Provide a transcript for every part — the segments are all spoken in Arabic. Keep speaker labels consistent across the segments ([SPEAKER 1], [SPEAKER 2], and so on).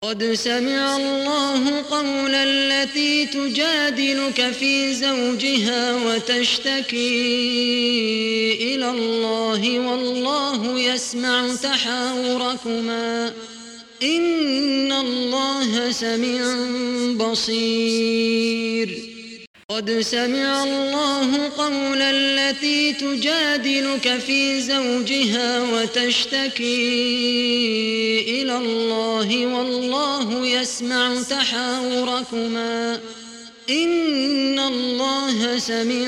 [SPEAKER 1] قد سمع الله قول التي تجادلك في زوجها وتشتكي إلى الله والله يسمع تحاوركما إن الله سميع بصير. قد سمع الله قول التي تجادلك في زوجها وتشتكي إلى الله والله يسمع تحاوركما إن الله سميع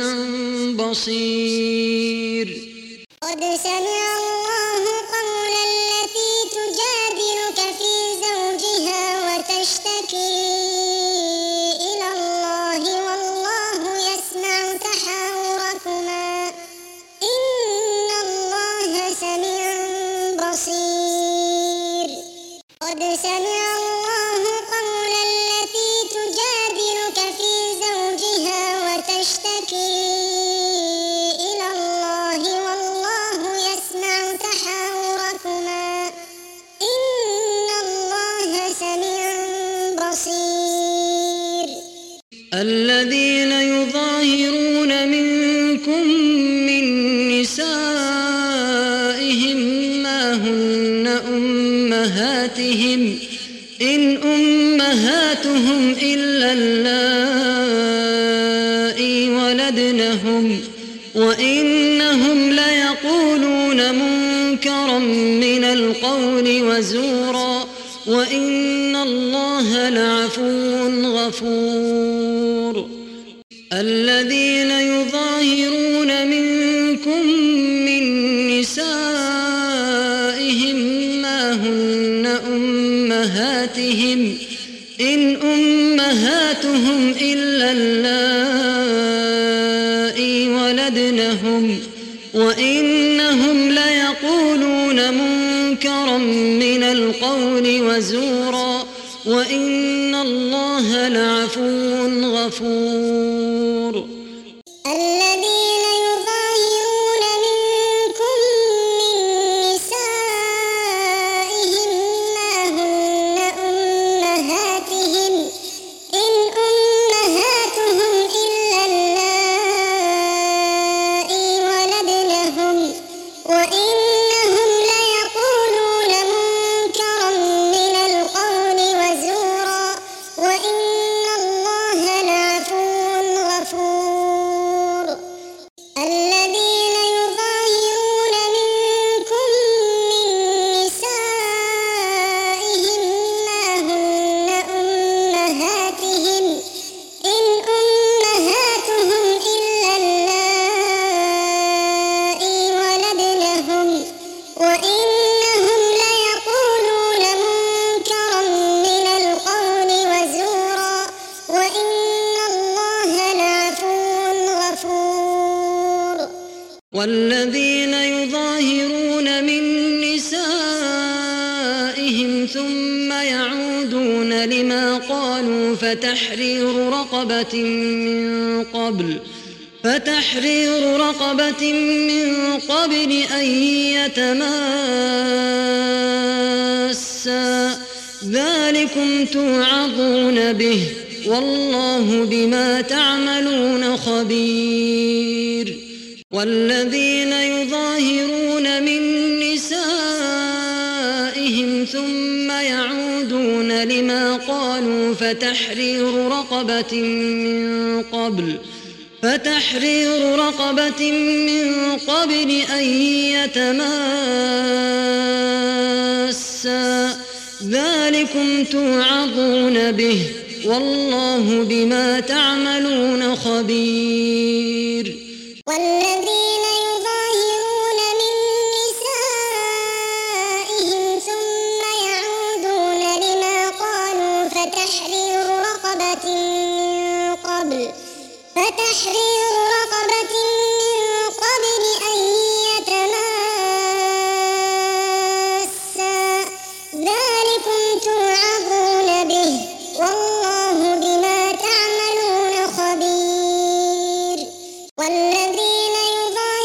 [SPEAKER 1] بصير. قد سمع الله قول التي تجادلك في زوجها وتشتكي إلى الله والله يسمع تحاوركما إن الله سميع بصير. قد سمع الله قول التي تجادلك في زوجها وتشتكي إلى الله والله يسمع تحاوركما إن الله سميع بصير. الذين يظاهرون منكم من نسائهم ما هن أمهاتهم إن أمهاتهم إلا اللائي ولدنهم وإنهم ليقولون منكرا من القول وزورا وإن الله لعفو غفور. الذين يظاهرون منكم من نسائهم ما هن أمهاتهم إن أمهاتهم إلا اللائي ولدنهم وإنهم ليقولون منكرا من القول وزورا وإن الله لعفو غفور. الذين يظاهرون منكم من نسائهم ما هن أمهاتهم إن أمهاتهم إلا اللائي ولدنهم وإنهم ليقولون منكرا من القول وزورا وإن الله لعفو غفور. الذين يظاهرون منكم من نسائهم ما هن أمهاتهم إن أمهاتهم إلا اللائي ولدنهم وإنهم ليقولون منكرا من القول وزورا وإن الله لعفو غفور. والذين يظاهرون من نسائهم ثم يعودون لما قالوا فتحرير رقبة من قبل أن يتماسا ذلكم توعظون به والله بما تعملون خبير. والذين يظاهرون من نسائهم ثم يعودون لما قالوا فتحرير رقبة من قبل أن يتماسا ذلكم توعظون به والله بما تعملون خبير. والذين يظاهرون من نسائهم ثم يعودون لما قالوا فتحرير رقبة من قبل أن يتماسا ذلكم توعظون به والله بما تعملون خبير. والذين يظاهرون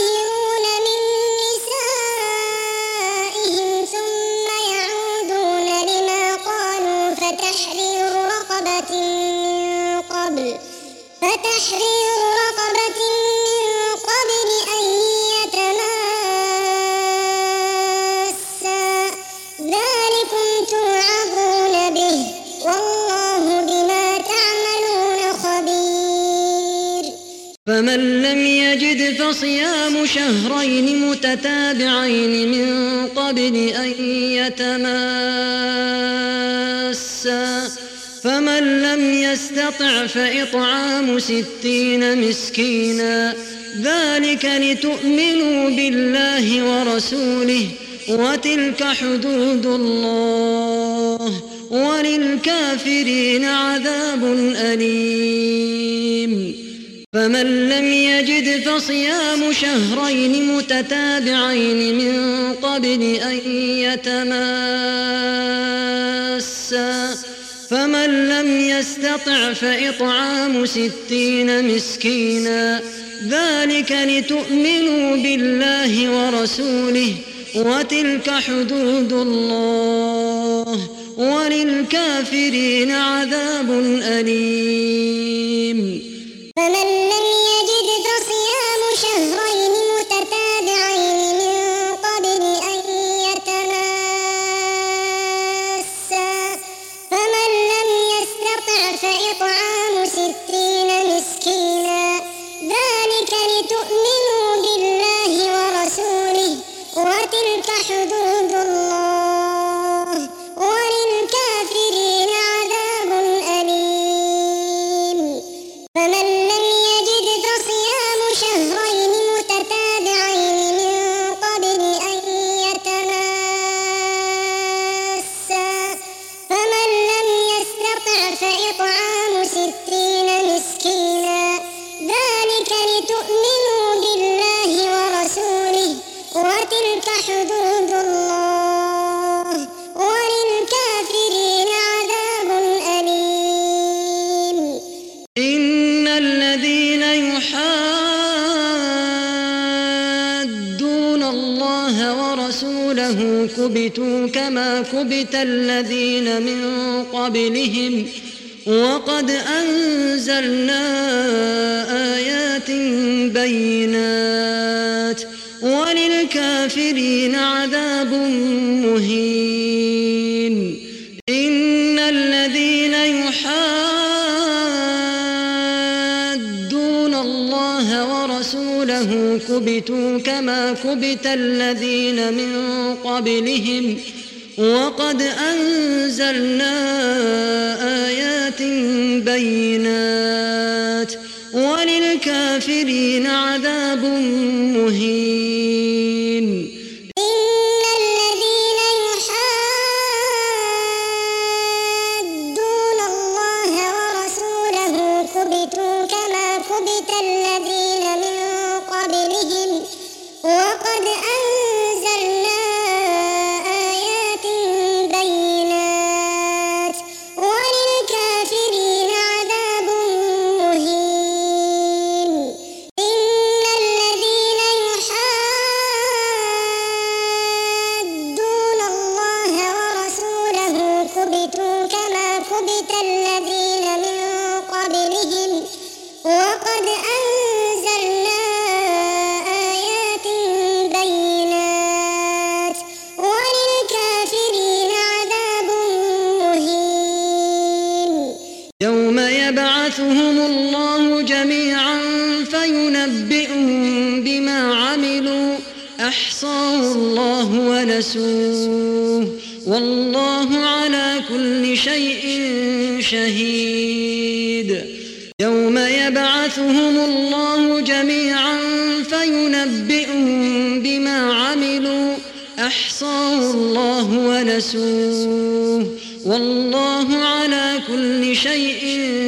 [SPEAKER 2] فمن لم يجد فصيام شهرين متتابعين من قبل أن يتماسا فمن لم يستطع فإطعام 60 مسكينا ذلك لتؤمنوا بالله ورسوله وتلك حدود الله وللكافرين عذاب أليم فمن لم يجد فصيام شهرين متتابعين من قبل أن يتماسا فمن لم يستطع فإطعام 60 مسكينا ذلك لتؤمنوا بالله ورسوله وتلك حدود الله وللكافرين عذاب أليم
[SPEAKER 1] فمن لم يجد فصيام شهرين متتابعين من قبل أن يتماسا فمن لم يستطع فإطعام 60 مسكينا ذلك لتؤمنوا بالله ورسوله وتلك حدود الله وللكافرين عذاب أليم فمن لم يجد فصيام شهرين متتابعين من قبل أن يتماسا فمن لم يستطع فإطعام 60 مسكينا ذلك لتؤمنوا بالله ورسوله وتلك حدود الله وللكافرين عذاب أليم
[SPEAKER 2] إن الذين يحادون الله ورسوله كبتوا كما كبت الذين من قبلهم وقد أنزلنا آيات بينات وللكافرين عذاب مهين إن الذين يحادون الله ورسوله كبتوا كما كبت الذين من قبلهم وقد أنزلنا آيات بينات وللكافرين عذاب مهين
[SPEAKER 1] إن الذين يحادون الله ورسوله كبتوا كما كبت الذين من قبلهم وقد أنزلنا آيات بينات وللكافرين عذاب مهين إن الذين يحادون الله ورسوله كبتوا كما كبت الذين من قبلهم وقد أنزلنا آيات بينات وللكافرين عذاب مهين
[SPEAKER 2] يوم يبعثهم الله جميعا فينبئهم بما عملوا أحصاه الله ونسوه والله على كل شيء شهيد يوم يبعثهم الله جميعا فينبئهم بما عملوا أحصاه الله ونسوه والله على كل شيء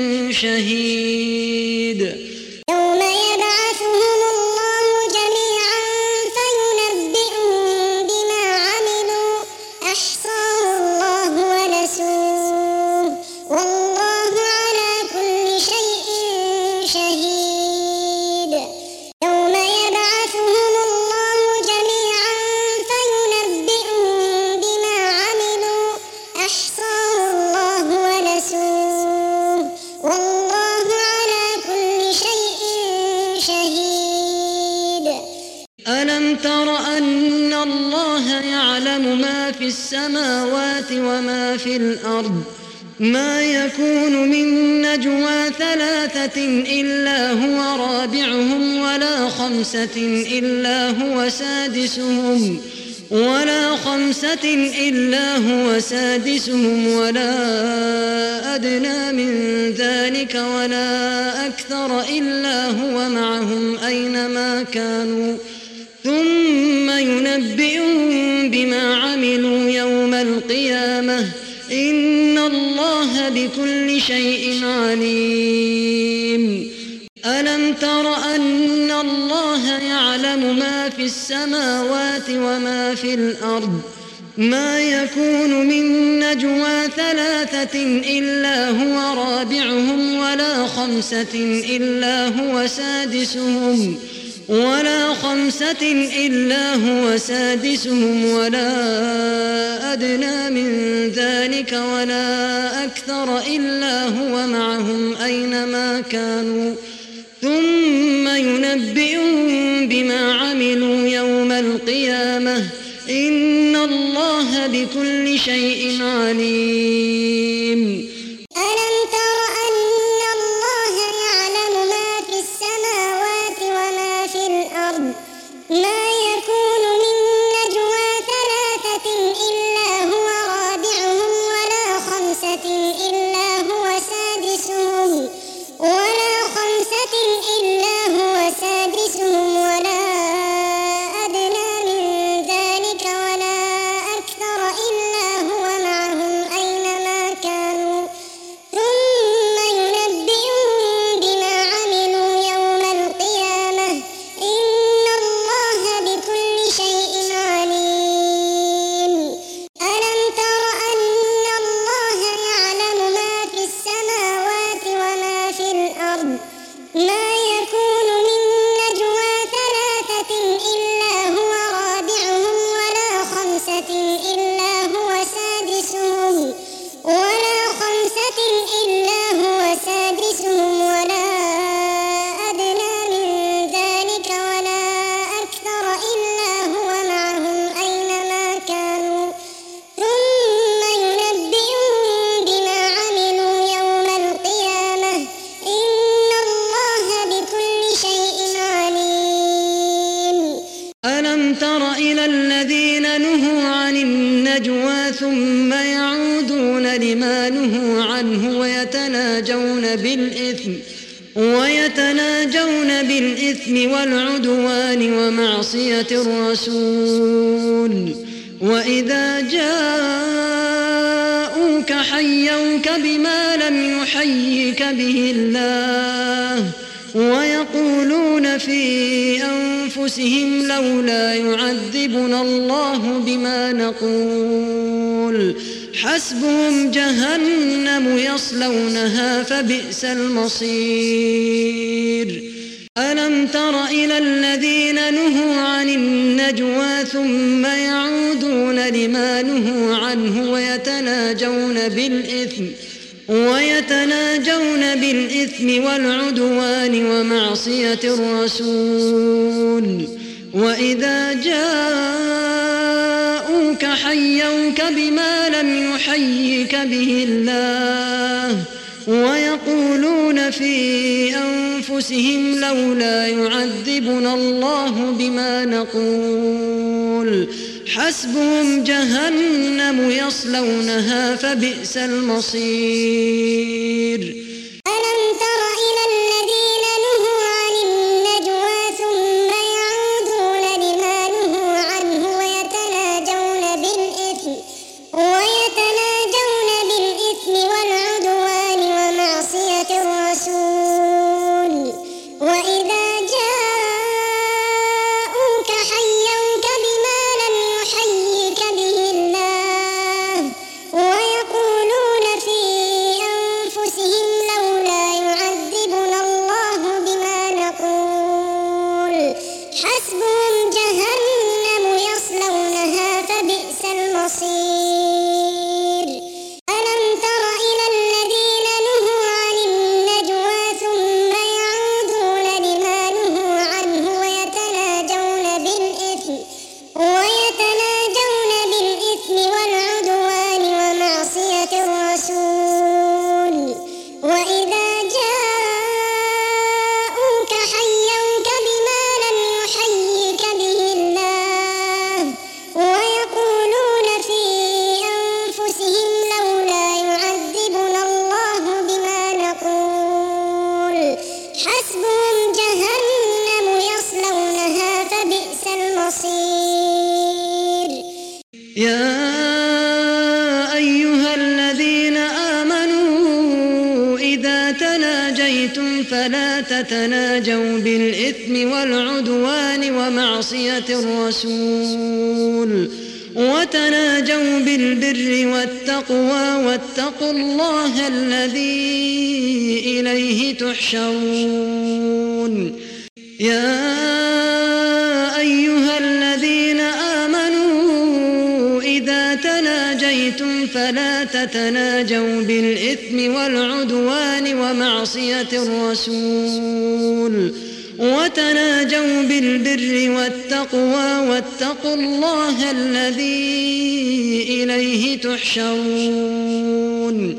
[SPEAKER 2] شهيد
[SPEAKER 1] يوم يبعثهم الله جميعا فينبئهم بما عملوا أحصاه الله ونسوه والله على كل شيء شهيد يوم يبعثهم الله جميعا فينبئهم بما عملوا أحصاه الله ونسوه والله على كل شيء شهيد
[SPEAKER 2] ألم تر أن الله يعلم ما في السماوات وما في الأرض ما يكون من نجوى ثلاثة إلا هو رابعهم ولا خمسة إلا هو سادسهم ولا أدنى من ذلك ولا أكثر إلا هو معهم أينما كانوا ثم ينبئهم بما عملوا يوم القيامة إن الله بكل شيء عليم. ألم تر أن الله يعلم ما في السماوات وما في الأرض ما يكون من نجوى ثلاثة إلا هو رابعهم ولا خمسة إلا هو سادسهم ولا أدنى من ذلك ولا أكثر إلا هو معهم أينما كانوا ثم ينبئهم بما عملوا يوم القيامة إن الله بكل شيء عليم.
[SPEAKER 1] ألم تر أن الله يعلم ما في السماوات وما في الأرض ما يكون من نجوى ثلاثة إلا هو رابعهم ولا خمسة إلا هو سادسهم ولا أدنى من ذلك ولا أكثر إلا هو معهم أينما كانوا ثم ينبئهم بما عملوا يوم القيامة إن الله بكل شيء عليم. ألم تر أن الله يعلم ما في السماوات وما في الأرض ما يكون من نجوى ثلاثة إلا هو رابعهم ولا خمسة إلا هو سادسهم ولا أدنى من ذلك ولا أكثر إلا هو معهم أينما كانوا ثم ينبئهم بما عملوا يوم القيامة إن الله بكل شيء عليم.
[SPEAKER 2] ألم تر إلى الذين نهوا عن النجوى ثم يعودون لما نهوا عنه ويتناجون بالإثم والعدوان ومعصية الرسول وإذا جاءوك حيوك بما لم يحيك به الله ويقولون في أنفسهم لولا يعذبنا الله بما نقول حسبهم جهنم يصلونها فبئس المصير. ألم تر إلى الذين نهوا عن النجوى ثم يعودون لما نهوا عنه ويتناجون بالإثم والعدوان ومعصية الرسول وإذا جاءوك حيوك بما لم يحيك به الله ويقولون في أنفسهم لولا يعذبنا الله بما نقول حسبهم جهنم يصلونها فبئس المصير.
[SPEAKER 1] ألم تر إلى الذين نهوا عن النجوى ثم يعودون لما نهوا عنه ويتناجون بالإثم والعدوان ومعصية الرسول وإذا جاءوك حيوك بما لم يحيك به الله ويقولون في أنفسهم
[SPEAKER 2] تتناجوا بالإثم والعدوان ومعصية الرسول وتناجوا بالبر والتقوى واتقوا الله الذي إليه تحشرون يا أيها الذين آمنوا إذا تناجيتم فلا تتناجوا بالإثم والعدوان ومعصية الرسول وتناجوا بالبر والتقوى واتقوا الله الذي إليه تحشرون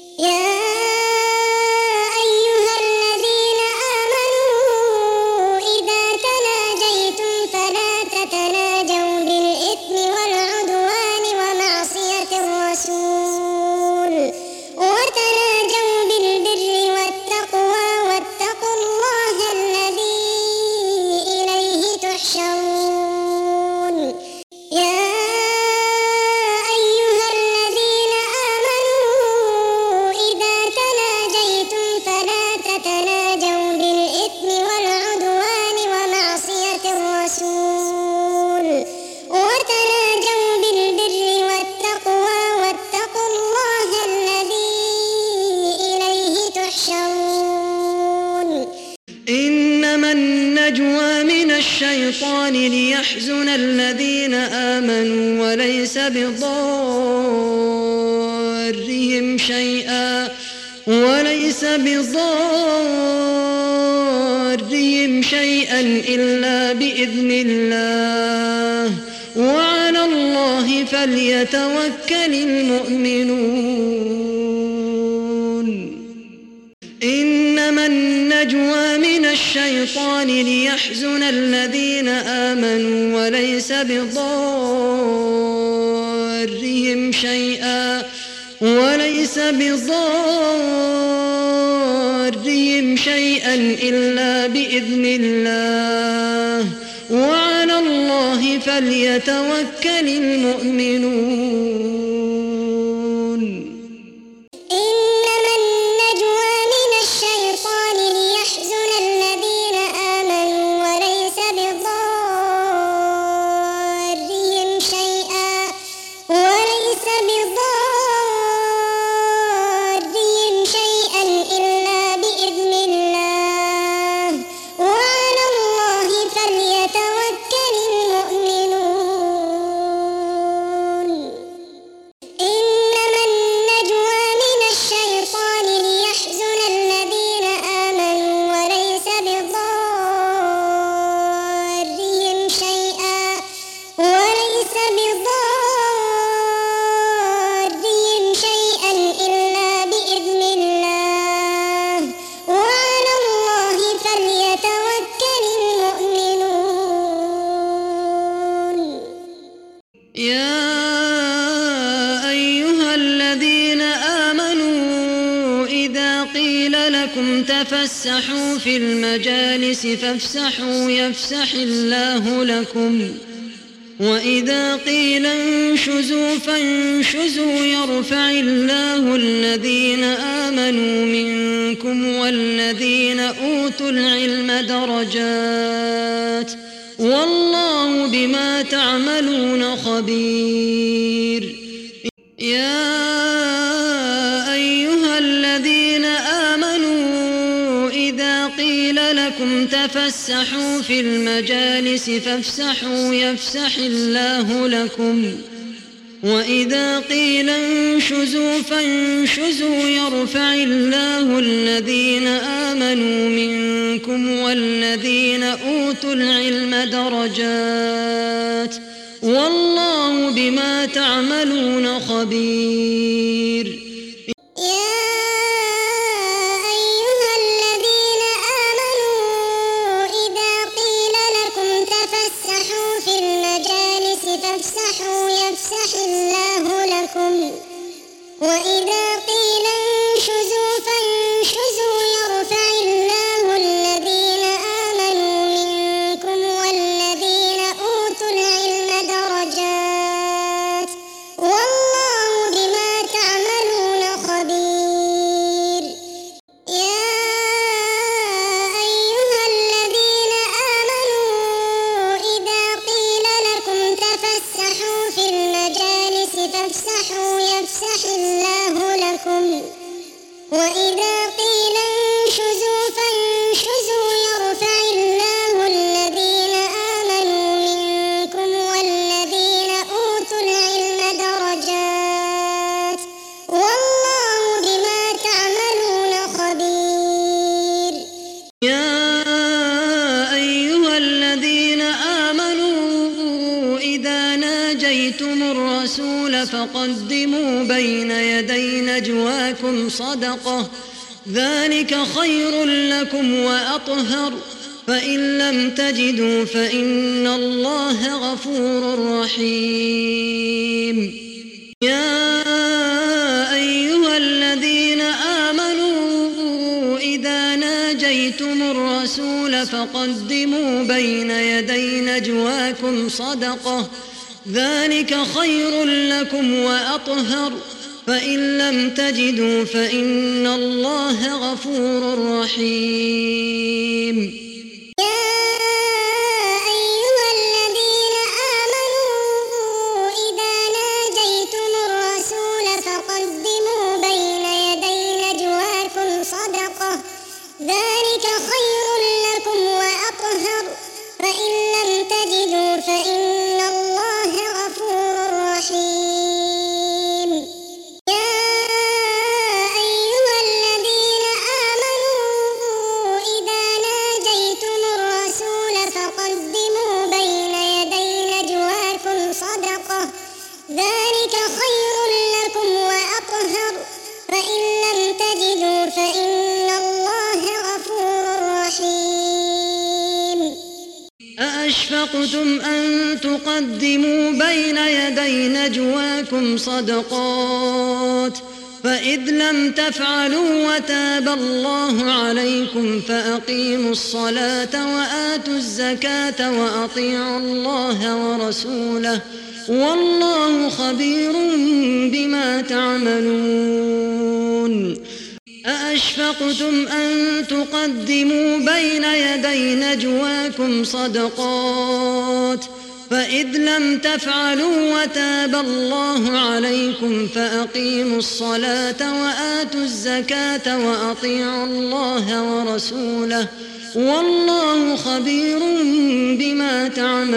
[SPEAKER 2] إنما النجوى من الشيطان ليحزن الذين آمنوا وليس بضارهم شيئا إلا بإذن الله وعلى الله فليتوكل المؤمنون إنما النجوى من الشيطان ليحزن الذين آمنوا وليس بضارهم شيئا إلا بإذن الله وعلى الله فليتوكل المؤمنون
[SPEAKER 1] إنما النجوى من الشيطان ليحزن الذين آمنوا وليس بضارهم شيئا إلا بإذن الله وعلى الله فليتوكل المؤمنون إنما النجوى من الشيطان ليحزن الذين آمنوا وليس بضارهم شيئا إلا بإذن الله وعلى الله فليتوكل المؤمنون
[SPEAKER 2] يا أيها الذين آمنوا إذا قيل لكم تفسحوا في المجالس فافسحوا يفسح الله لكم وإذا قيل انشزوا فانشزوا يرفع الله الذين آمنوا منكم والذين أوتوا العلم درجات والله بما تعملون خبير يا أيها الذين آمنوا إذا قيل لكم تفسحوا في المجالس فافسحوا يفسح الله لكم وإذا قيل انشزوا فانشزوا يرفع الله الذين آمنوا منكم والذين أوتوا العلم درجات والله بما تعملون خبير
[SPEAKER 1] فافسحوا يفسح الله لكم وإذا قيل انشزوا فانشزوا يرفع الله الذين آمنوا منكم والذين أوتوا العلم درجات والله بما تعملون وإذا قيل انشزوا فانشزوا يرفع الله الذين آمنوا منكم والذين أوتوا العلم درجات والله بما تعملون خبير.
[SPEAKER 2] يا أيها الذين آمنوا إذا ناجيتم الرسول فقدموا بين يدي نجواكم صدقة ذلك خير لكم وأطهر فإن لم تجدوا فإن الله غفور رحيم. يا أيها الذين آمنوا إذا ناجيتم الرسول فقدموا بين يدي نجواكم صدقة ذلك خير لكم وأطهر فإن لم تجدوا فإن الله غفور رحيم.
[SPEAKER 1] ذلك خير لكم وأطهر فإن لم تجدوا فإن الله غفور رحيم. يا أيها الذين آمنوا إذا ناجيتم الرسول فقدموا بين يدي نجواكم صدقة ذلك خير لكم وأطهر فإن لم تجدوا فإن الله غفور رحيم.
[SPEAKER 2] أأشفقتم أن تقدموا بين يدي نجواكم صدقات فإذ لم تفعلوا وتاب الله عليكم فأقيموا الصلاة وآتوا الزكاة وأطيعوا الله ورسوله والله خبير بما تعملون. أأشفقتم أن تقدموا بين يدي نجواكم صدقات فإذ لم تفعلوا وتاب الله عليكم فأقيموا الصلاة وآتوا الزكاة وأطيعوا الله ورسوله والله خبير بما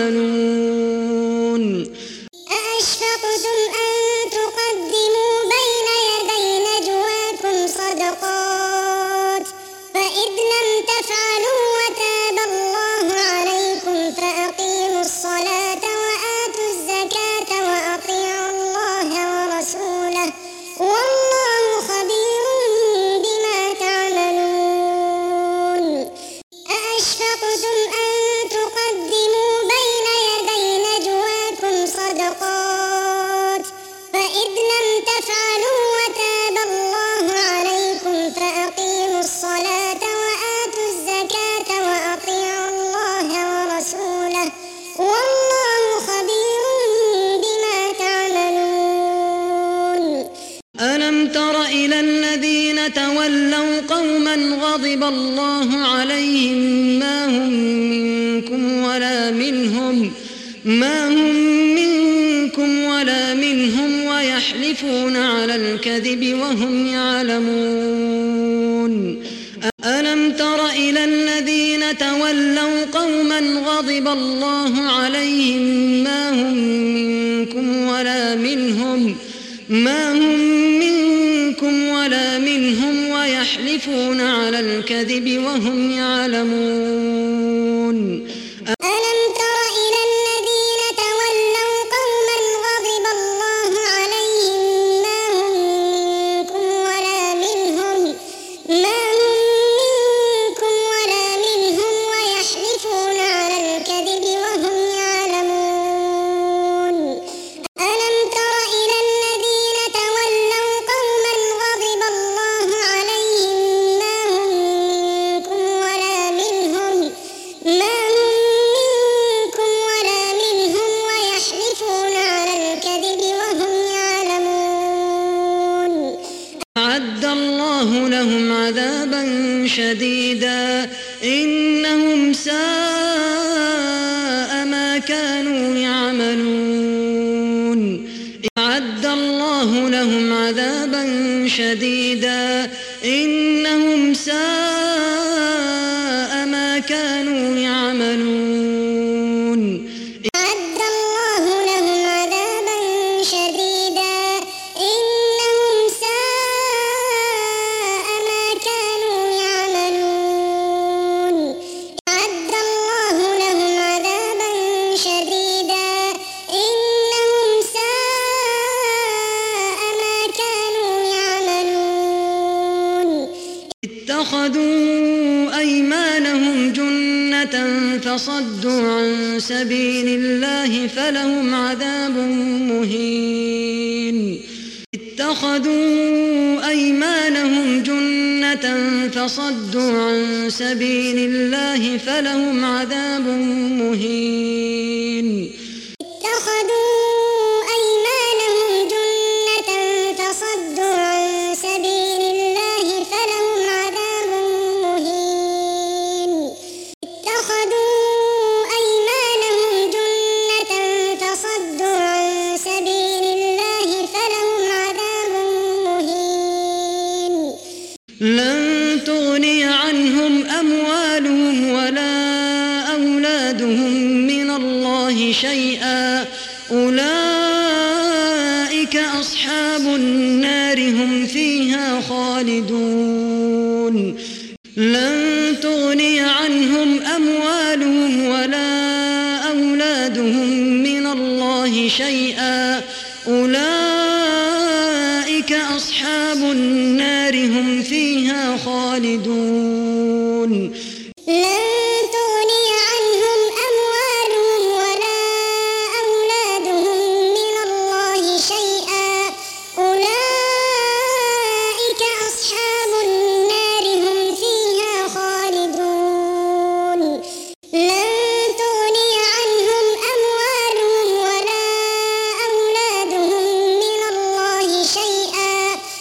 [SPEAKER 2] تعملون.
[SPEAKER 1] أأشفقتم أن تقدموا بين يدي نجواكم صدقات فإذ لم تفعلوا وتاب الله عليكم فأقيموا الصلاة وآتوا الزكاة وأطيعوا الله ورسوله والله خبير بما تعملون. أأشفقتم أن تقدموا بين يدي نجواكم صدقات فإذ لم تفعلوا وتاب الله عليكم فأقيموا الصلاة وآتوا الزكاة وأطيعوا الله ورسوله والله خبير بما تعملون.
[SPEAKER 2] ألم تر إلى الذين تولوا قوما غضب الله عليهم ما هم منكم ولا منهم ويحلفون على الكذب وهم يعلمون. ألم تر إلى الذين تولوا قوما غضب الله عليهم ما هم منكم ولا منهم ويحلفون على الكذب وهم يعلمون.
[SPEAKER 1] ألم تر إلى الذين تولوا قوما غضب الله عليهم ما هم منكم ولا منهم ويحلفون على الكذب وهم يعلمون. ألم تر إلى الذين تولوا قوما غضب الله عليهم ما هم منكم ولا منهم ويحلفون على الكذب وهم يعلمون.
[SPEAKER 2] أعد الله لهم عذابا شديدا إنهم ساء ما كانوا يعملون. أعد الله لهم عذابا شديدا إنهم ساء ما كانوا يعملون
[SPEAKER 1] أعد الله لهم عذابا شديدا إنهم ساء ما كانوا يعملون أعد الله لهم عذابا شديدا إنهم ساء ما كانوا يعملون
[SPEAKER 2] اتخذوا أيمانهم جنة فصدوا عن سبيل الله فلهم عذاب مهين اتخذوا أيمانهم جنة فصدوا عن سبيل الله فلهم عذاب مهين
[SPEAKER 1] اتخذوا أيمانهم جنة فصدوا عن سبيل الله فلهم عذاب مهين اتخذوا أيمانهم جنة فصدوا عن سبيل الله فلهم عذاب مهين
[SPEAKER 2] لن تغني عنهم أموالهم ولا أولادهم من الله شيئا أولئك أصحاب النار هم فيها خالدون لن تغني عنهم أموالهم ولا أولادهم من الله شيئا أولئك أصحاب النار هم فيها خالدون
[SPEAKER 1] لن تغني عنهم أموالهم ولا أولادهم من الله شيئا أولئك أصحاب النار هم فيها خالدون لن تغني عنهم أموالهم ولا أولادهم من الله شيئا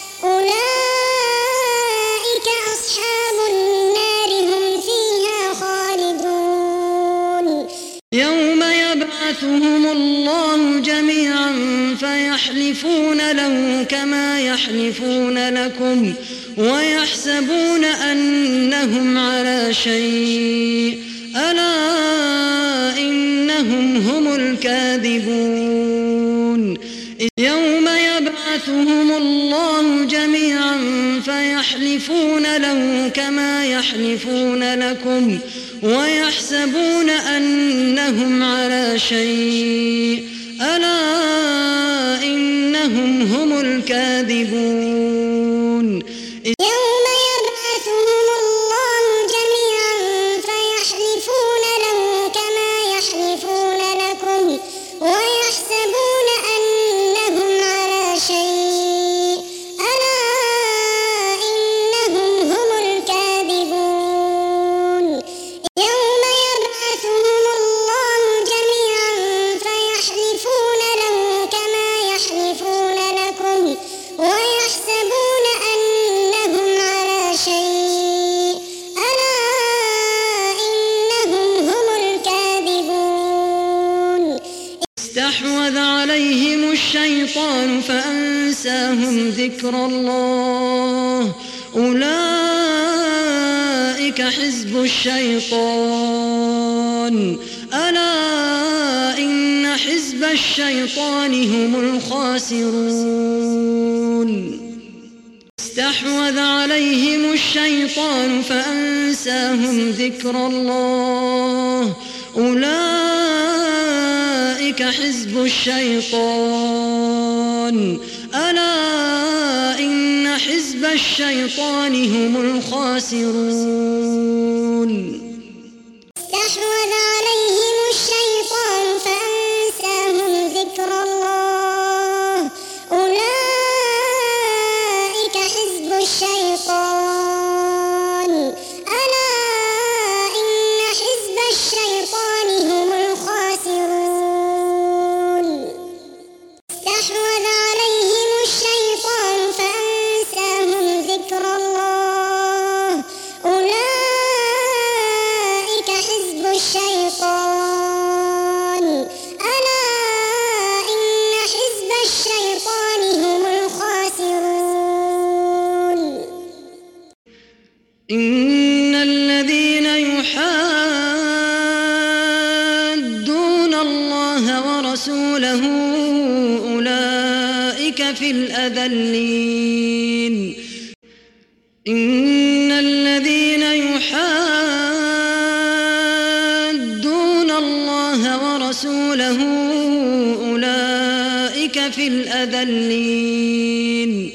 [SPEAKER 1] أولئك أصحاب النار هم فيها خالدون
[SPEAKER 2] يوم يبعثهم الله جميعا فيحلفون له كما يحلفون لكم ويحسبون أنهم على شيء ألا إنهم هم الكاذبون يوم يبعثهم الله جميعا فيحلفون له كما يحلفون لكم ويحسبون أنهم على شيء ألا إنهم هم الكاذبون
[SPEAKER 1] يوم يبعثهم الله جميعا فيحلفون له كما يحلفون لكم ويحسبون أنهم على شيء ألا إنهم هم الكاذبون يوم يبعثهم الله جميعا فيحلفون له كما يحلفون لكم ويحسبون أنهم على شيء ألا إنهم هم الكاذبون
[SPEAKER 2] استحوذ عليهم الشيطان فأنساهم ذكر الله أولئك حزب الشيطان ألا إن حزب الشيطان هم الخاسرون استحوذ عليهم الشيطان فأنساهم ذكر الله أولئك حزب الشيطان ألا إن حزب الشيطان هم الخاسرون
[SPEAKER 1] استحوذ عليهم الشيطان فأنساهم ذكر الله أولئك حزب الشيطان ألا إن حزب الشيطان هم الخاسرون استحوذ عليهم الشيطان فأنساهم ذكر الله أولئك حزب الشيطان ألا إن حزب الشيطان هم الخاسرون
[SPEAKER 2] إن الذين يحادون الله ورسوله أولئك في الأذلين إن الذين يحادون الله ورسوله أولئك في الأذلين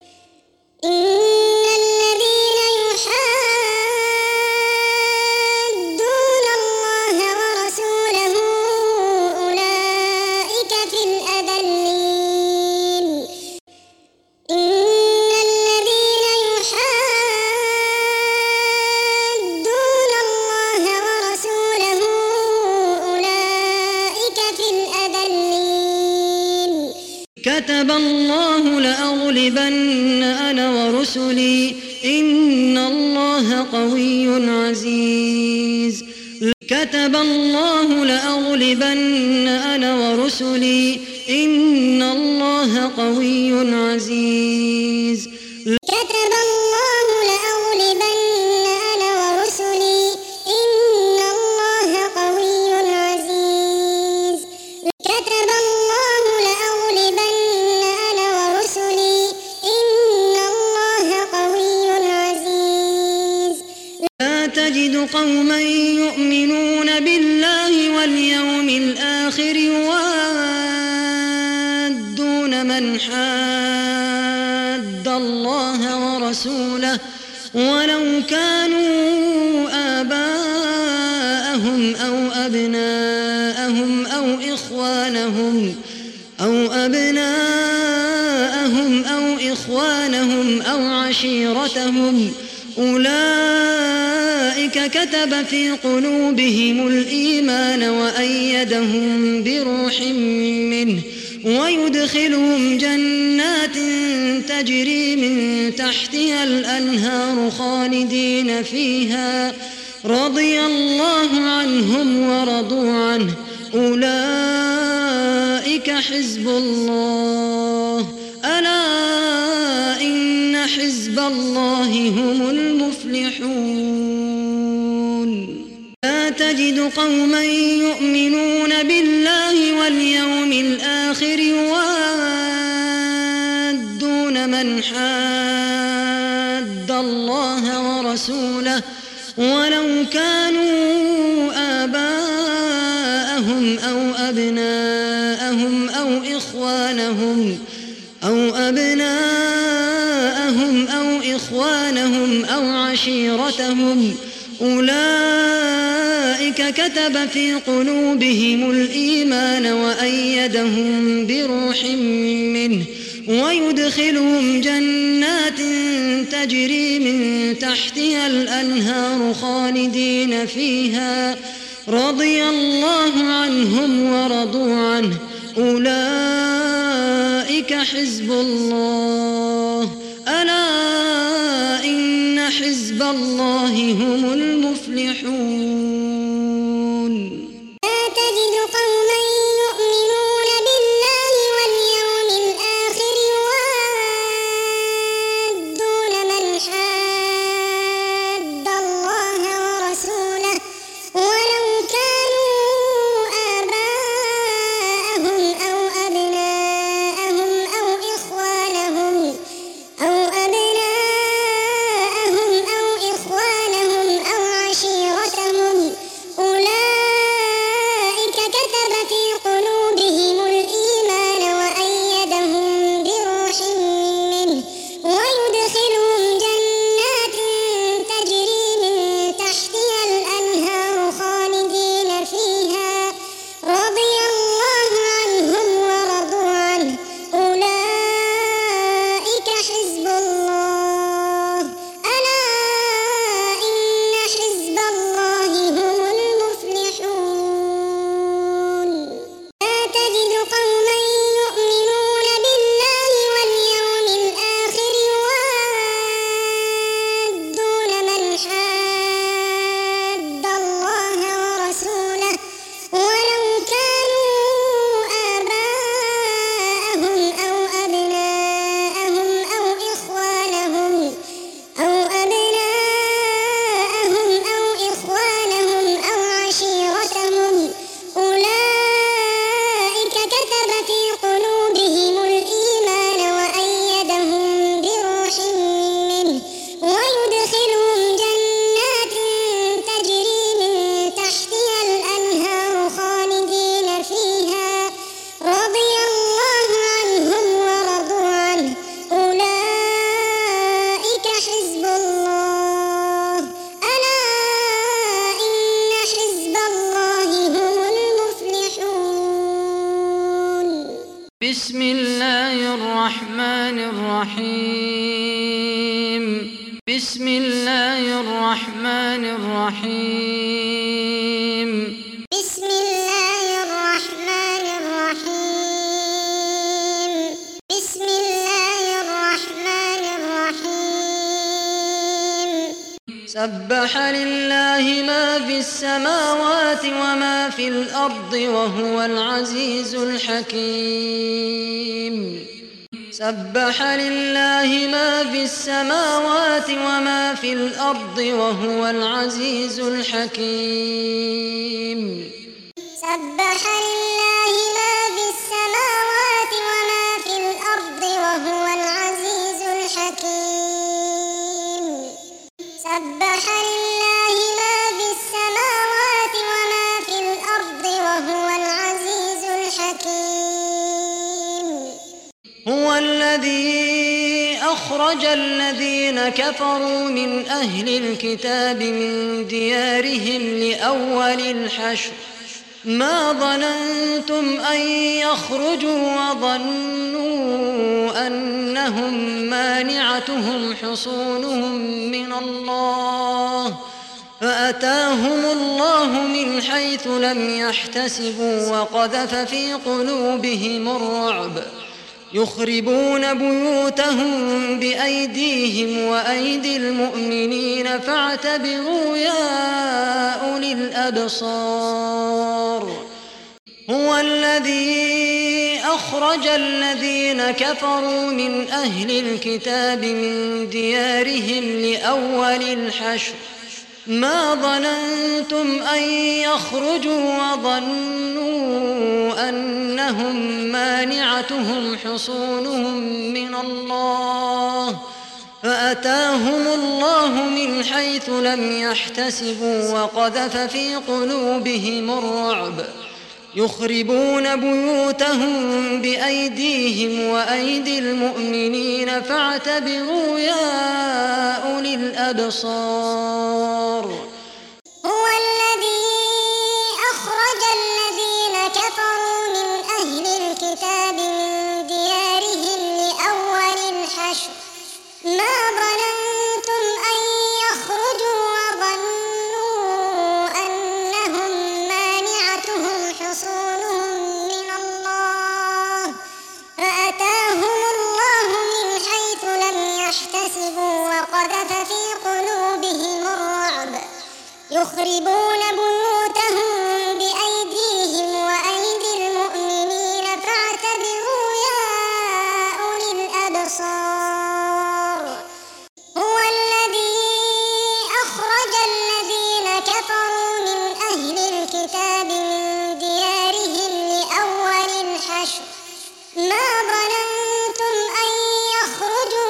[SPEAKER 2] كتب الله لأغلبن أنا ورسلي إن الله قوي عزيز كتب الله لأغلبن أنا ورسلي إن الله قوي عزيز كتب الله لأغلبن أنا ورسلي إن الله قوي عزيز كتب الله لأغلبن أنا ورسلي إن الله قوي عزيز لا تجد قوما يؤمنون بالله واليوم الآخر يوادون من حاد الله ورسوله ولو كانوا آباءهم أو أبناءهم أو إخوانهم أو عشيرتهم أولئك كتب في قلوبهم الإيمان وأيدهم بروح منه ويدخلهم جنات تجري من تحتها الأنهار خالدين فيها رضي الله عنهم ورضوا عنه أولئك حزب الله ألا إن حزب الله هم المفلحون لا تجد قوما يؤمنون بالله واليوم الآخر يوادون من حاد الله ورسوله ولو كانوا آباءهم أو أبناءهم أو إخوانهم أو عشيرتهم أولئك كتب في قلوبهم الإيمان وأيدهم بروح منه ويدخلهم جنات تجري من تحتها الأنهار خالدين فيها رضي الله عنهم ورضوا عنه أولئك حزب الله ألا إن حزب الله هم المفلحون لا تجد قوما يؤمنون بالله واليوم الآخر يوادون من حاد الله ورسوله ولو كانوا آباءهم أو أبناءهم أو إخوانهم أو عشيرتهم بسم الله الرحمن الرحيم
[SPEAKER 1] بسم الله الرحمن الرحيم بسم الله الرحمن الرحيم
[SPEAKER 2] سبح لله ما في السماوات وما في الأرض وهو العزيز الحكيم سبح لله ما في السماوات وما في الأرض وهو العزيز الحكيم
[SPEAKER 1] سبح لله ما في السماوات وما في الأرض وهو العزيز الحكيم سبح لله ما في السماوات وما في الأرض وهو العزيز الحكيم
[SPEAKER 2] هو الذي أخرج الذين كفروا من أهل الكتاب من ديارهم لأول الحشر ما ظننتم أن يخرجوا وظنوا أنهم مانعتهم حصونهم من الله فأتاهم الله من حيث لم يحتسبوا وقذف في قلوبهم الرعب يخربون بيوتهم بأيديهم وأيدي المؤمنين فاعتبروا يا أولي الأبصار هو الذي أخرج الذين كفروا من أهل الكتاب من ديارهم لأول الحشر ما ظننتم أن يخرجوا وظنوا أنهم مانعتهم حصونهم من الله فأتاهم الله من حيث لم يحتسبوا وقذف في قلوبهم الرعب يخربون بيوتهم بأيديهم وأيدي المؤمنين فاعتبروا يا أولي الأبصار
[SPEAKER 1] هو الذي أخرج الذين كفروا من أهل الكتاب من ديارهم لأول الحشر ما ظننتم أن يخرجوا وظنوا أنهم مانعتهم حصونهم من الله فأتاهم الله من حيث لم يحتسبوا وقذف في قلوبهم الرعب يخربون بيوتهم بأيديهم وأيدي المؤمنين فاعتبروا يا أولي الأبصار هو الذي أخرج الذين كفروا من أهل الكتاب من ديارهم لأول الحشر ما ظننتم أن يخرجوا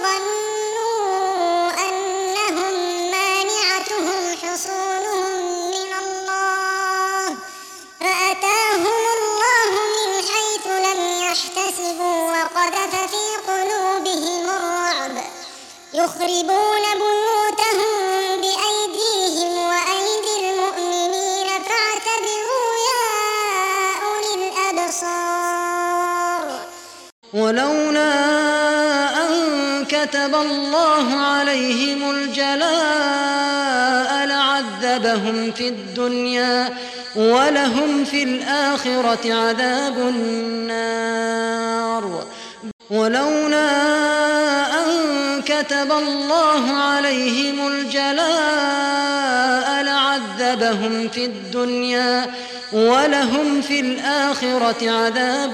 [SPEAKER 1] وظنوا أنهم مانعتهم حصونهم من الله فأتاهم الله من حيث لم يحتسبوا وقذف في قلوبهم الرعب يخربون بيوتهم بأيديهم وأيدي المؤمنين فاعتبروا يا أولي الأبصار
[SPEAKER 2] ولولا أن كتب الله عليهم الجلاء لعذبهم في الدنيا ولهم في الآخرة عذاب النار ولولا أن كتب الله عليهم الجلاء لعذبهم في الدنيا ولهم في الآخرة عذاب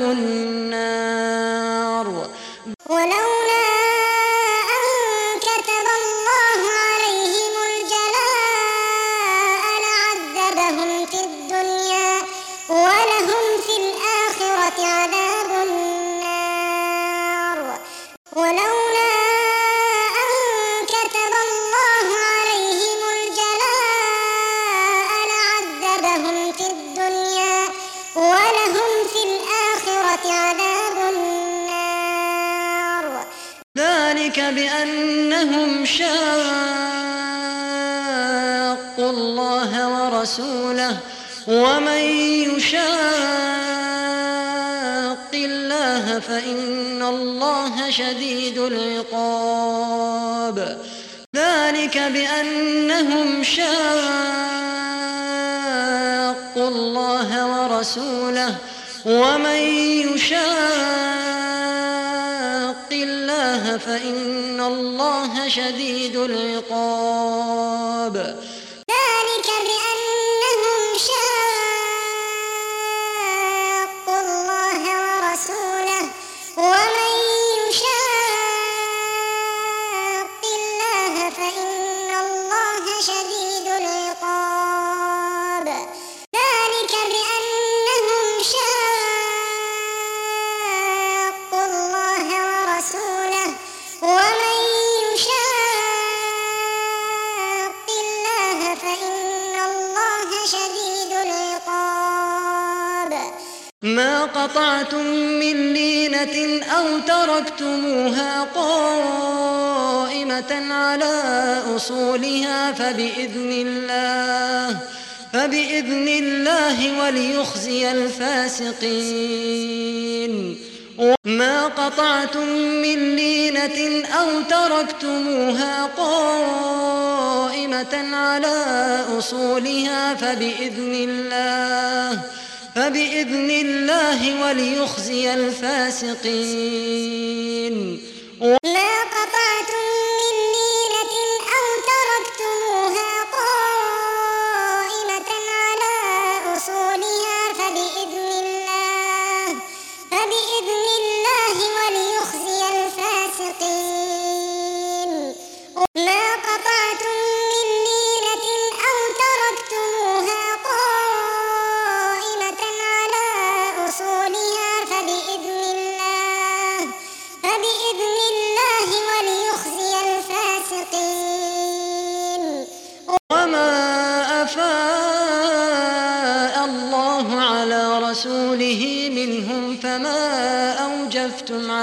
[SPEAKER 2] النار
[SPEAKER 1] ولولا أن كتب الله عليهم الجلاء لعذبهم في الدنيا ولهم في الآخرة عذاب النار ولولا أن كتب الله عليهم الجلاء لعذبهم في الدنيا ولهم في الآخرة عذاب النار
[SPEAKER 2] ذلك بأنهم شاقوا الله ورسوله ومن يشاق الله فإن الله شديد العقاب ذلك بأنهم شاقوا الله ورسوله ومن يشاق الله فإن الله شديد العقاب
[SPEAKER 1] ذلك بأنهم شاقوا الله ورسوله ومن يشاق الله فإن الله شديد العقاب ذلك بأنهم شاقوا الله ورسوله ومن يشاق الله فإن الله شديد العقاب
[SPEAKER 2] ما قطعتم من لينة أو تركتموها قائمة على أصولها فبإذن الله وليخزي الفاسقين ما قطعتم من لينة أو تركتموها قائمة على أصولها فبإذن الله وليخزي الفاسقين
[SPEAKER 1] ما قطعتم من لينة أو تركتموها قائمة على أصولها فبإذن الله وليخزي الفاسقين ما قطعتم من لينة أو تركتموها قائمة على أصولها فبإذن الله وليخزي الفاسقين
[SPEAKER 2] وما أفاء الله على رسوله منهم فما أوجفتم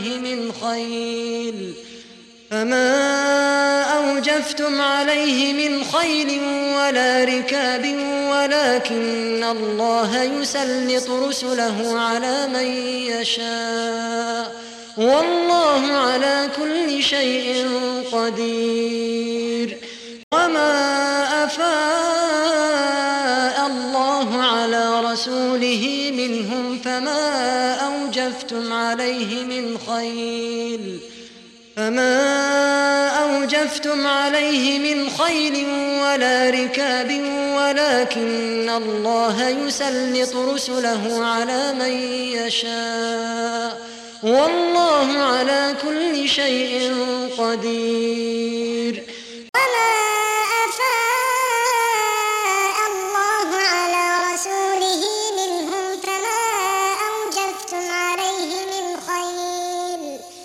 [SPEAKER 2] عليه من خيل ولا ركاب ولكن الله يسلط رسله على من يشاء والله على كل شيء قدير وما أفاء الله على رسوله منهم فما أوجفتم عليه من خيل ولا ركاب ولكن الله يسلط رسله على من يشاء والله على كل شيء قدير
[SPEAKER 1] وما أفاء الله على رسوله منهم فما أوجفتم عليه من خيل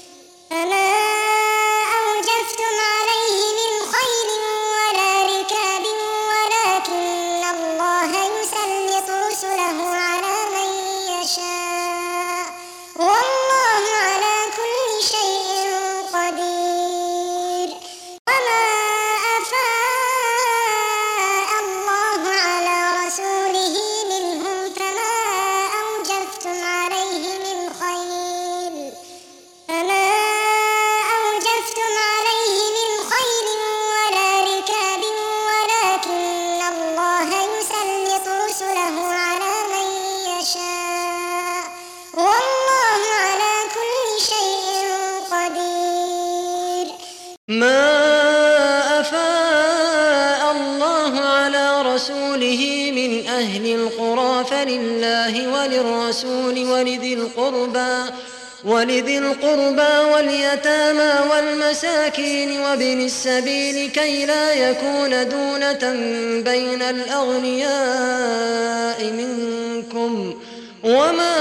[SPEAKER 1] ولا ركاب ولكن الله يسلط رسله على من يشاء والله على كل شيء قدير وما أفاء الله على رسوله منهم فما أوجفتم عليه من خيل ولا ركاب ولكن الله يسلط رسله على من يشاء والله على كل شيء قدير
[SPEAKER 2] ما أفاء الله على رسوله من أهل القرى فلله وللرسول ولذي القربى واليتامى والمساكين وابن السبيل كي لا يكون دونة بين الأغنياء منكم وما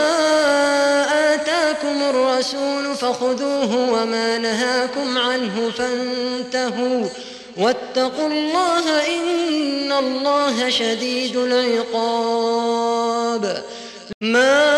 [SPEAKER 2] آتاكم الرسول فخذوه وما نهاكم عنه فانتهوا واتقوا الله إن الله شديد العقاب ما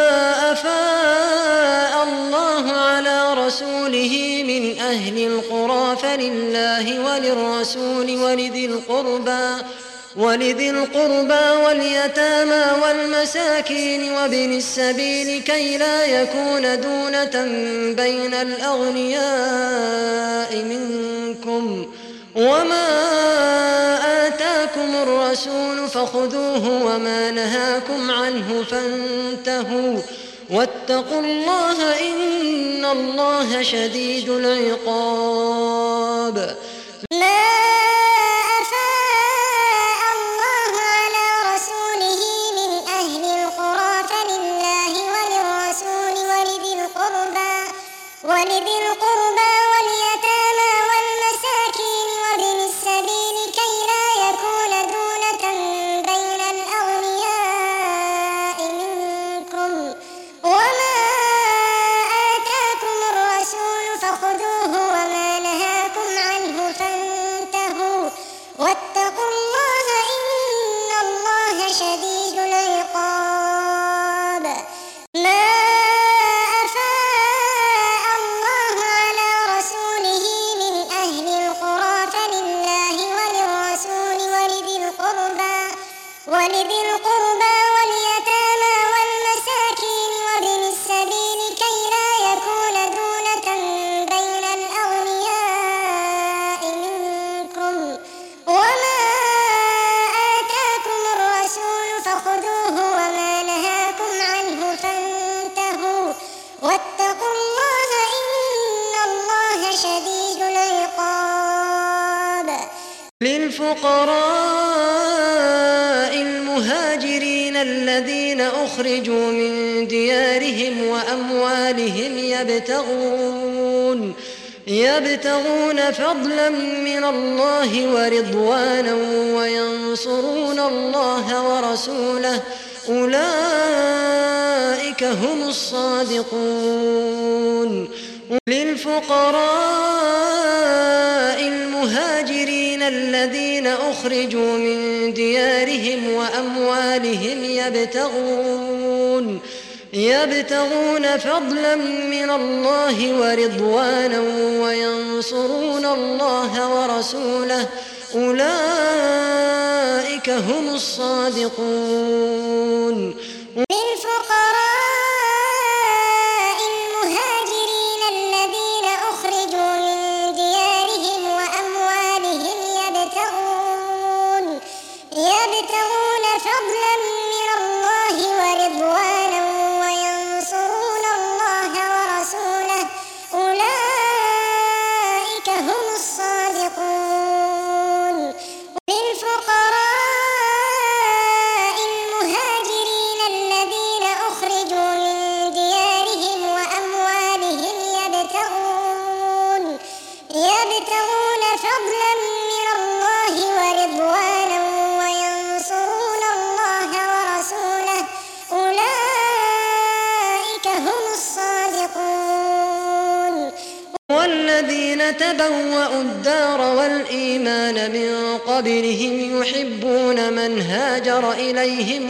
[SPEAKER 2] أفاء الله على رسوله من أهل القرى فلله وللرسول ولذي القربى واليتامى والمساكين وابن السبيل كي لا يكون دونة بين الأغنياء منكم وما آتاكم الرسول فخذوه وما نهاكم عنه فانتهوا واتقوا الله إن الله شديد العقاب.
[SPEAKER 1] ما أفاء الله على رسوله من أهل القرى فلله وللرسول ولذي القربى واليتامى والمساكين وابن السبيل كي لا يكون دونة بين الأغنياء منكم وما آتاكم الرسول فخذوه وما نهاكم عنه فانتهوا واتقوا الله إن الله شديد العقاب. ما أفاء الله على رسوله من أهل القرى فلله وللرسول ولذي القربى واليتامى والمساكين وابن السبيل كي لا يكون دونة بين الأغنياء منكم وما آتاكم الرسول فخذوه وما نهاكم عنه فانتهوا واتقوا الله إن الله شديد العقاب.
[SPEAKER 2] للفقراء المهاجرين الذين أخرجوا من ديارهم وأموالهم يبتغون فضلا من الله ورضوانا وينصرون الله ورسوله أولئك هم الصادقون. للفقراء المهاجرين الذين أخرجوا من ديارهم وأموالهم يبتغون فضلا من الله ورضوانا وينصرون الله ورسوله أولئك هم الصادقون.
[SPEAKER 1] للفقراء المهاجرين الذين أخرجوا من ديارهم وأموالهم يبتغون فضلا من الله ورضوانا وينصرون الله ورسوله أولئك هم الصادقون. للفقراء المهاجرين الذين أخرجوا من ديارهم وأموالهم يبتغون فضلا من الله ورضوانا وينصرون الله ورسوله أولئك هم الصادقون.
[SPEAKER 2] والذين تبوأوا الدار والإيمان من قبلهم يحبون من هاجر إليهم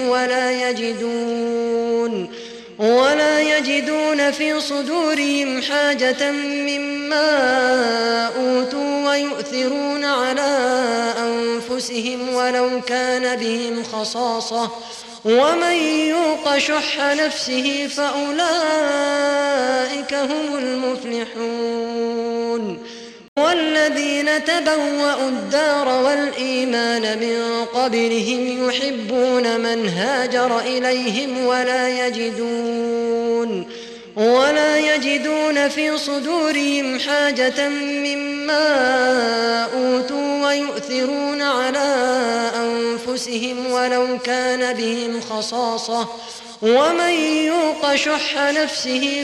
[SPEAKER 2] ولا يجدون في صدورهم حاجة مما أوتوا ويؤثرون على أنفسهم ولو كان بهم خصاصة ومن يوق شح نفسه فأولئك هم المفلحون. والذين تبوأوا الدار والإيمان من قبلهم يحبون من هاجر إليهم ولا يجدون في صدورهم حاجة مما أوتوا ويؤثرون على أنفسهم ولو كان بهم خصاصة ومن يوق شح نفسه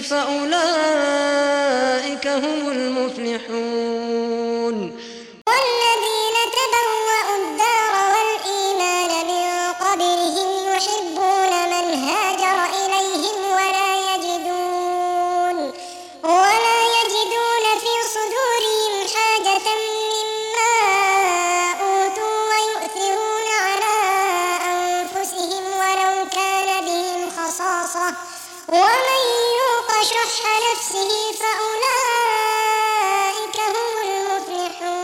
[SPEAKER 2] فأولئك هم المفلحون.
[SPEAKER 1] والذين تبوأوا الدار والإيمان من قبلهم يحبون من هاجر إليهم ولا يجدون في صدورهم حاجة مما أوتوا ويؤثرون على أنفسهم ولو كان بهم خصاصة ومن يوق شح نفسه فأولئك هم المفلحون.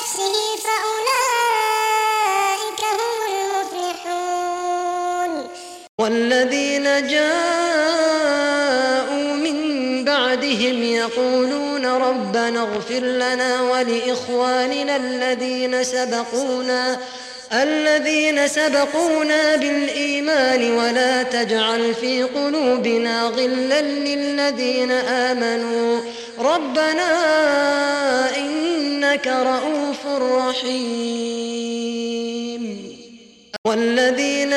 [SPEAKER 1] نفسه فأولئك هم المفلحون
[SPEAKER 2] والذين جاءوا من بعدهم يقولون ربنا اغفر لنا ولإخواننا الذين سبقونا بالإيمان ولا تجعل في قلوبنا غلا للذين آمنوا ربنا إنك رؤوف رحيم والذين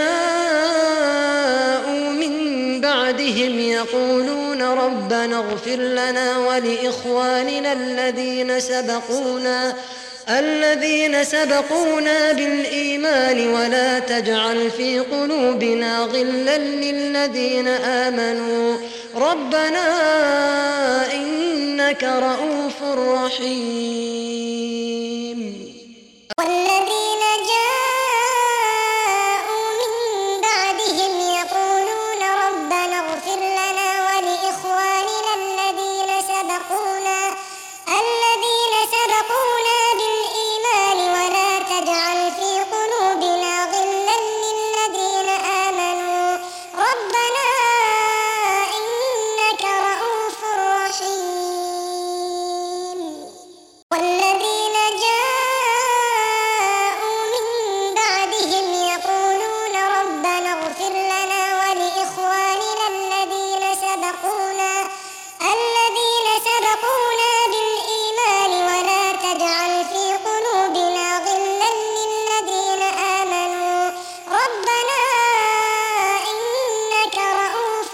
[SPEAKER 2] جاءوا من بعدهم يقولون ربنا اغفر لنا ولإخواننا الذين سبقونا بالإيمان ولا تجعل في قلوبنا غلا للذين آمنوا ربنا إنك رؤوف رحيم
[SPEAKER 1] والذين جاءوا من بعدهم يقولون ربنا اغفر لنا ولإخواننا الذين سبقونا بالإيمان ولا تجعل في قلوبنا غلا للذين آمنوا ربنا إنك رؤوف رحيم والذين جاءوا من بعدهم يقولون ربنا اغفر لنا ولإخواننا الذين سبقونا بالإيمان ولا تجعل في قلوبنا غلا للذين آمنوا ربنا إنك رؤوف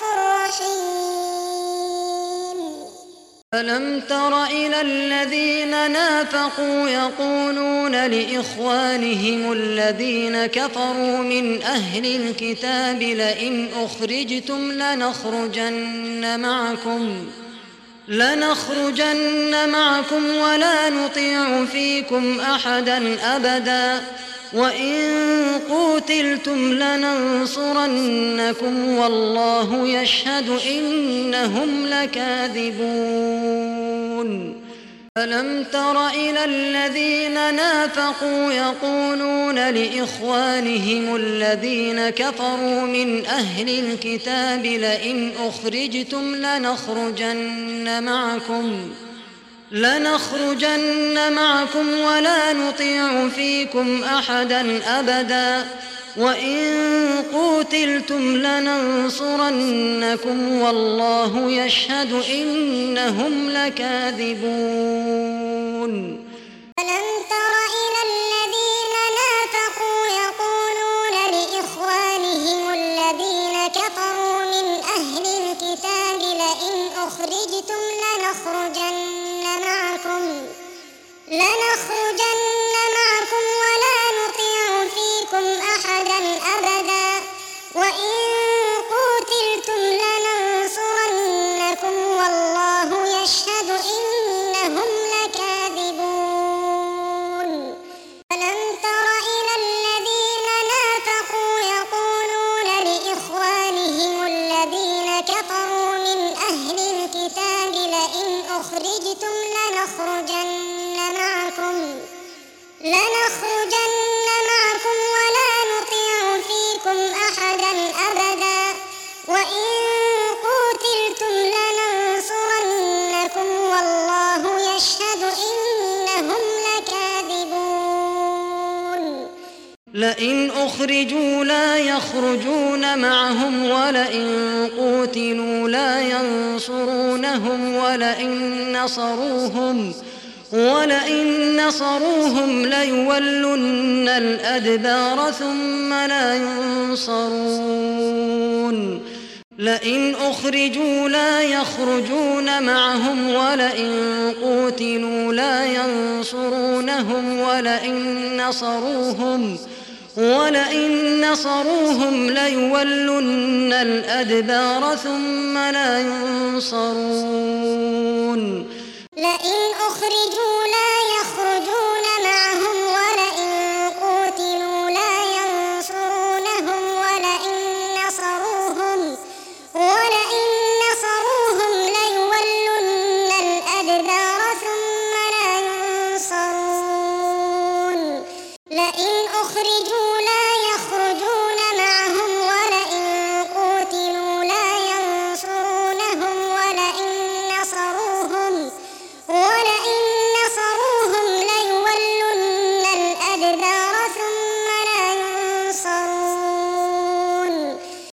[SPEAKER 1] رحيم
[SPEAKER 2] ألم تر إلى الذين نافقوا يقولون لإخوانهم الذين كفروا من أهل الكتاب لئن أخرجتم لنخرجن معكم ولا نطيع فيكم أحدا أبدا وإن قوتلتم لننصرنكم والله يشهد إنهم لكاذبون ألم تر إلى الذين نافقوا يقولون لإخوانهم الذين كفروا من أهل الكتاب لئن أخرجتم لنخرجن معكم ولا نطيع فيكم أحدا أبدا وإن قوتلتم لننصرنكم والله يشهد إنهم لكاذبون
[SPEAKER 1] ألم تر إلى الذين نافقوا يقولون لإخوانهم الذين كفروا من أهل الكتاب لئن أخرجتم لنخرجن معكم ولا نطيع فيكم أحدا أبدا وإن قوتلتم لننصرنكم والله يشهد إنهم لكاذبون ألم تر إلى الذين نافقوا يقولون لإخوانهم الذين كفروا من أهل الكتاب لئن أخرجتم لنخرجن معكم ولا نطيع فيكم أحدا أبدا وإن قوتلتم لننصرنكم والله يشهد إنهم لكاذبون
[SPEAKER 2] لئن أخرجوا لا يخرجون معهم ولئن قوتلوا لا ينصرونهم ولئن نصروهم ليولن الأدبار ثم لا ينصرون لئن أخرجوا لا يخرجون معهم ولئن قوتلوا لا ينصرونهم ولئن نصروهم ليولن الأدبار ثم لا ينصرون
[SPEAKER 1] لئن أخرجوا لا يخرجون معهم ولئن قوتلوا لا ينصرونهم ولئن نصروهم ليولن الأدبار ثم لا ينصرون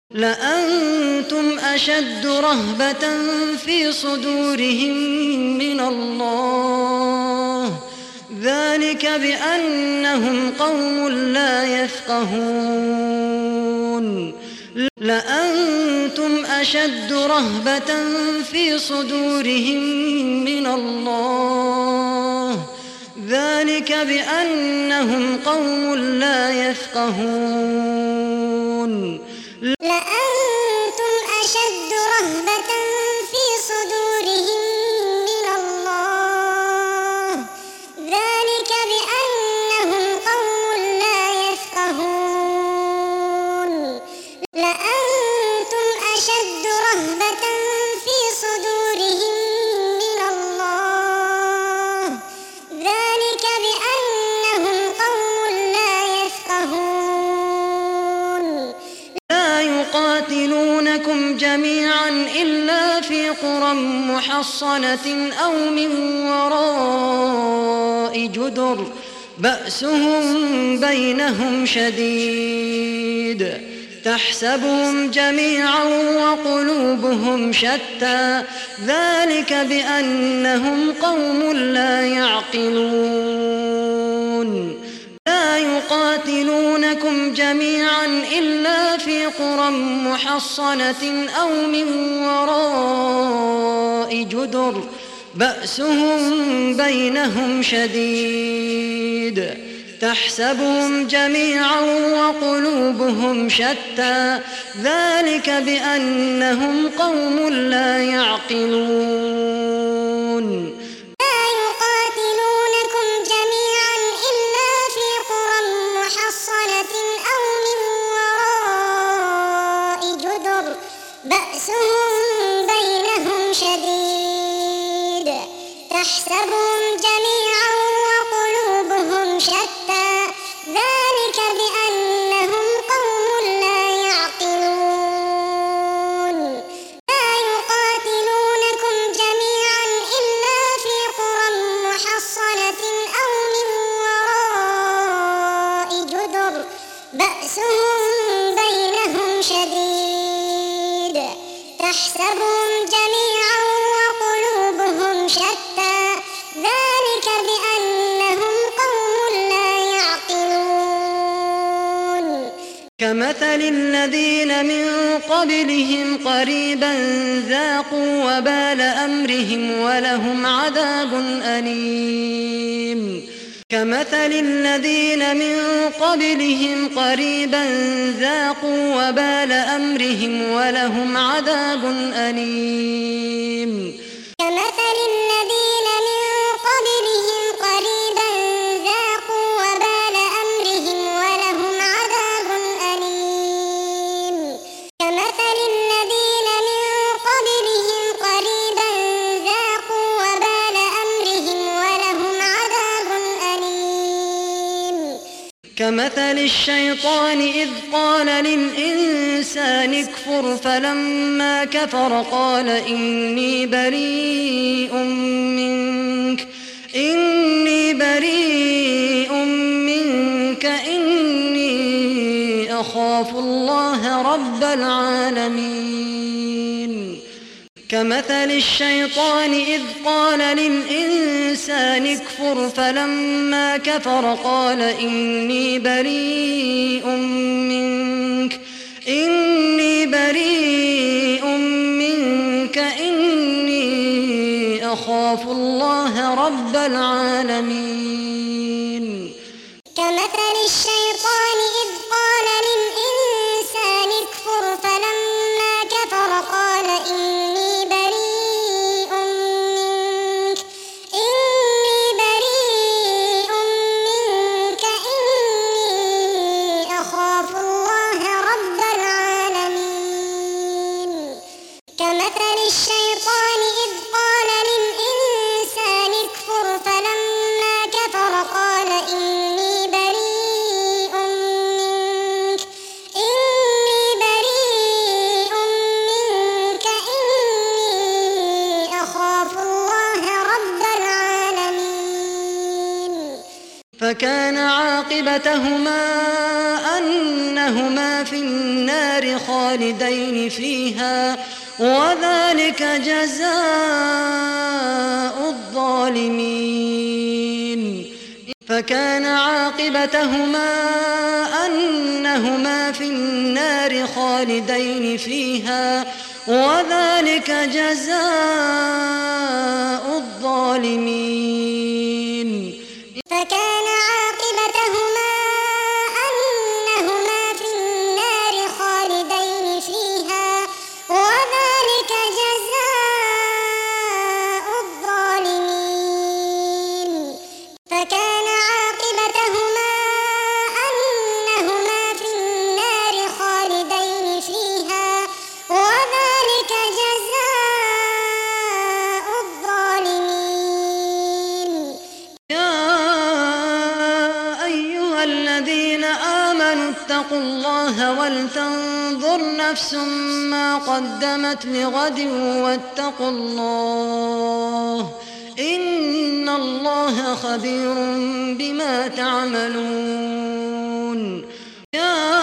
[SPEAKER 2] لأنتم أشد رهبة في صدورهم من الله ذلك بأنهم قوم لا يفقهون لأنتم أشد رهبة في صدورهم من الله ذلك بأنهم قوم لا يفقهون
[SPEAKER 1] لأنتم أشد رهبة في صدورهم من الله ذلك بأنهم قوم لا يفقهون لأنتم أشد رهبة في صدورهم من الله ذلك بأنهم قوم لا يفقهون
[SPEAKER 2] لا يقاتلونكم جميعا إلا في قرى محصنة أو من وراء جدر بأسهم بينهم شديد تحسبهم جميعا وقلوبهم شتى ذلك بأنهم قوم لا يعقلون لا يقاتلونكم جميعا إلا في قرى محصنة أو من وراء جدر بأسهم بينهم شديد تحسبهم جميعا وقلوبهم شتى ذلك بأنهم قوم لا يعقلون
[SPEAKER 1] لا يقاتلونكم جميعا إلا في قرى محصنة أو من وراء جدر بأسهم بينهم شديد تحسبهم جميعا وقلوبهم شتى ذلك بأنهم قوم لا يعقلون لا يقاتلونكم جميعا إلا في قرى محصنة أو من وراء جدر بأسهم بينهم شديد تحسبهم جميعا وقلوبهم شتى ذلك بأنهم قوم لا يعقلون
[SPEAKER 2] كمثل الذين من قبلهم قريبا ذاقوا وبال أمرهم ولهم عذاب أليم كمثل الذين من قبلهم قريبا ذاقوا وبال أمرهم ولهم عذاب أليم
[SPEAKER 1] كمثل الذين من قبلهم قريبا ذاقوا وبال أمرهم ولهم عذاب أليم كمثل الذين من قبلهم قريبا ذاقوا وبال أمرهم ولهم عذاب أليم
[SPEAKER 2] كمثل الشيطان إذ قال للإنسان اكفر فلما كفر قال إني بريء منك إني أخاف الله رب العالمين كمثل الشيطان إذ قال للإنسان اكفر فلما كفر قال إني بريء منك إني أخاف الله رب العالمين
[SPEAKER 1] كمثل الشيطان إذ قال للإنسان اكفر فلما كفر قال إني بريء منك إني أخاف الله رب العالمين كمثل الشيطان إذ قال للإنسان اكفر فلما كفر قال إني بريء منك إني أخاف الله رب العالمين
[SPEAKER 2] فكان عاقبتهما أنهما في النار خالدين خالدين فيها وذلك جزاء الظالمين. فكان عاقبتهما أنهما في النار خالدين فيها وذلك جزاء الظالمين.
[SPEAKER 1] فكان عاقبتهما أنهما في النار خالدين فيها وذلك جزاء الظالمين. فكان عاقبتهما أنهما في النار خالدين فيها وذلك جزاء الظالمين.
[SPEAKER 2] يا أيها الذين آمنوا اتقوا الله ولتنظر نفس ما قدمت لغد واتقوا الله إن الله خبير بما تعملون. يا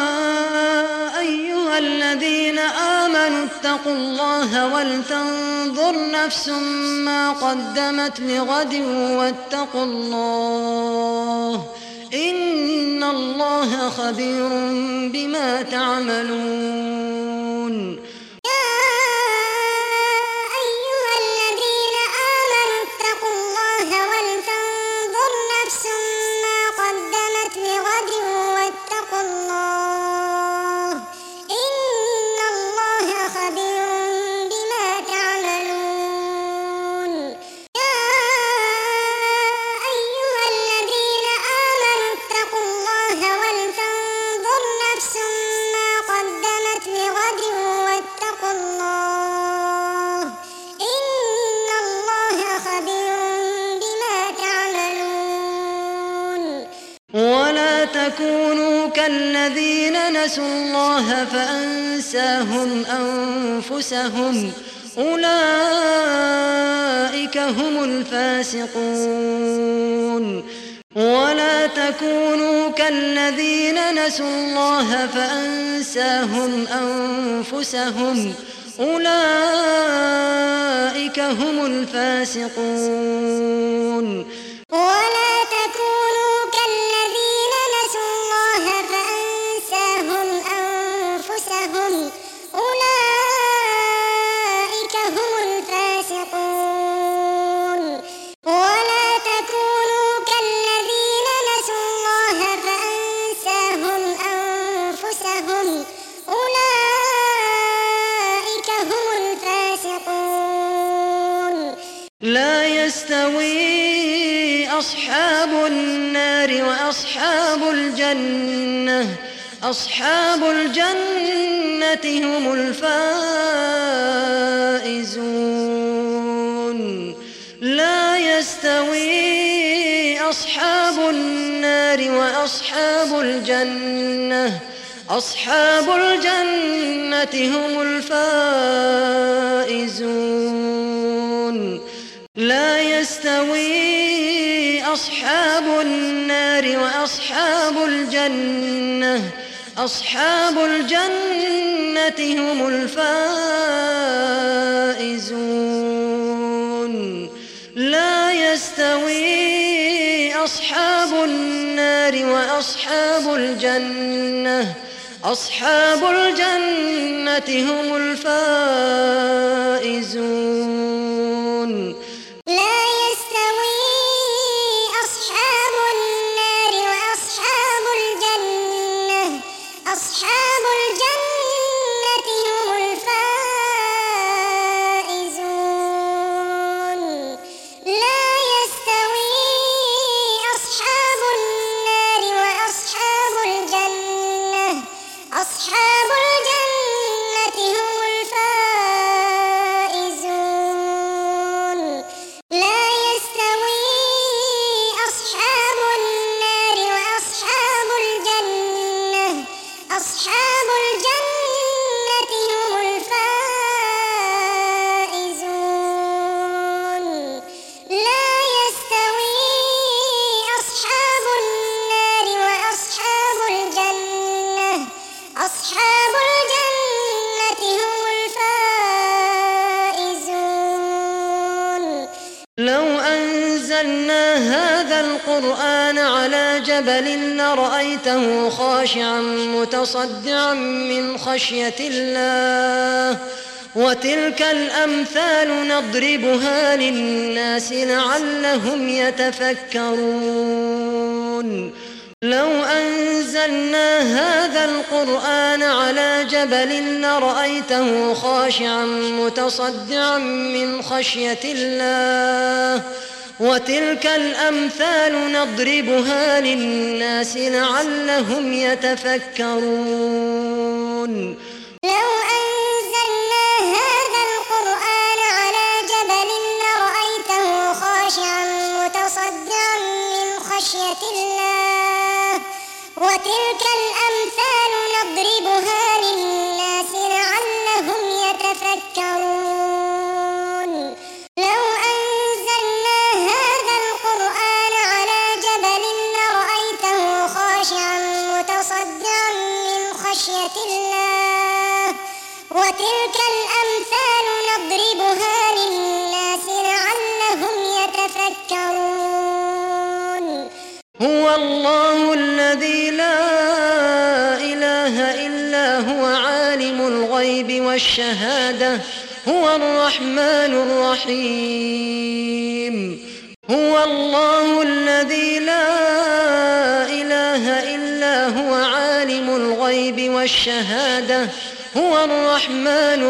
[SPEAKER 2] أيها الذين آمنوا اتقوا الله ولتنظر نفس ما قدمت لغد واتقوا الله إن الله خبير بما تعملون.
[SPEAKER 1] أيها الذين آمنوا اتقوا الله ولتنظر نفس ما قدمت لغد واتقوا الله إن الله خبير بما تعملون. أيها الذين آمنوا اتقوا الله ولتنظر نفس ما قدمت لغد واتقوا الله إن الله خبير بما تعملون.
[SPEAKER 2] ولا تكونوا كالذين نسوا الله فأنساهم أنفسهم أولئك هم الفاسقون. ولا تكونوا كالذين نسوا الله فأنساهم أنفسهم أولئك هم الفاسقون.
[SPEAKER 1] ولا تكونوا كالذين نسوا الله فأنساهم أنفسهم أولئك هم الفاسقون. ولا تكونوا كالذين نسوا الله فأنساهم أنفسهم أولئك هم الفاسقون.
[SPEAKER 2] لا يستوي أصحاب النار وأصحاب الجنة أصحاب الجنة هم الفائزون. لا يستوي أصحاب النار وأصحاب الجنة أصحاب الجنة هم الفائزون. لا يستوي أصحاب النار وأصحاب الجنة أصحاب الجنة هم الفائزون. لا يستوي أصحاب النار وأصحاب الجنة أصحاب الجنة هم الفائزون.
[SPEAKER 1] لا يستوي أصحاب النار وأصحاب الجنة أصحاب الجنة هم الفائزون. لا يستوي أصحاب النار وأصحاب الجنة أصحاب الجنة هم الفائزون.
[SPEAKER 2] القرآن على جبل لرأيته خاشعا متصدعا من خشية الله وتلك الأمثال نضربها للناس لعلهم يتفكرون لو أنزلنا هذا القرآن على جبل لرأيته خاشعا متصدعا من خشية الله وتلك الأمثال نضربها للناس لعلهم يتفكرون
[SPEAKER 1] لو أنزلنا هذا القرآن على جبل لرأيته خاشعا متصدعا من خشية الله وتلك الأمثال نضربها للناس لعلهم يتفكرون لو أنزلنا هذا القرآن على جبل لرأيته خاشعا متصدعا من خشية الله وتلك الأمثال نضربها للناس لعلهم يتفكرون
[SPEAKER 2] هو الله الذي لا إله إلا هو عالم الغيب والشهادة هو الرحمن الرحيم هو الله الذي لا إله إلا هو عالم الغيب والشهادة هو الرحمن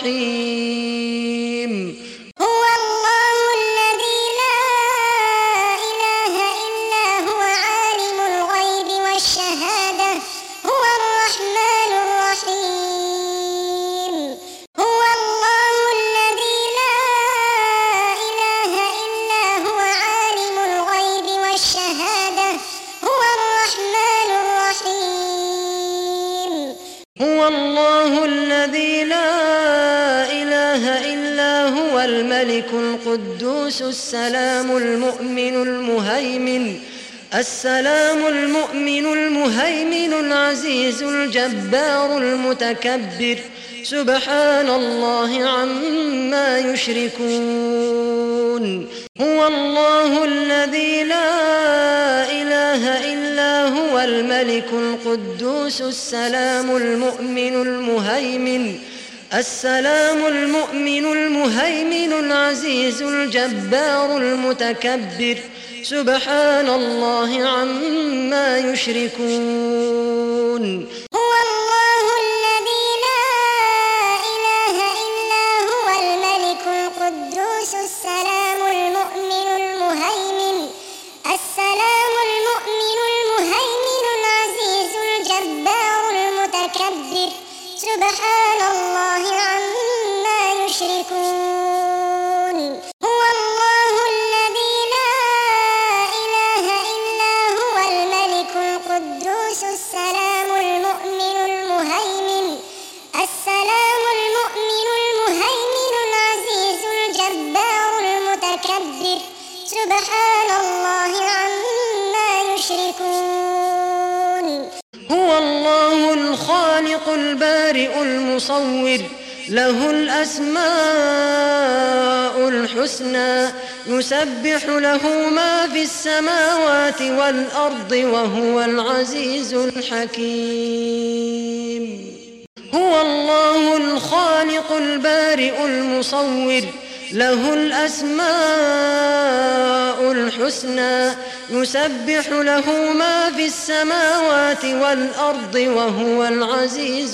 [SPEAKER 2] الرحيم
[SPEAKER 1] هو الله الذي لا إله إلا هو عالم الغيب والشهادة هو الرحمن الرحيم هو الله الذي لا إله إلا هو عالم الغيب والشهادة هو الرحمن الرحيم
[SPEAKER 2] هو الله الذي لا إله إلا هو الملك القدوس السلام المؤمن العزيز الجبار المتكبر سبحان الله عما يشركون هو الله الذي لا إله إلا هو الملك القدوس السلام المؤمن العزيز الجبار المتكبر سبحان الله عما يشركون
[SPEAKER 1] هو الله الذي لا إله إلا هو الملك القدوس السلام المؤمن العزيز الجبار المتكبر سبحان الله عما يشركون هو الله الذي لا إله إلا هو الملك القدوس السلام المؤمن العزيز الجبار المتكبر سبحان الله عما يشركون
[SPEAKER 2] هو الله الخالق البارئ المصور له الأسماء الحسنى يسبح له ما في السماوات والأرض وهو العزيز الحكيم هو الله الخالق البارئ المصور له الأسماء الحسنى يسبح له ما في السماوات والأرض وهو العزيز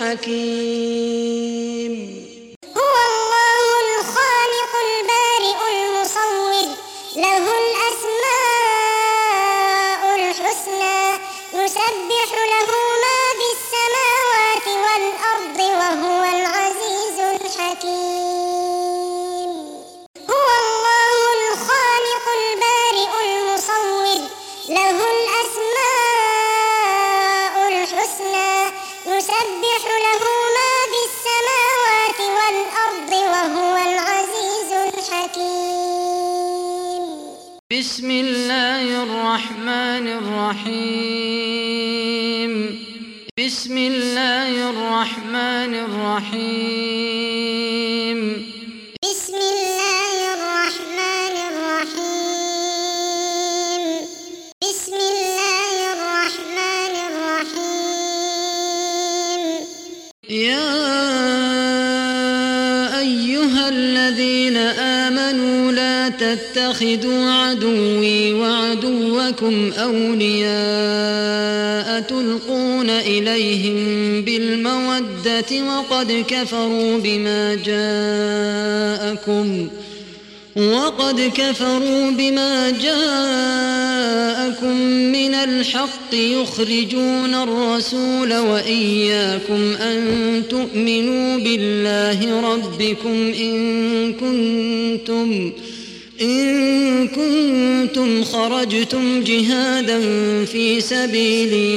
[SPEAKER 2] الحكيم
[SPEAKER 1] هو الله الخالق البارئ المصور له الأسماء الحسنى يسبح له ما في السماوات والأرض وهو العزيز الحكيم هو الله الخالق البارئ المصور له الأسماء الحسنى يسبح له ما في السماوات والأرض وهو العزيز الحكيم
[SPEAKER 2] بسم الله الرحمن الرحيم بسم الله الرحمن الرحيم
[SPEAKER 1] بسم الله الرحمن الرحيم
[SPEAKER 2] يا أيها الذين آمنوا لا تتخذوا عدوي وعدوكم أولياء تلقون إليهم بالمودة وقد كفروا بما جاءكم من الحق يخرجون الرسول وإياكم أن تؤمنوا بالله ربكم إن كنتم خرجتم جهادا في سبيلي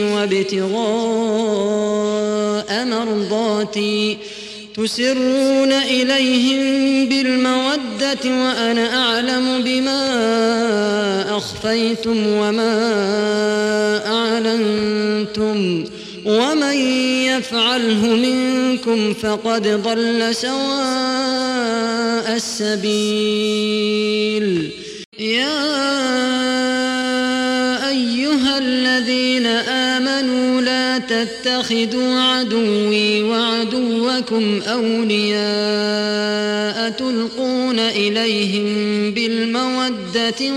[SPEAKER 2] وابتغاء مرضاتي تسرون إليهم بالمودة وأنا أعلم بما أخفيتم وما أعلنتم ومن يفعله منكم فقد ضل سواء السبيل. يا أيها الذين آمنوا لا تتخذوا عدوي وعدوكم أولياء تلقون إليهم بالمودة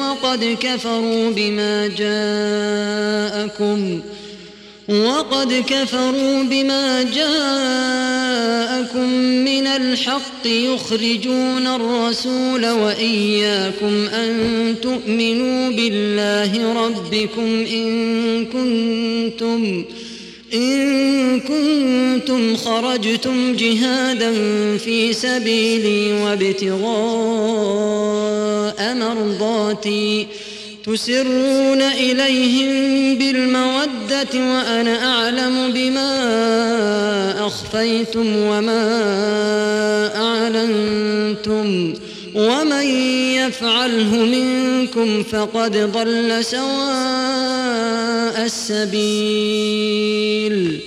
[SPEAKER 2] وقد كفروا بما جاءكم من الحق يخرجون الرسول وإياكم أن تؤمنوا بالله ربكم إن كنتم خرجتم جهادا في سبيلي وابتغاء مرضاتي تسرون إليهم بالمودة وأنا أعلم بما أخفيتم وما أعلنتم ومن يفعله منكم فقد ضل سواء السبيل.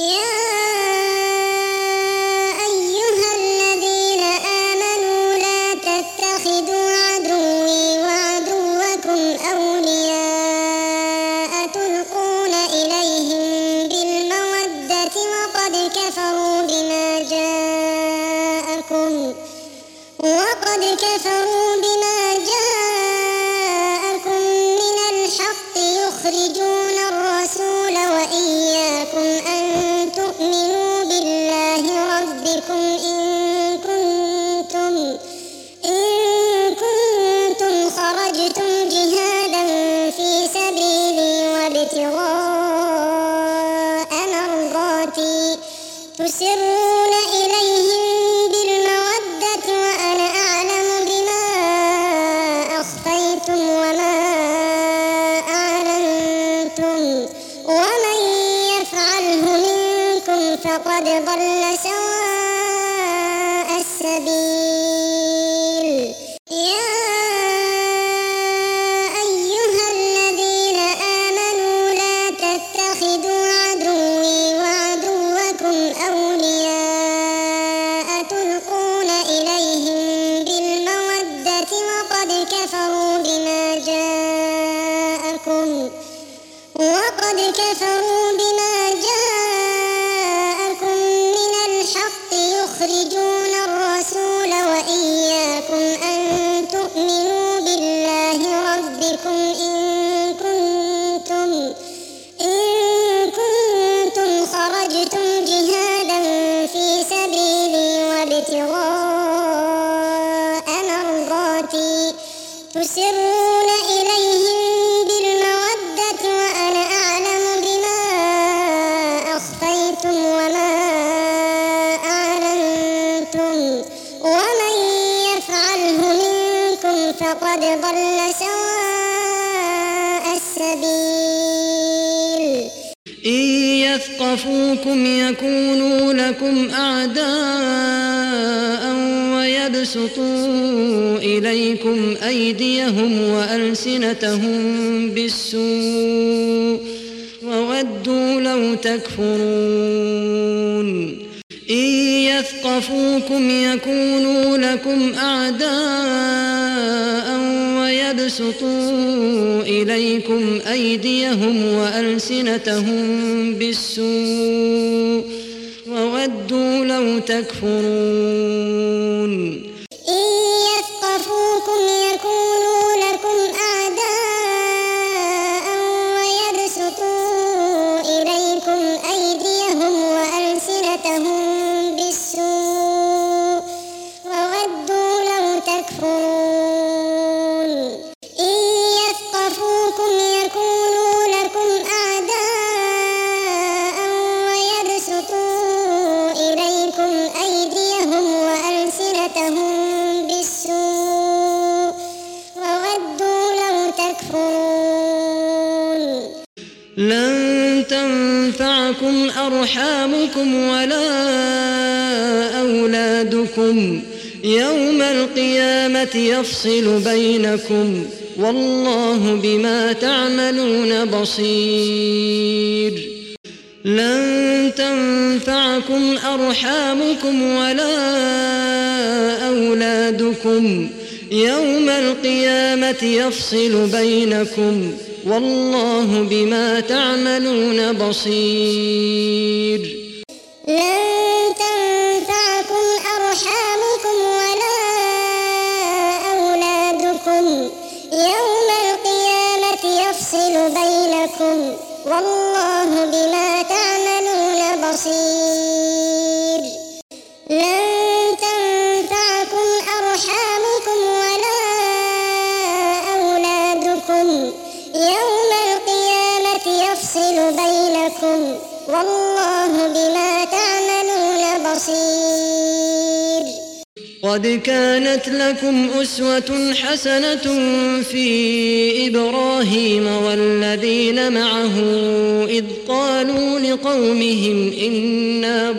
[SPEAKER 1] كفروا بما جاءكم من الحق يخرجون الرسول وإياكم أن تؤمنوا بالله ربكم إن كنتم خرجتم جهادا في سبيلي وابتغاء مرضاتي تسرون إليهم بالمودة وأنا أعلم بما أخفيتم وما أعلنتم ومن يفعله منكم فقد ضل سواء السبيل. يا أيها الذين آمنوا لا تتخذوا عدوي وعدوكم أولياء تلقون إليهم بالمودة وقد كفروا بما جاءكم من الحق يخرجون الرسول وإياكم أن تؤمنوا بالله ربكم إن كنتم خرجتم جهادا في سبيلي وابتغاء مرضاتي تسرون إليهم بالمودة وأنا أعلم بما أخفيتم وما أعلنتم ومن يفعله منكم فقد ضل سواء السبيل.
[SPEAKER 2] إن يثقفوكم يكونوا لكم أعداء ويبسطوا إليكم أيديهم وألسنتهم بالسوء وودوا لو تكفرون. إن يثقفوكم يكونوا لكم أعداء ويبسطوا إليكم أيديهم وألسنتهم بالسوء وودوا لو تكفرون
[SPEAKER 1] إن يثقفوكم يكونوا لكم أعداء ويبسطوا إليكم أيديهم وألسنتهم بالسوء وودوا لو تكفرون إن يثقفوكم يكونوا لكم أعداء ويبسطوا إليكم أيديهم وألسنتهم بالسوء وودوا لو تكفرون
[SPEAKER 2] لن تنفعكم أرحامكم ولا أولادكم يوم القيامة يفصل بينكم والله بما تعملون بصير لن تنفعكم أرحامكم ولا أولادكم يوم القيامة يفصل بينكم والله بما تعملون بصير
[SPEAKER 1] لن تنفعكم أرحامكم ولا أولادكم يوم القيامة يفصل بينكم والله بما تعملون بصير لن تنفعكم أرحامكم ولا أولادكم يوم القيامة يفصل بينكم والله بما تعملون بصير
[SPEAKER 2] قد كانت لكم أسوة حسنة في إبراهيم والذين معه إذ قالوا لقومهم إنا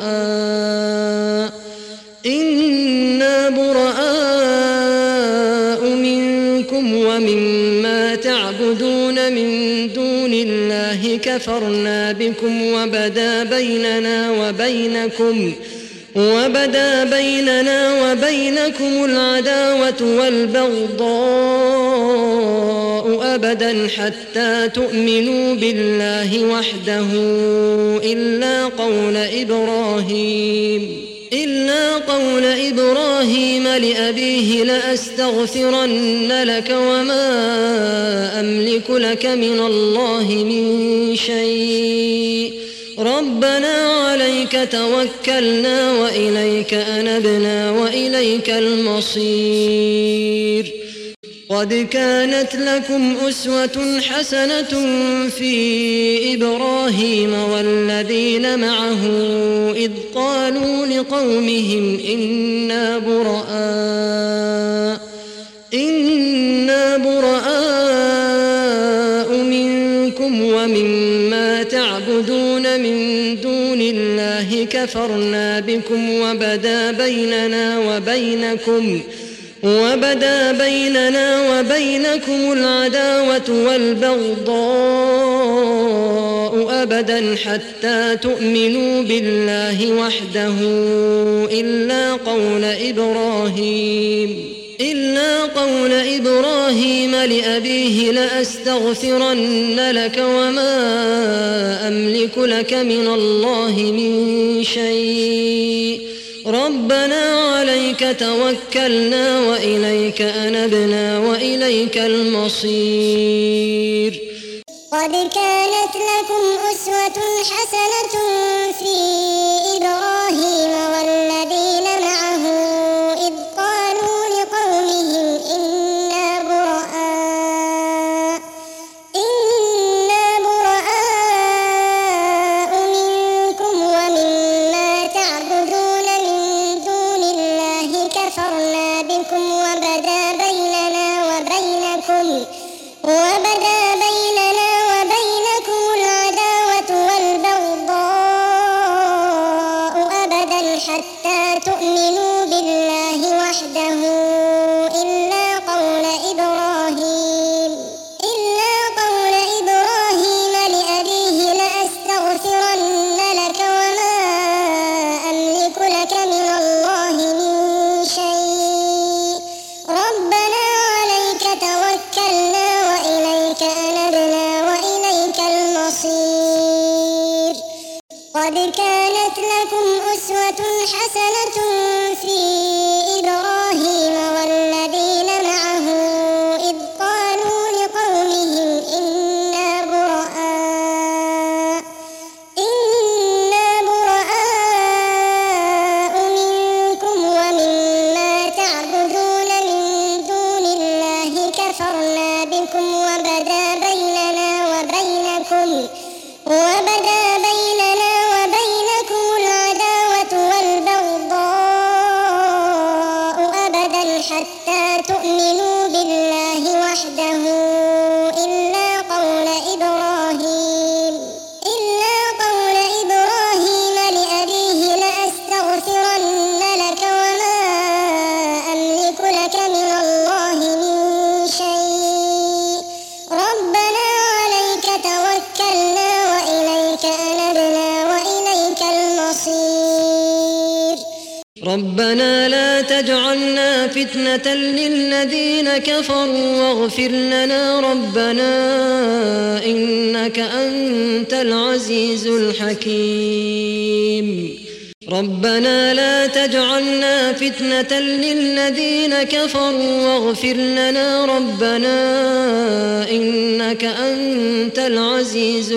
[SPEAKER 2] براء منكم ومما تعبدون من دون الله كفرنا بكم وبدا بيننا وبينكم العداوة والبغضاء أبدا حتى تؤمنوا بالله وحده إلا قول إبراهيم لأبيه لأستغفرن لك وما أملك لك من الله من شيء ربنا عليك توكلنا وإليك أنبنا وإليك المصير قد كانت لكم أسوة حسنة في إبراهيم والذين معه إذ قالوا لقومهم إنا براء منكم ومما تعبدون من دون الله كفرنا بكم وبدا بيننا وبينكم العداوة والبغضاء أبدا حتى تؤمنوا بالله وحده إلا قول إبراهيم لأبيه لأستغفرن لك وما أملك لك من الله من شيء ربنا عليك توكلنا وإليك أنبنا وإليك المصير
[SPEAKER 1] قد كانت لكم أسوة حسنة في إبراهيم والذين معه إذ قالوا لقومهم إنا براء منكم ومما تعبدون من دون الله كفرنا بكم وبدا بيننا وبينكم العداوة والبغضاء كانت لكم أسوة حسنة في إبراهيم والذين معه إذ قالوا لقومهم إنا براء منكم ومما تعبدون من دون الله كفرنا بكم وبدا بيننا وبينكم العداوة والبغضاء أبدا حتى تؤمنوا بالله وحده إلا قول إبراهيم لأبيه لأستغفرن لك وما أملك لك من الله من شيء ربنا عليك توكلنا وإليك أنبنا وإليك المصير
[SPEAKER 2] ربنا لا تجعلنا فتنة للذين كفروا واغفر لنا ربنا إنك أنت العزيز الحكيم ربنا لا تجعلنا فتنة للذين كفروا واغفر لنا ربنا إنك أنت العزيز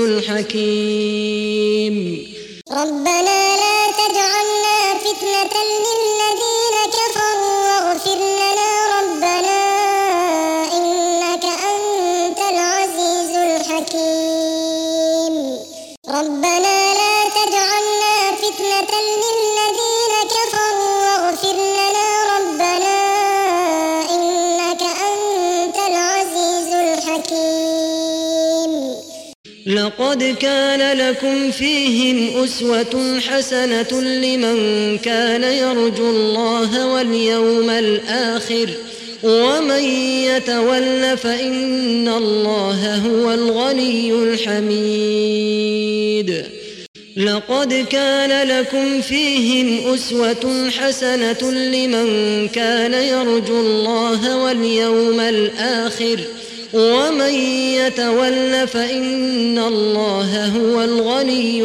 [SPEAKER 2] الحكيم
[SPEAKER 1] ربنا لا تجعلنا فتنة للذين كفروا واغفر لنا ربنا إنك أنت العزيز الحكيم ربنا لا تجعلنا فتنة للذين كفروا واغفر لنا ربنا إنك أنت العزيز الحكيم
[SPEAKER 2] لقد كان لكم فيهم أسوة حسنة لمن كان يرجو الله واليوم الآخر ومن يتول فإن الله هو الغني الحميد لقد كان لكم فيهم أسوة حسنة لمن كان يرجو الله واليوم الآخر ومن يتول فإن الله هو الغني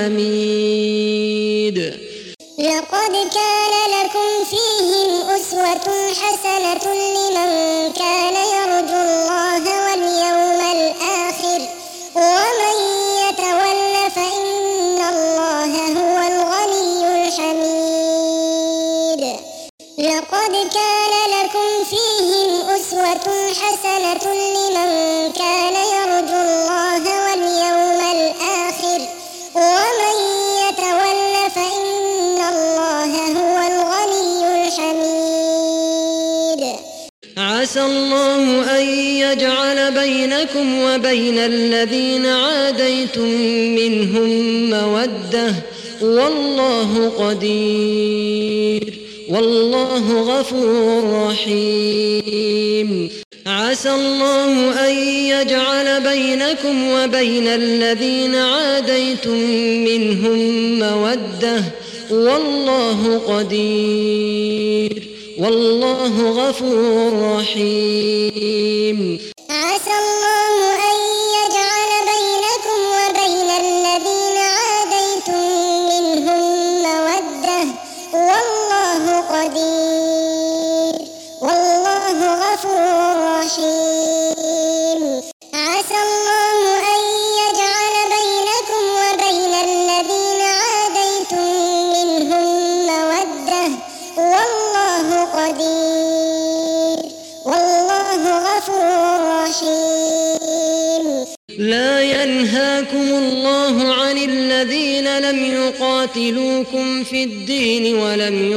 [SPEAKER 2] الحميد
[SPEAKER 1] لقد كان لكم فيهم أسوة حسنة لمن كان يرجو الله واليوم الآخر ومن يتول فإن الله هو الغني الحميد لقد كان لكم فيهم أسوة حسنة لمن كان يرجو الله واليوم الآخر ومن يتول فإن الله هو الغني الحميد
[SPEAKER 2] عسى الله أن يجعل بينكم وبين الذين عاديتم منهم مودة والله قدير والله غفور رحيم عسى الله أن يجعل بينكم وبين الذين عاديتم منهم مودة والله قدير والله غفور رحيم
[SPEAKER 1] عسى الله أن يجعل بينكم وبين الذين عاديتم منهم مودة والله قدير والله غفور رحيم عسى الله أن يجعل بينكم وبين الذين عاديتم منهم مودة والله قدير والله غفور رحيم
[SPEAKER 2] لا ينهاكم الله عن الذين لم يقاتلوكم في الدين ولم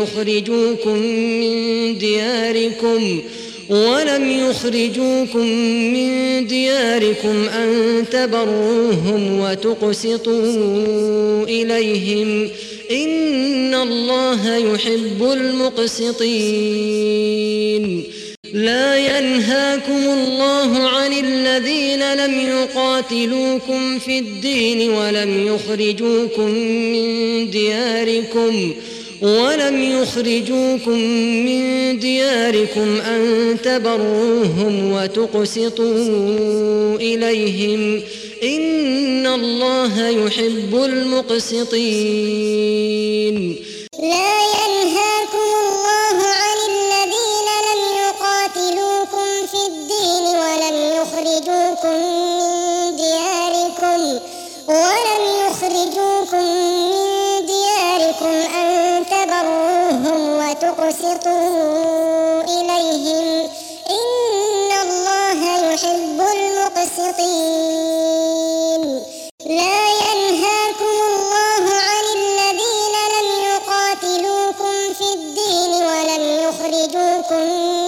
[SPEAKER 2] يخرجوكم من دياركم أن تبروهم وتقسطوا إليهم إن الله يحب المقسطين لا ينهاكم الله عن الذين لم يقاتلوكم في الدين ولم يخرجوكم ولم يخرجوكم من دياركم أن تبروهم وتقسطوا إليهم إن الله يحب المقسطين.
[SPEAKER 1] لا ينهاكم الله عن الذين لم يقاتلوكم في الدين ولم يخرجوكم من دياركم أن تبروهم وتقسطوا إليهم إن الله يحب المقسطين. لا ينهاكم الله عن الذين لم يقاتلوكم في الدين ولم يخرجوكم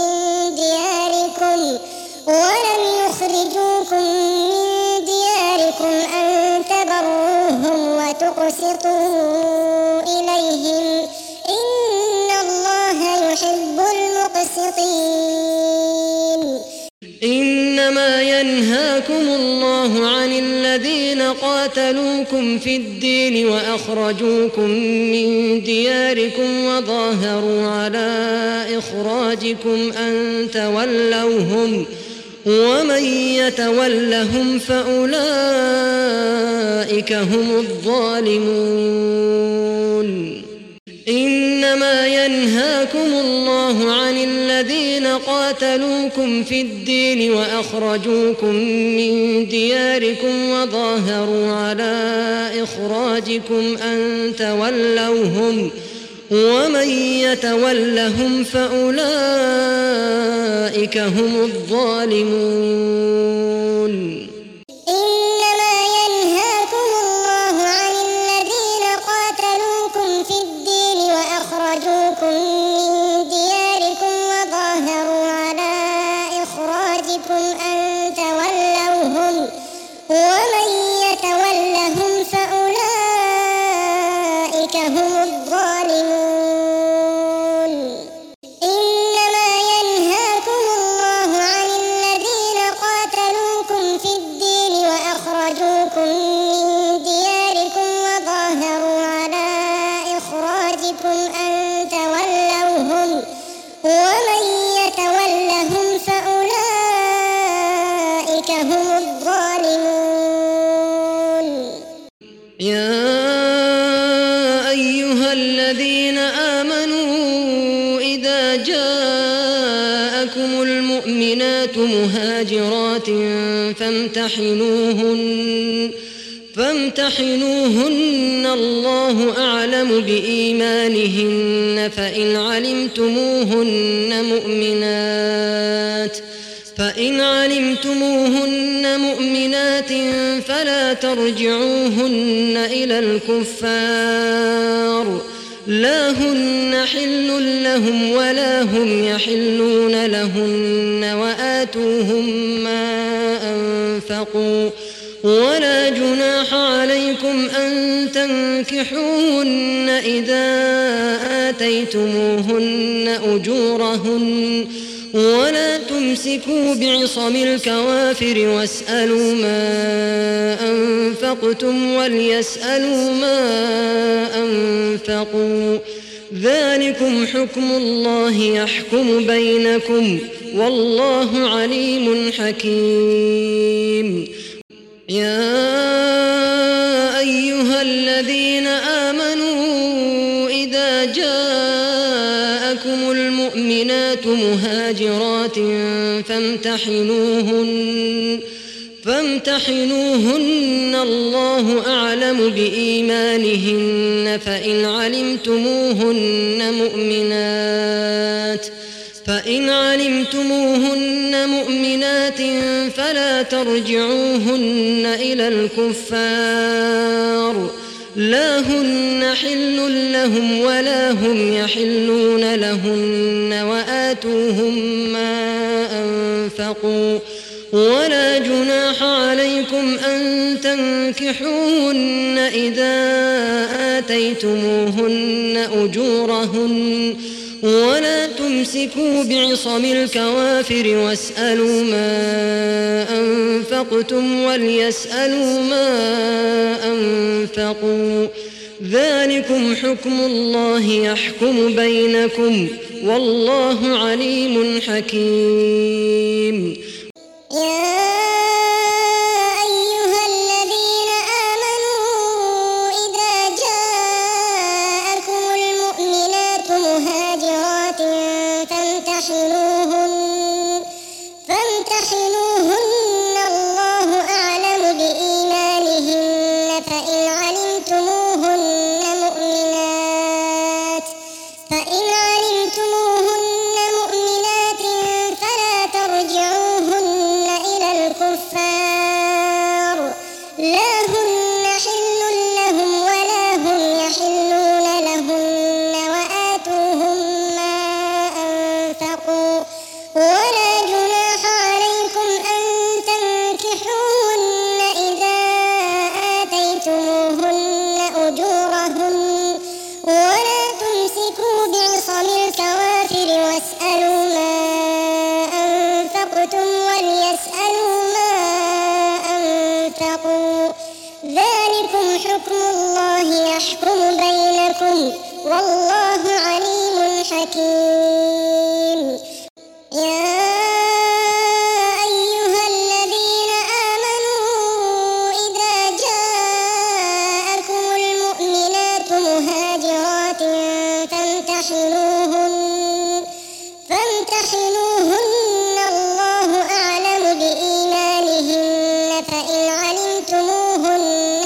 [SPEAKER 1] من دياركم أن تبروهم وتقسطوا إليهم إن الله يحب المقسطين.
[SPEAKER 2] إنما ينهاكم الله عن الذين قاتلوكم في الدين وأخرجوكم من دياركم وظاهروا على إخراجكم أن تولوهم ومن يتولهم فأولئك هم الظالمون. إنما ينهاكم الله عن الذين قاتلوكم في الدين وأخرجوكم من دياركم وظاهروا على إخراجكم أن تولوهم ومن يتولهم فأولئك هم الظالمون.
[SPEAKER 1] إنما ينهاكم الله عن الذين قاتلوكم في الدين وأخرجوكم من دياركم وظاهروا على إخراجكم أن تولوهم ومن يتولهم فأولئك هم الظالمون. إنما ينهاكم الله عن الذين قاتلوكم في الدين وأخرجوكم من دياركم وظاهروا على إخراجكم أن تولوهم ومن يتولهم فأولئك هم الظالمون.
[SPEAKER 2] يا أيها الذين آمنوا إذا جاءكم المؤمنات مهاجرات فامتحنوهن الله أعلم بإيمانهن فإن علمتموهن مؤمنات فلا ترجعوهن إلى الكفار لا هن حل لهم ولا هم يحلون لهن وآتوهم ما أنفقوا ولا جناح عليكم أن تنكحوهن إذا آتيتموهن أجورهن ولا تمسكوا بعصم الكوافر واسألوا ما أنفقتم وليسألوا ما أنفقوا ذلكم حكم الله يحكم بينكم والله عليم حكيم. يا أيها الذين آمنوا إذا جاءكم المؤمنات مهاجرات فامتحنوهن الله أعلم بإيمانهن فإن علمتموهن مؤمنات فلا ترجعوهن إلى الكفار لا هن حل لهم ولا هم يحلون لهن وآتوهم ما أنفقوا ولا جناح عليكم أن تنكحوهن إذا آتيتموهن أجورهن ولا تمسكوا بعصم الكوافر واسألوا ما أنفقتم وليسألوا ما أنفقوا ذلكم حكم الله يحكم بينكم والله عليم حكيم.
[SPEAKER 1] يا أيها الذين آمنوا إذا جاءكم المؤمنات مهاجرات فامتحنوهن الله أعلم بإيمانهن فإن علمتموهن مؤمنات فلا ترجعوهن إلى الكفار لا هن حل لهم ولا هم يحلون لهن وآتوهم ما أنفقوا ولا جناح عليكم أن تنكحوهن إذا آتيتموهن أجورهن ولا تمسكوا بعصم الكوافر واسألوا ما أنفقتم وليسألوا ما أنفقوا ذلكم حكم الله يحكم بينكم والله عليم حكيم. يا أيها الذين آمنوا إذا جاءكم المؤمنات مهاجرات فامتحنوهن الله أعلم بإيمانهن فإن علمتموهن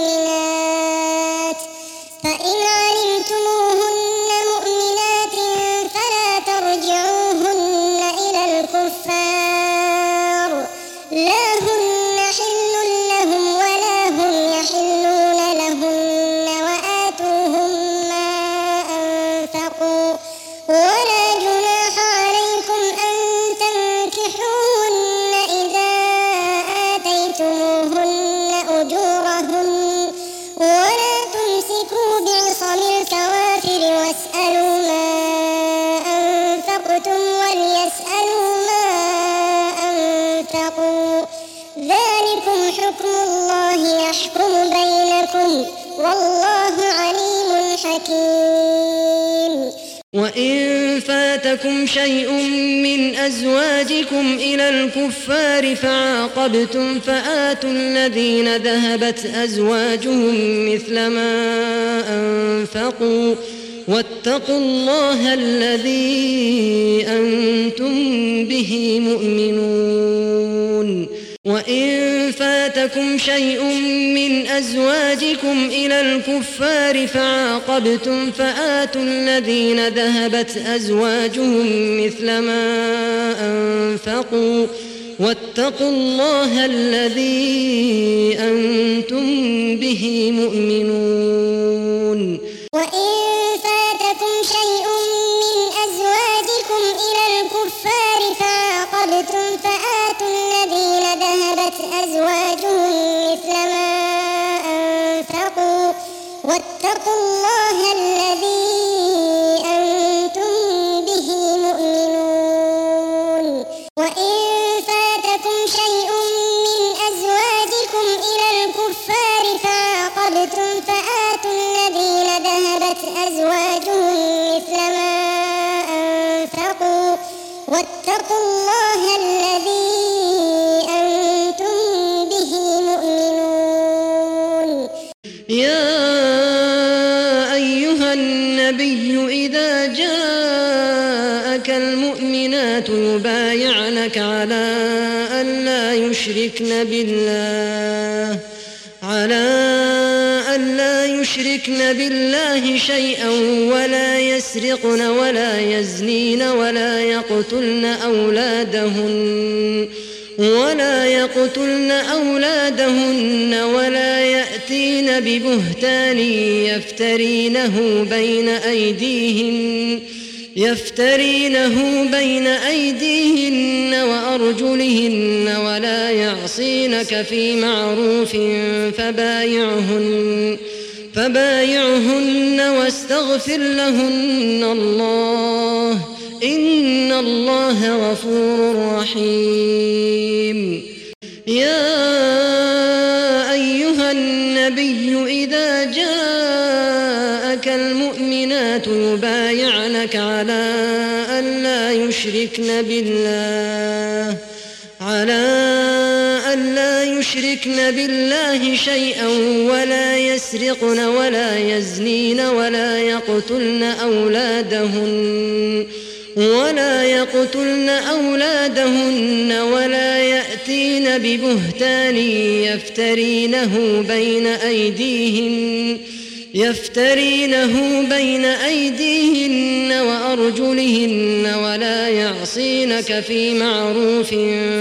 [SPEAKER 1] مؤمنات فلا ترجعوهن إلى الكفار لا هن حل لهم ولا هم يحلون لهن وآتوهم ما أنفقوا ولا جناح عليكم أن تنكحوهن إذا آتيتموهن أجورهن ولا تمسكوا بعصم الكوافر واسألوا ما أنفقتم وليسألوا ما أنفقوا ذلكم حكم الله يحكم بينكم والله عليم حكيم.
[SPEAKER 2] وإن فاتكم شيء من أزواجكم إلى الكفار فعاقبتم فآتوا الذين ذهبت أزواجهم مثل ما أنفقوا واتقوا الله الذي أنتم به مؤمنون. وإن فاتكم شيء من أزواجكم إلى الكفار فعاقبتم فآتوا الذين ذهبت أزواجهم مثل ما أنفقوا واتقوا الله الذي أنتم به مؤمنون.
[SPEAKER 1] وإن فاتكم شيء من أزواجكم إلى الكفار فعاقبتم فآتوا الذين ذهبت أزواجهم مثل ما أنفقوا واتقوا الله الذي أنتم به مؤمنون. وإن فاتكم شيء من أزواجكم إلى الكفار فعاقبتم فآتوا الذين ذهبت أزواجهم مثل ما أنفقوا واتقوا الله الذي أنتم به مؤمنون.
[SPEAKER 2] يا أيها النبي إذا جاءك المؤمنات يبايعنك على أن لا يشركن بالله شيئا ولا يسرقن ولا يزنين ولا يقتلن أولادهن ولا يأتين ببهتان يفترينه بين أيديهن وأرجلهن ولا يعصينك في معروف فبايعهن واستغفر لهن الله إن الله غفور رحيم. يا أيها النبي إذا جاءك جاءك المؤمنات يبايعنك على ألا يشركن بالله شيئا ولا يسرقن ولا يزنين ولا يقتلن أولادهن ولا يأتين ببهتان يفترينه بين أيديهن وأرجلهن ولا يعصينك في معروف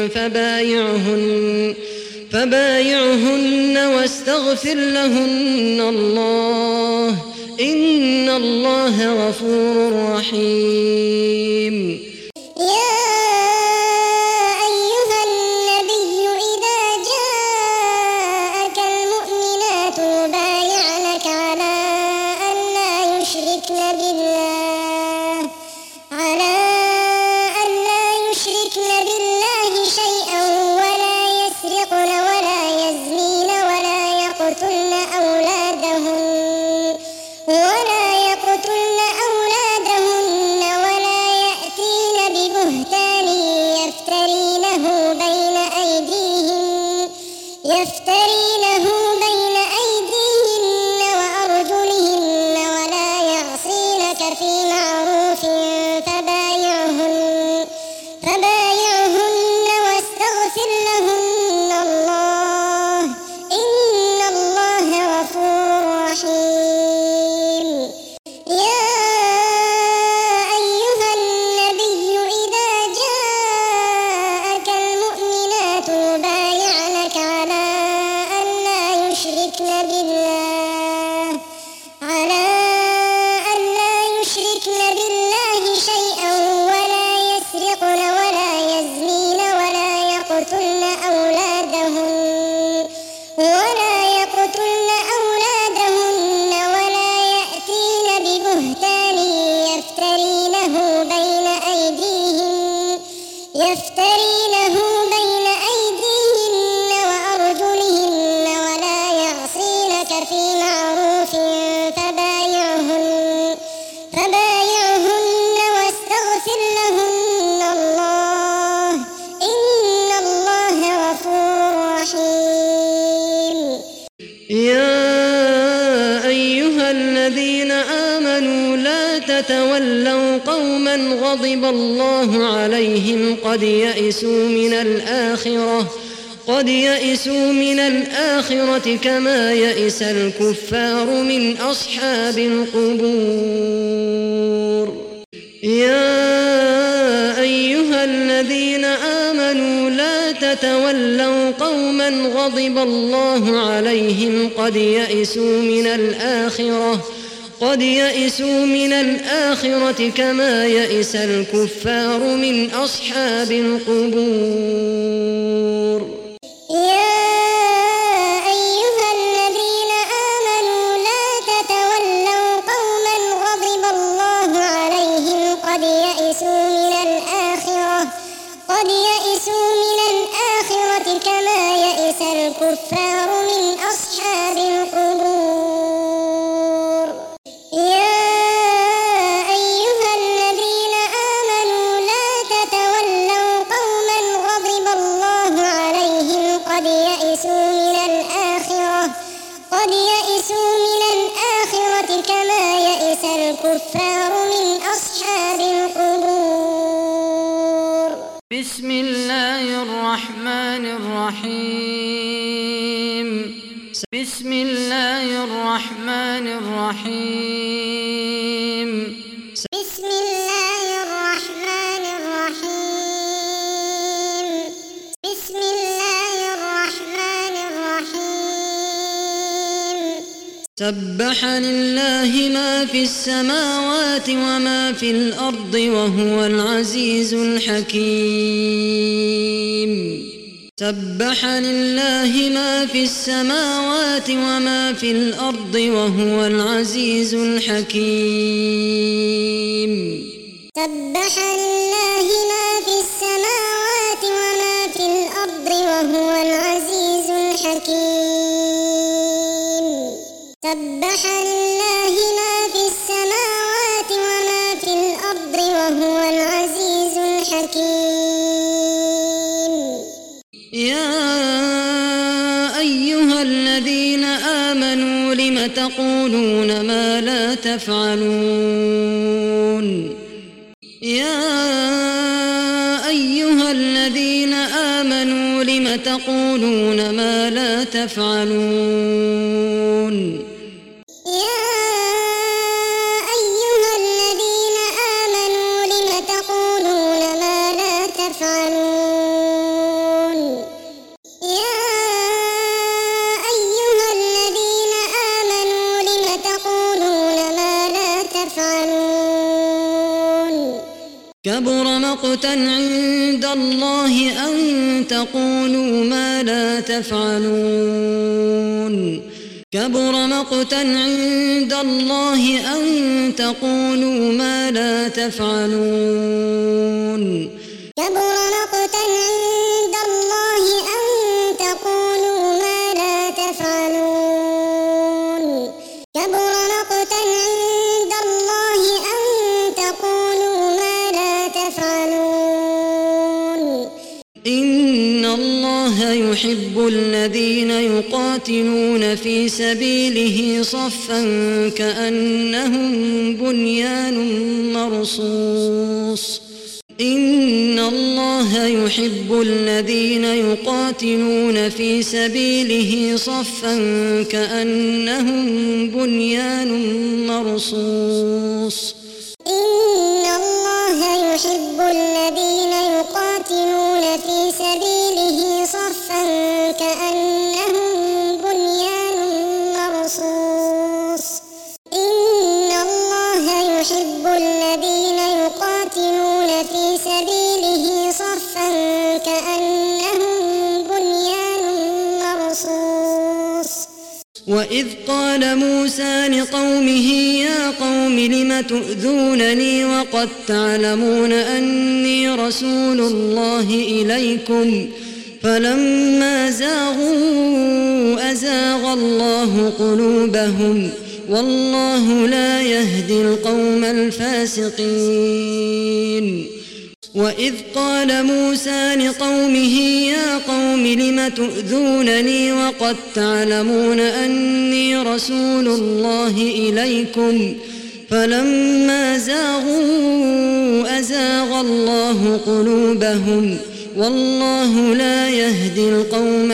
[SPEAKER 2] فبايعهن واستغفر لهن الله إن الله غفور رحيم.
[SPEAKER 1] يا أيها النبي إذا جاءك المؤمنات يبايعنك على ألا يشركن بالله شيئا ولا يسرقن ولا يزنين ولا يقتلن أولادهن ولا يأتين ببهتان يفترينه بين أيديهن وأرجلهن ولا يعصينك في معروف فبايعهن واستغفر لهن الله إن الله غفور رحيم. يا أيها النبي إذا جاءك المؤمنات يبايعنك على ألا يشركن بالله شيئا ولا يسرقن ولا يزنين ولا يقتلن أولادهن ولا يأتين ببهتان يفترينه بين أيديهن وأرجلهن ولا يعصينك في معروف فبايعهن واستغفر لهن الله إن الله غفور رحيم.
[SPEAKER 2] يا أيها الذين آمنوا لا تتولوا قوما غضب الله عليهم قد يئسوا من الآخرة كما يئس الكفار من أصحاب القبور. يا أيها الذين آمنوا لا تتولوا قوما غضب الله عليهم قد يئسوا من الآخرة كما يئس الكفار من أصحاب القبور.
[SPEAKER 1] يا أيها الذين آمنوا لا تتولوا قوما غضب الله عليهم قد يئسوا من الآخرة كما يئس الكفار من أصحاب القبور. يا أيها الذين آمنوا لا تتولوا قوما غضب الله عليهم قد يئسوا من الآخرة كما يئس الكفار من أصحاب القبور.
[SPEAKER 2] بسم الله الرحمن الرحيم. بسم الله الرحمن الرحيم.
[SPEAKER 1] بسم الله الرحمن الرحيم. بسم الله الرحمن الرحيم.
[SPEAKER 2] سبح لله ما في السماوات وما في الأرض وهو العزيز الحكيم. سبح لله ما في السماوات وما في الأرض وهو العزيز الحكيم.
[SPEAKER 1] سبح لله ما في السماوات وما في الأرض وهو العزيز الحكيم. سبح لله ما في
[SPEAKER 2] تفعلون يا أيها الذين آمنوا لم تقولون ما لا تفعلون
[SPEAKER 1] يا أيها الذين آمنوا لم تقولون ما لا تفعلون يا أيها الذين آمنوا لم تقولون ما لا تفعلون كبر مقتا عند الله أن تقولوا ما لا تفعلون كبر مقتا عند الله أن تقولوا ما لا تفعلون كبر مقتا عند الله أن تقولوا ما لا تفعلون كبر مقتا عند الله أن تقولوا ما لا تفعلون إن الله يحب الذين يقاتلون في سبيله صفا كأنهم بنيان مرصوص إن الله يحب الذين يقاتلون في سبيله صفا كأنهم بنيان مرصوص إن الله يحب الذين يقاتلون في سبيله صفا كأنهم بنيان مرصوص إن الله يحب الذين يقاتلون في سبيله صفا كأنهم بنيان مرصوص وإذ قال موسى لقومه يا قوم لم تؤذونني وقد تعلمون أني رسول الله إليكم فلما زاغوا أزاغ الله قلوبهم والله لا يهدي القوم الفاسقين وإذ قال موسى لقومه يا قوم لم تؤذونني وقد تعلمون أني رسول الله إليكم فلما زاغوا أزاغ الله قلوبهم والله لا يهدي القوم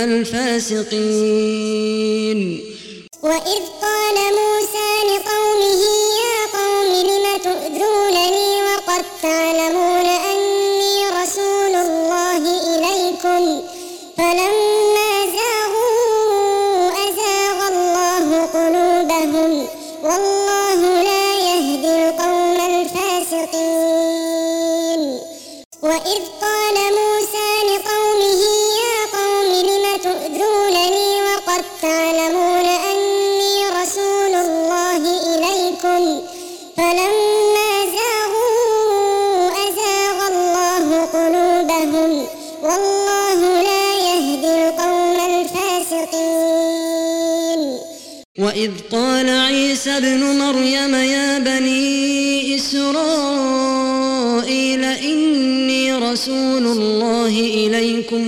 [SPEAKER 1] الفاسقين وإذ قال موسى لقومه يا قوم لم تؤذونني وقد تعلمون أني رسول الله إليكم فلما زاغوا أزاغ الله قلوبهم والله لا يهدي القوم الفاسقين وإذ قال موسى لقومه يا قوم لم تؤذونني وقد تعلمون أني رسول الله إليكم فلما زاغوا أزاغ الله قلوبهم والله لا يهدي القوم الفاسقين وإذ قال عيسى ابن مريم يا بني إسرائيل إني رسول الله إليكم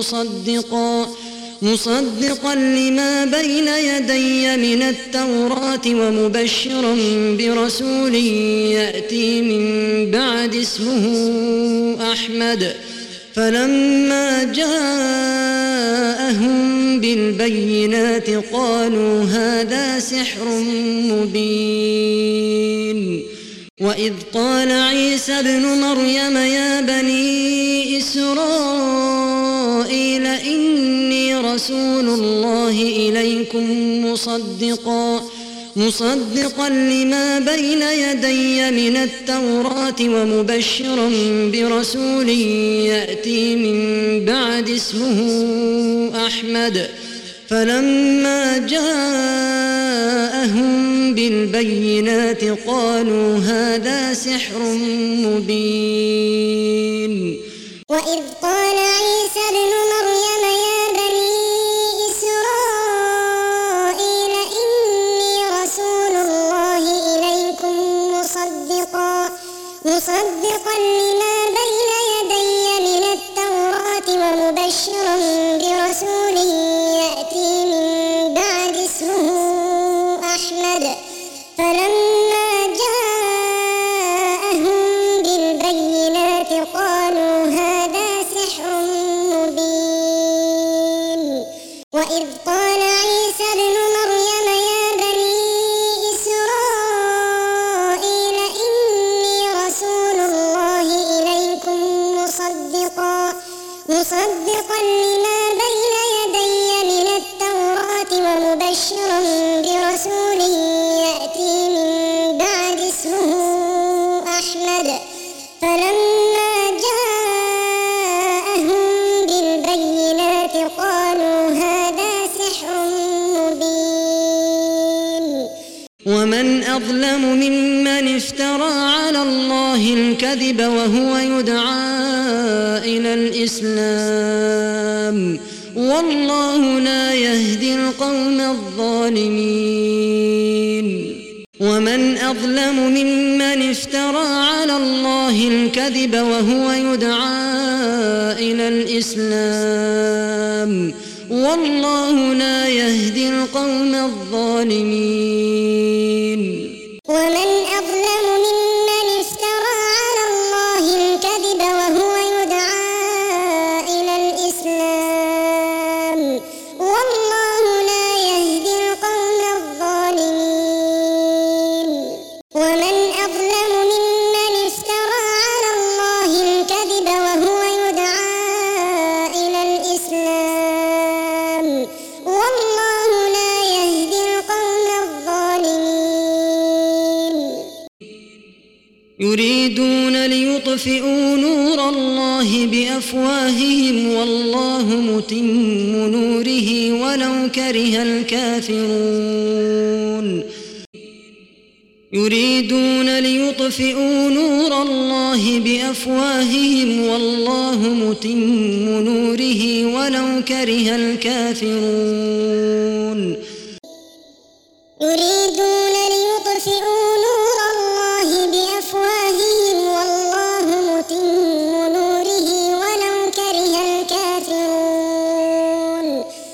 [SPEAKER 1] مصدقا لما بين يدي من التوراة ومبشرا برسول يأتي من بعد اسمه أحمد فلما جاءهم بالبينات قالوا هذا سحر مبين وإذ قال عيسى ابن مريم يا بني إسرائيل إني رسول الله إليكم مصدقا لما بين يدي من التوراة ومبشرا برسول يأتي من بعد اسمه أحمد فلما جاءهم بالبينات قالوا هذا سحر مبين وإذ قال عيسى ابن مريم يا بني إسرائيل إني رسول الله إليكم مصدقا لما بين يدي من التوراة ومبشرا برسول يأتي من بعد اسمه أحمد فلما
[SPEAKER 2] أظلم ممن افترى على الله الكذب وهو يدعى إلى الإسلام والله لا يهدي القوم الظالمين ومن أظلم ممن افترى على الله الكذب وهو يدعى إلى الإسلام والله لا يهدي القوم الظالمين
[SPEAKER 1] ومن أظلم ممن افترى على الله الكذب وهو يدعى إلى الإسلام والله لا يهدي القوم الظالمين ومن أظلم ممن افترى على الله الكذب وهو يدعى إلى الإسلام والله لا يهدي القوم الظالمين
[SPEAKER 2] يريدون ليطفئوا نور الله بأفواههم والله متم نوره ولو كره الكافرون يريدون ليطفئوا نور الله بأفواههم والله متم نوره ولو كره الكافرون
[SPEAKER 1] يريدون ليطفئوا نور الله بأفواههم والله متم نوره ولو كره الكافرون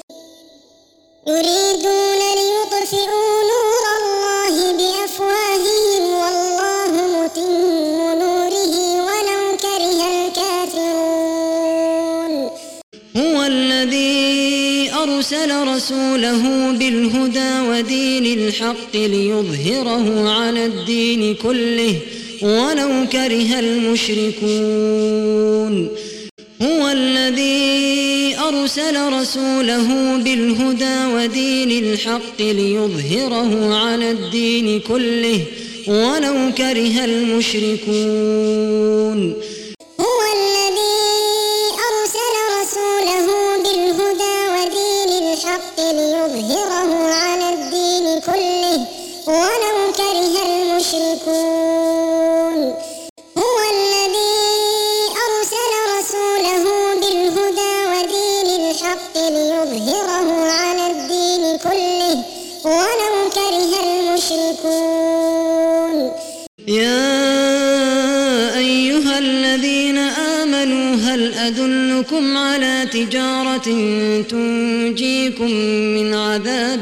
[SPEAKER 1] يريدون ليطفئوا نور الله بأفواههم والله متم نوره ولو كره الكافرون
[SPEAKER 2] هو الذي أرسل رسوله بالهدى ودين الحق ليظهره على الدين كله ولو كره المشركون هو الذي أرسل رسوله بالهدى ودين الحق ليظهره على الدين كله ولو كره المشركون
[SPEAKER 1] هو الذي أرسل رسوله بالهدى ودين الحق ليظهره على الدين كله ولو كره المشركون هو الذي أرسل رسوله بالهدى ودين الحق ليظهره على الدين كله ولو كره المشركون
[SPEAKER 2] يا أيها الذين آمنوا هل أدلكم على تجارة تنجيكم من عذاب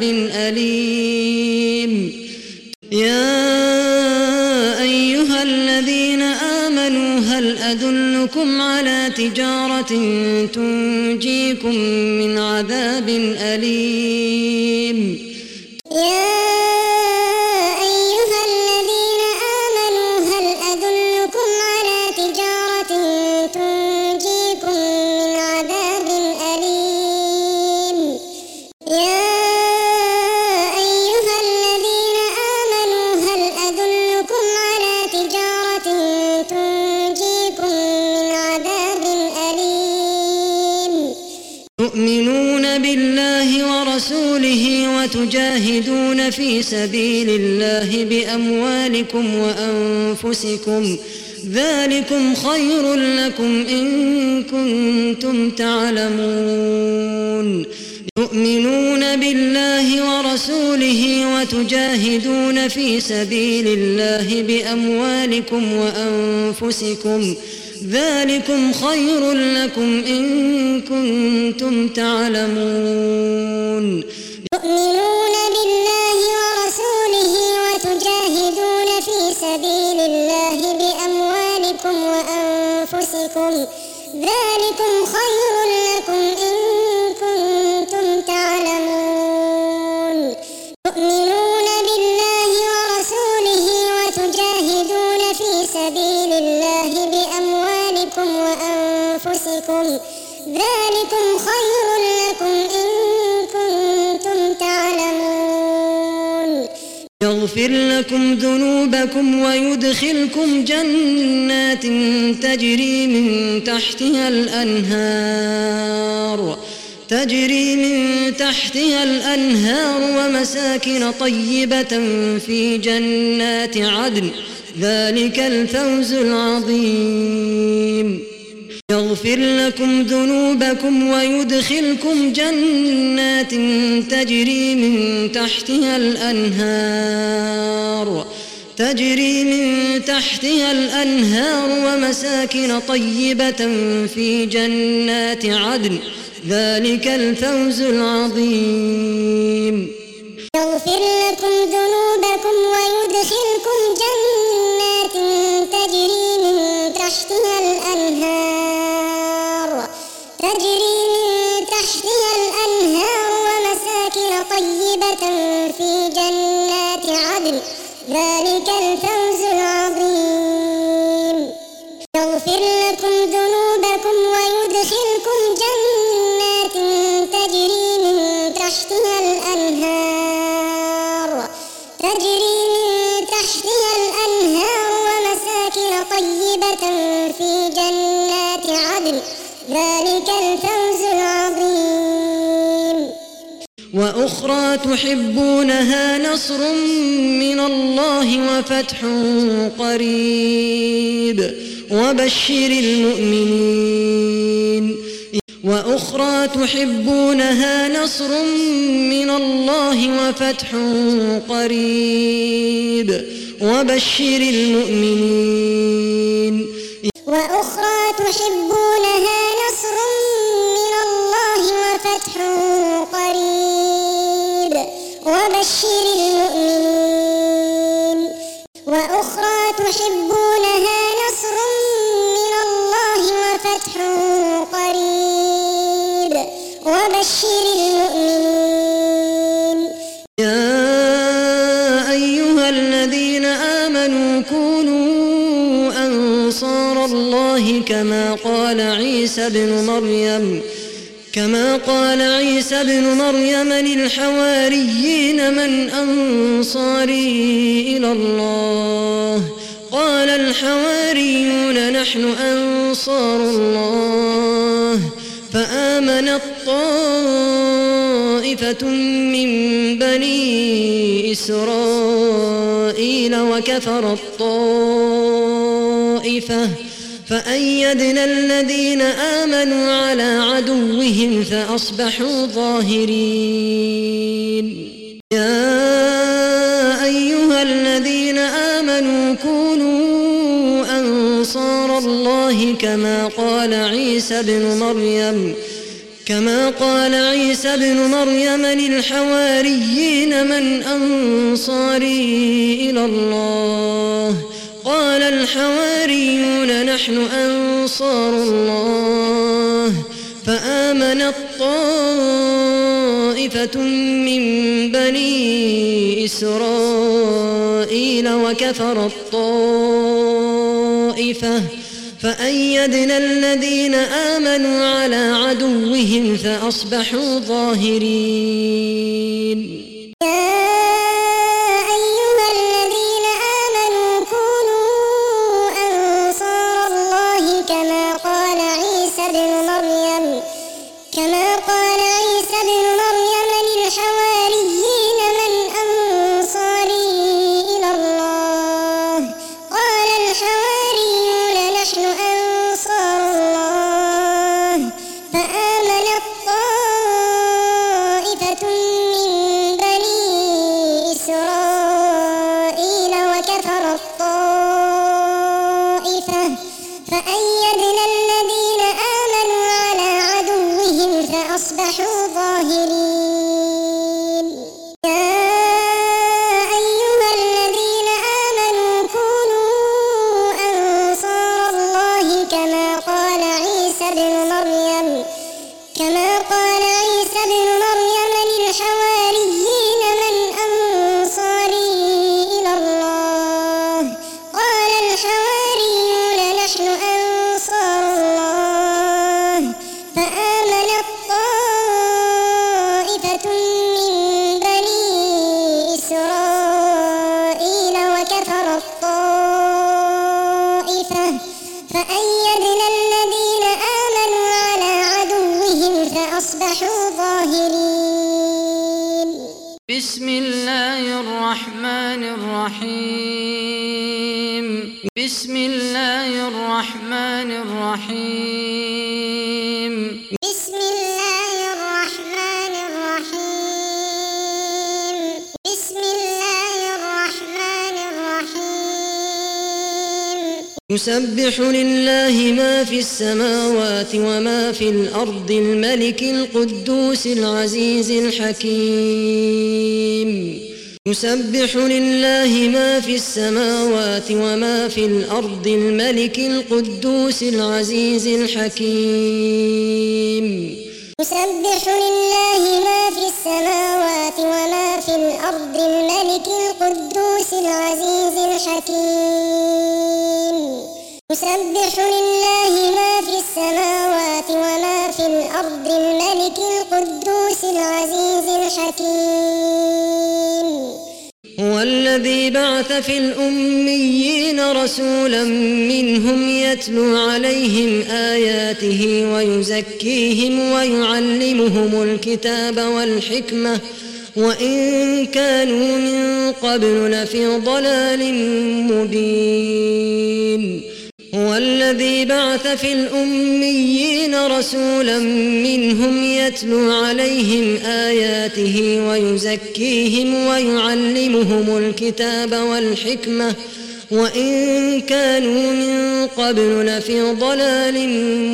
[SPEAKER 2] أليم يا أيها الذين آمنوا هل أدلكم على تجارة تنجيكم من عذاب أليم
[SPEAKER 1] يا أيها الذين آمنوا هل أدلكم على تجارة تنجيكم من عذاب أليم يا أيها الذين آمنوا هل أدلكم على تجارة تنجيكم من عذاب أليم
[SPEAKER 2] تؤمنون بالله ورسوله وتجاهدون في سبيل الله بأموالكم وأنفسكم ذلكم خير لكم إن كنتم تعلمون تؤمنون بالله ورسوله وتجاهدون في سبيل الله بأموالكم وأنفسكم ذلكم خير لكم إن كنتم تعلمون
[SPEAKER 1] تؤمنون بالله ورسوله وتجاهدون في سبيل الله بأموالكم وأنفسكم ذلكم خير لكم إن كنتم تعلمون تؤمنون بالله ورسوله وتجاهدون في سبيل الله بأموالكم وأنفسكم ذلكم خير لكم إن كنتم تعلمون
[SPEAKER 2] يغفر لكم ذنوبكم ويدخلكم جنات تجري من تحتها الأنهار تجري من تحتها الأنهار ومساكن طيبة في جنات عدن ذلك الفوز العظيم. يغفر لكم ذنوبكم ويدخلكم جنات تجري من تحتها الأنهار ومساكن طيبة في جنات عدن ذلك الفوز العظيم.
[SPEAKER 1] يغفر لكم ذنوبكم ويدخلكم جنات تجري من تحتها الأنهار ومساكن طيبة في جنات عدن ذلك الفوز العظيم. يغفر لكم ذنوبكم ويدخلكم جنات تجري من تحتها الأنهار ومساكن طيبة في جنات عدن ذلك الفوز العظيم.
[SPEAKER 2] وأخرى تحبونها نصر من الله وفتح قريب وبشر المؤمنين. وأخرى تحبونها نصر من الله وفتح قريب وبشر المؤمنين.
[SPEAKER 1] وأخرى تحبونها نصر من الله وفتح قريب وبشر المؤمنين. وأخرى تحبونها نصر من الله وفتح قريب وبشر المؤمنين.
[SPEAKER 2] يا أيها الذين آمنوا كونوا أنصار الله كما قال عيسى بن مريم للحواريين من أنصاري إلى الله قال الحواريون نحن أنصار الله. فآمنت طائفة من بني إسرائيل وكفرت طائفة فأيدنا الذين آمنوا على عدوهم فأصبحوا ظاهرين. يا أيها الذين آمنوا كونوا أنصار الله كما قال عيسى بن مريم للحواريين من أنصاري إلى الله قال الحواريون نحن أنصار الله. فآمنت طائفة من بني إسرائيل وكفرت طائفة فأيدنا الذين آمنوا على عدوهم فأصبحوا ظاهرين.
[SPEAKER 1] كما قال عيسى بن مريم للحواريين من أنصاري إلى الله قال الحواريون نحن أنصار الله. فآمنت طائفة من بني إسرائيل وكفرت طائفة فأيدنا الذين آمنوا على عدوهم فأصبحوا ظاهرين. يا أيها الذين آمنوا كونوا أنصار الله كما قال عيسى بن مريم للحواريين من أنصاري إلى الله قال الحواريون نحن أنصار الله. فآمنت طائفة من بني إسرائيل وكفرت طائفة فأيدنا الذين آمنوا على عدوهم فأصبحوا
[SPEAKER 2] بسم الله الرحمن الرحيم بسم الله الرحمن الرحيم
[SPEAKER 1] بسم الله الرحمن الرحيم بسم الله الرحمن الرحيم
[SPEAKER 2] يسبح لله ما في السماوات وما في الأرض الملك القدوس العزيز الحكيم يسبح لله ما في السماوات وما في الأرض الملك القدوس العزيز الحكيم
[SPEAKER 1] يسبح لله ما في السماوات وما في الأرض الملك القدوس العزيز الحكيم يسبح لله ما في السماوات وما في الأرض الملك القدوس العزيز الحكيم
[SPEAKER 2] هو الذي بعث في الأميين رسولا منهم يتلو عليهم آياته ويزكيهم ويعلمهم الكتاب والحكمة وإن كانوا من قبل لفي ضلال مبين هو الذي بعث في الأميين رسولا منهم يتلو عليهم آياته ويزكيهم ويعلمهم الكتاب والحكمة وإن كانوا من قبل لفي ضلال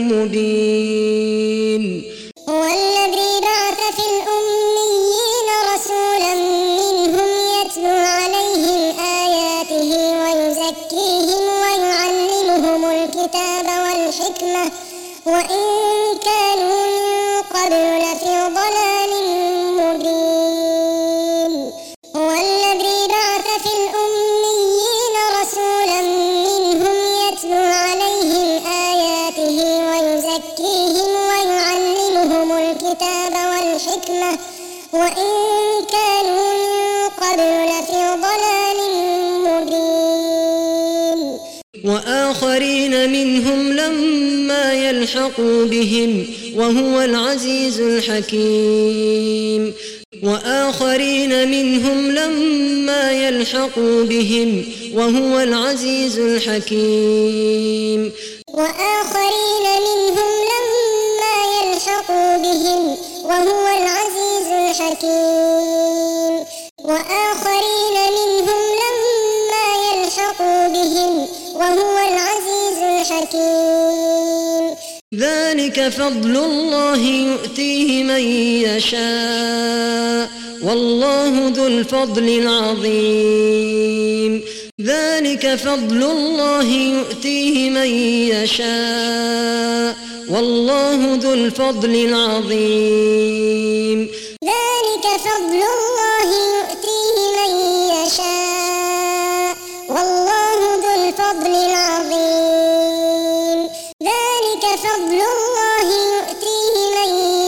[SPEAKER 2] مبين
[SPEAKER 1] هو الذي بعث في الأميين رسولا منهم يتلو عليهم آياته ويزكيهم ويعلمهم الكتاب والحكمة وإن كانوا من قبل لفي ضلال مبين هو الذي بعث في الأميين رسولا منهم يتلو عليهم آياته ويزكيهم ويعلمهم الكتاب والحكمة وإن كانوا من قبل لفي ضلال مبين
[SPEAKER 2] وآخرين منهم لما يلحقوا بهم وهو العزيز الحكيم وآخرين منهم لما يلحقوا بهم وهو العزيز الحكيم
[SPEAKER 1] وآخرين منهم لما يلحقوا بهم وهو العزيز الحكيم وآخرين منهم لما يلحقوا بهم وهو العزيز الحكيم
[SPEAKER 2] ذلك فضل الله يؤتيه من يشاء والله ذو الفضل العظيم ذلك فضل الله يؤتيه من يشاء والله ذو الفضل العظيم
[SPEAKER 1] ذلك فضل الله يؤتيه من يشاء والله ذو الفضل العظيم ذلك فضل الله يؤتيه من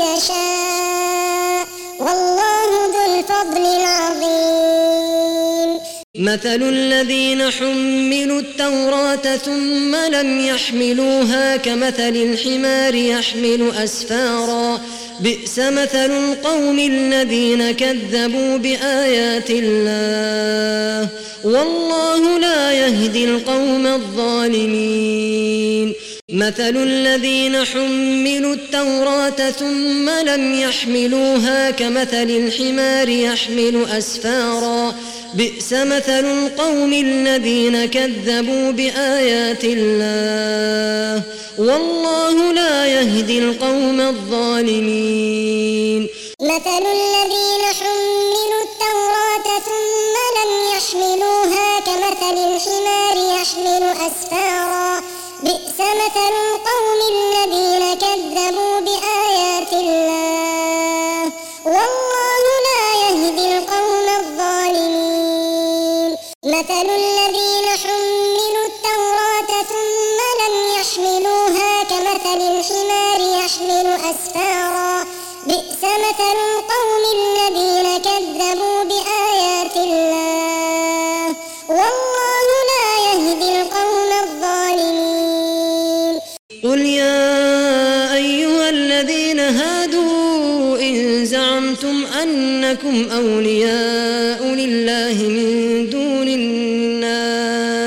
[SPEAKER 1] يشاء والله ذو الفضل العظيم
[SPEAKER 2] مثل الذين حملوا التوراة ثم لم يحملوها كمثل الحمار يحمل أسفارا بئس مثل القوم الذين كذبوا بآيات الله والله لا يهدي القوم الظالمين مثل الذين حملوا التوراة ثم لم يحملوها كمثل الحمار يحمل أسفارا بئس مثل القوم الذين كذبوا بآيات الله والله لا يهدي القوم الظالمين
[SPEAKER 1] مثل الذين حملوا التوراة ثم لم يحملوها كمثل الحمار يحمل أسفارا بئس مثل القوم الذين كذبوا بآيات الله والله لا يهدي القوم الظالمين مثل الذين حملوا التوراة ثم لم يحملوها كمثل الحمار يحمل أسفارا بئس مثل القوم الذين كذبوا بآيات الله والله لا يهدي القوم الظالمين
[SPEAKER 2] قل يا أيها الذين هادوا إن زعمتم أنكم أولياء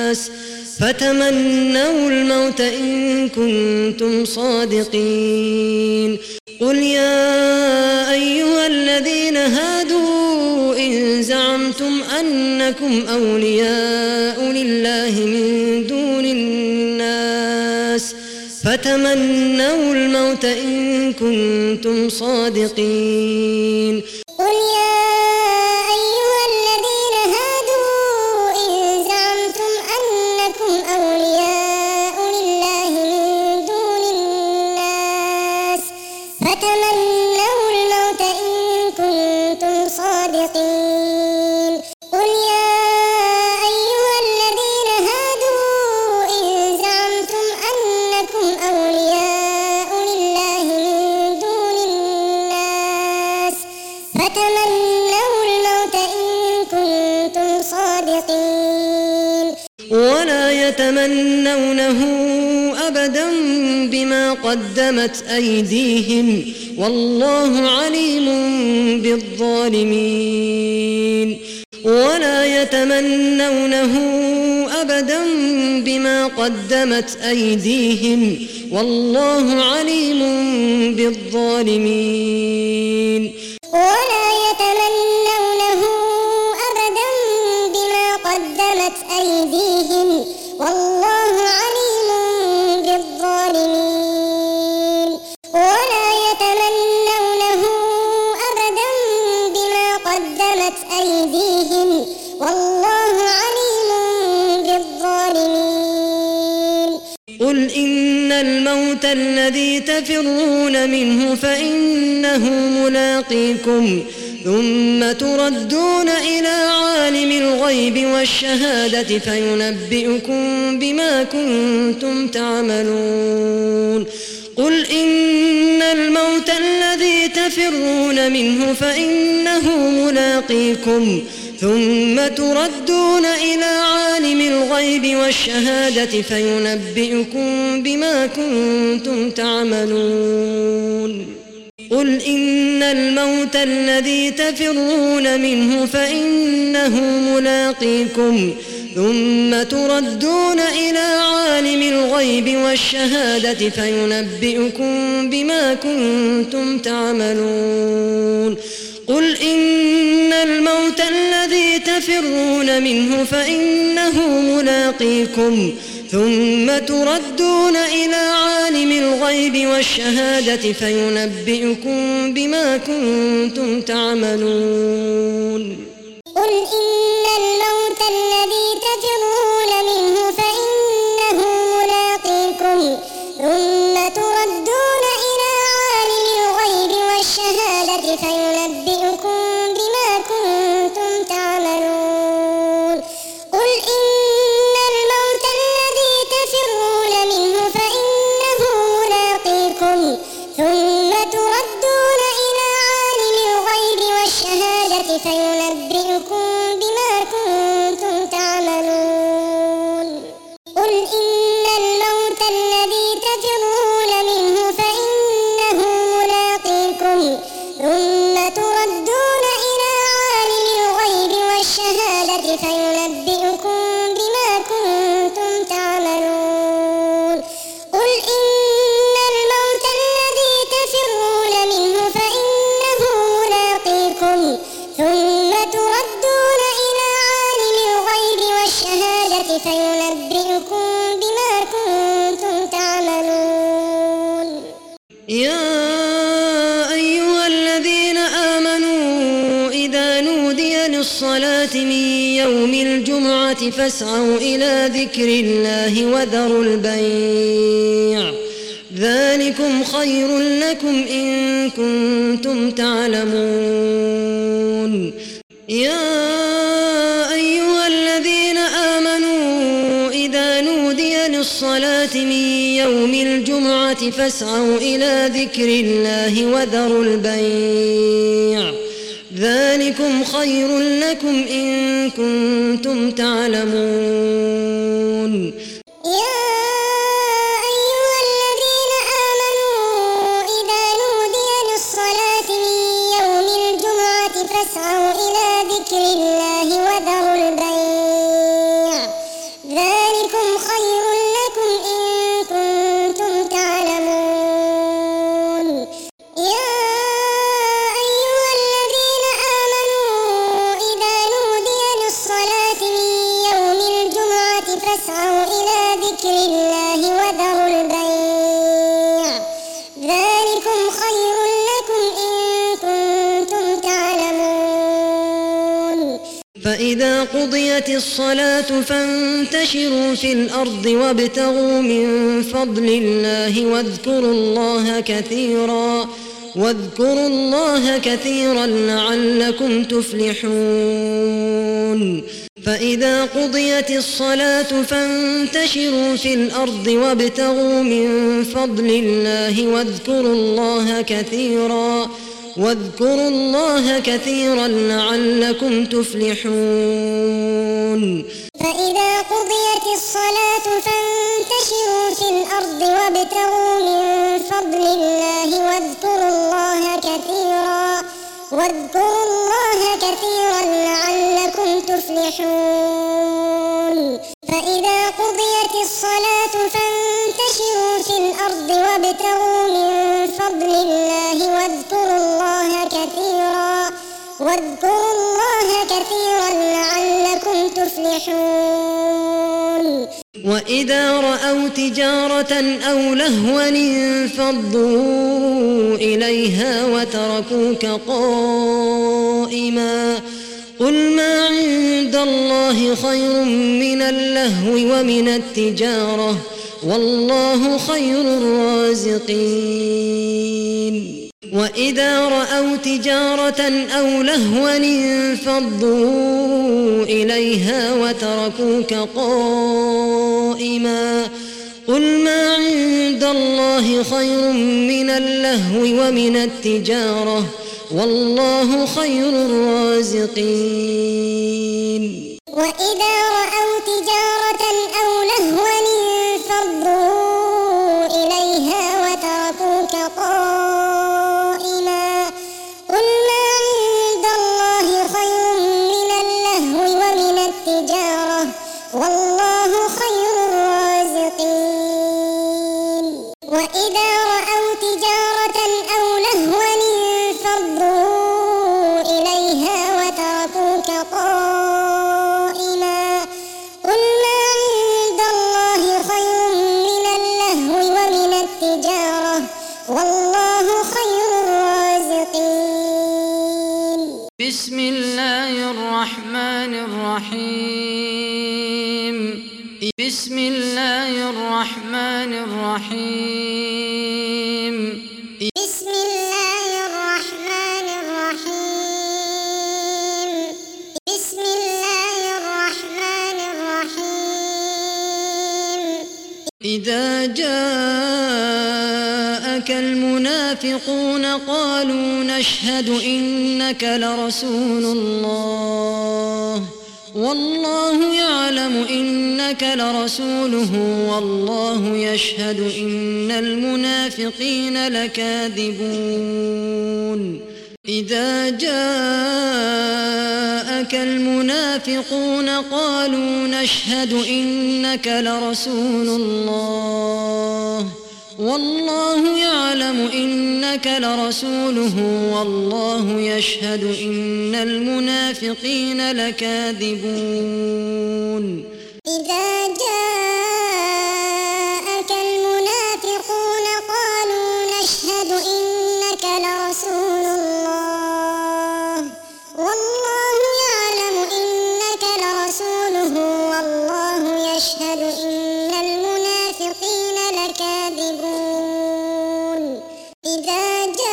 [SPEAKER 2] الناس فتمنوا الموت إن كنتم صادقين قل يا أيها الذين هادوا إن زعمتم أنكم أولياء لله من دون الناس فتمنوا الموت إن كنتم صادقين
[SPEAKER 1] قل يا أيها الذين هادوا إن زعمتم أنكم أولياء لله من دون الناس فتمنوا الموت إن كنتم صادقين قل يا أيها الذين هادوا إن زعمتم أنكم أولياء لله من دون الناس فتمنوا الموت إن كنتم صادقين
[SPEAKER 2] ولا يتمنونه أبدا بما قدمت أيديهم والله عليم بالظالمين ولا يتمنونه أبدا بما قدمت أيديهم والله عليم بالظالمين
[SPEAKER 1] ولا يتمنونه أبدا بما قدمت أيديهم والله عليم بالظالمين ولا يتمنونه أبدا بما قدمت أيديهم والله عليم بالظالمين
[SPEAKER 2] قل إن الموت الذي تفرون منه فإنه ملاقيكم ثم تردون إلى عالم الغيب والشهادة فينبئكم بما كنتم تعملون قل إن الموت الذي تفرون منه فإنه ملاقيكم ثم تردون إلى عالم الغيب والشهادة فينبئكم بما كنتم تعملون قل إن الموت الذي تفرون منه فإنه ملاقيكم ثم تردون إلى عالم الغيب والشهادة فينبئكم بما كنتم تعملون قل إن الموت الذي تفرون منه فإنه ملاقيكم ثم تردون إلى عالم الغيب والشهادة فينبئكم بما كنتم تعملون
[SPEAKER 1] قل إن الموت الذي تفرون منه فإنه ملاقيكم ثم تردون إلى عالم الغيب والشهادة فينبئكم بما كنتم تعملون قل إن الموت الذي تفرون منه فإنه ملاقيكم ثم تردون إلى عالم الغيب والشهادة فينبئكم بما كنتم تعملون قل إن الموت الذي تفرون منه فإنه ملاقيكم ثم تردون إلى عالم الغيب والشهادة فينبئكم بما كنتم تعملون قل إن الموت الذي تفرون منه فإنه ملاقيكم ثم تردون إلى عالم الغيب والشهادة فينبئكم بما كنتم تعملون
[SPEAKER 2] يا أيها الذين آمنوا إذا نودي للصلاة من يوم الجمعة فاسعوا إلى ذكر الله وذروا البيع ذلكم خير لكم إن كنتم تعلمون يا أيها الذين آمنوا إذا نودي للصلاة من يوم الجمعة فاسعوا إلى ذكر الله وذروا البيع ذلكم خير لكم إن كنتم تعلمون
[SPEAKER 1] يا أيها الذين آمنوا إذا نودي للصلاة من يوم الجمعة فاسعوا إلى ذكر الله وذروا البيع ذلكم خير لكم إن كنتم تعلمون يا أيها الذين آمنوا إذا نودي للصلاة من يوم الجمعة فاسعوا إلى ذكر الله وذروا البيع ذلكم خير لكم إن كنتم تعلمون
[SPEAKER 2] فإذا قضيت الصلاة فانتشروا في الأرض وابتغوا من فضل الله واذكروا الله كثيرا لعلكم تفلحون فإذا قضيت الصلاة فانتشروا في الأرض وابتغوا من فضل الله واذكروا الله كثيرا لعلكم تفلحون
[SPEAKER 1] فإذا قضيت الصلاة فانتشروا في الأرض وابتغوا من فضل الله واذكروا الله كثيرا لعلكم تفلحون فإذا قضيت الصلاة فانتشروا في الأرض وابتغوا من فضل الله واذكروا الله كثيرا لعلكم تفلحون
[SPEAKER 2] وإذا رأوا تجارة أو لهوا انفضوا إليها وتركوك قائما قل ما عند الله خير من اللهو ومن التجارة والله خير الرازقين وإذا رأوا تجارة أو لهوا انفضوا إليها وتركوك قائما قل ما عند الله خير من اللهو ومن التجارة والله خير الرازقين
[SPEAKER 1] وإذا رأوا تجارة أو لهوا انفضوا إليها وتركوك قائما قل ما عند الله خير من اللهو ومن التجارة والله خير الرازقين وإذا رأوا تجارة أو لهوا انفضوا إليها وتركوك قائما قل ما عند الله خير من اللهو ومن التجارة والله خير الرازقين
[SPEAKER 2] بسم الله الرحمن الرحيم بسم الله الرحمن الرحيم
[SPEAKER 1] بسم الله الرحمن الرحيم بسم الله الرحمن الرحيم
[SPEAKER 2] إذا جاءك المنافقون قالوا نشهد إنك لرسول الله والله يعلم إنك لرسوله والله يشهد إن المنافقين لكاذبون إذا جاءك المنافقون قالوا نشهد إنك لرسول الله والله يعلم إنك لرسوله والله يشهد إن المنافقين لكاذبون
[SPEAKER 1] إذا جاءك المنافقون قالوا نشهد إنك لرسول الله والله يعلم إنك لرسوله والله يشهد إن المنافقين لكاذبون إذا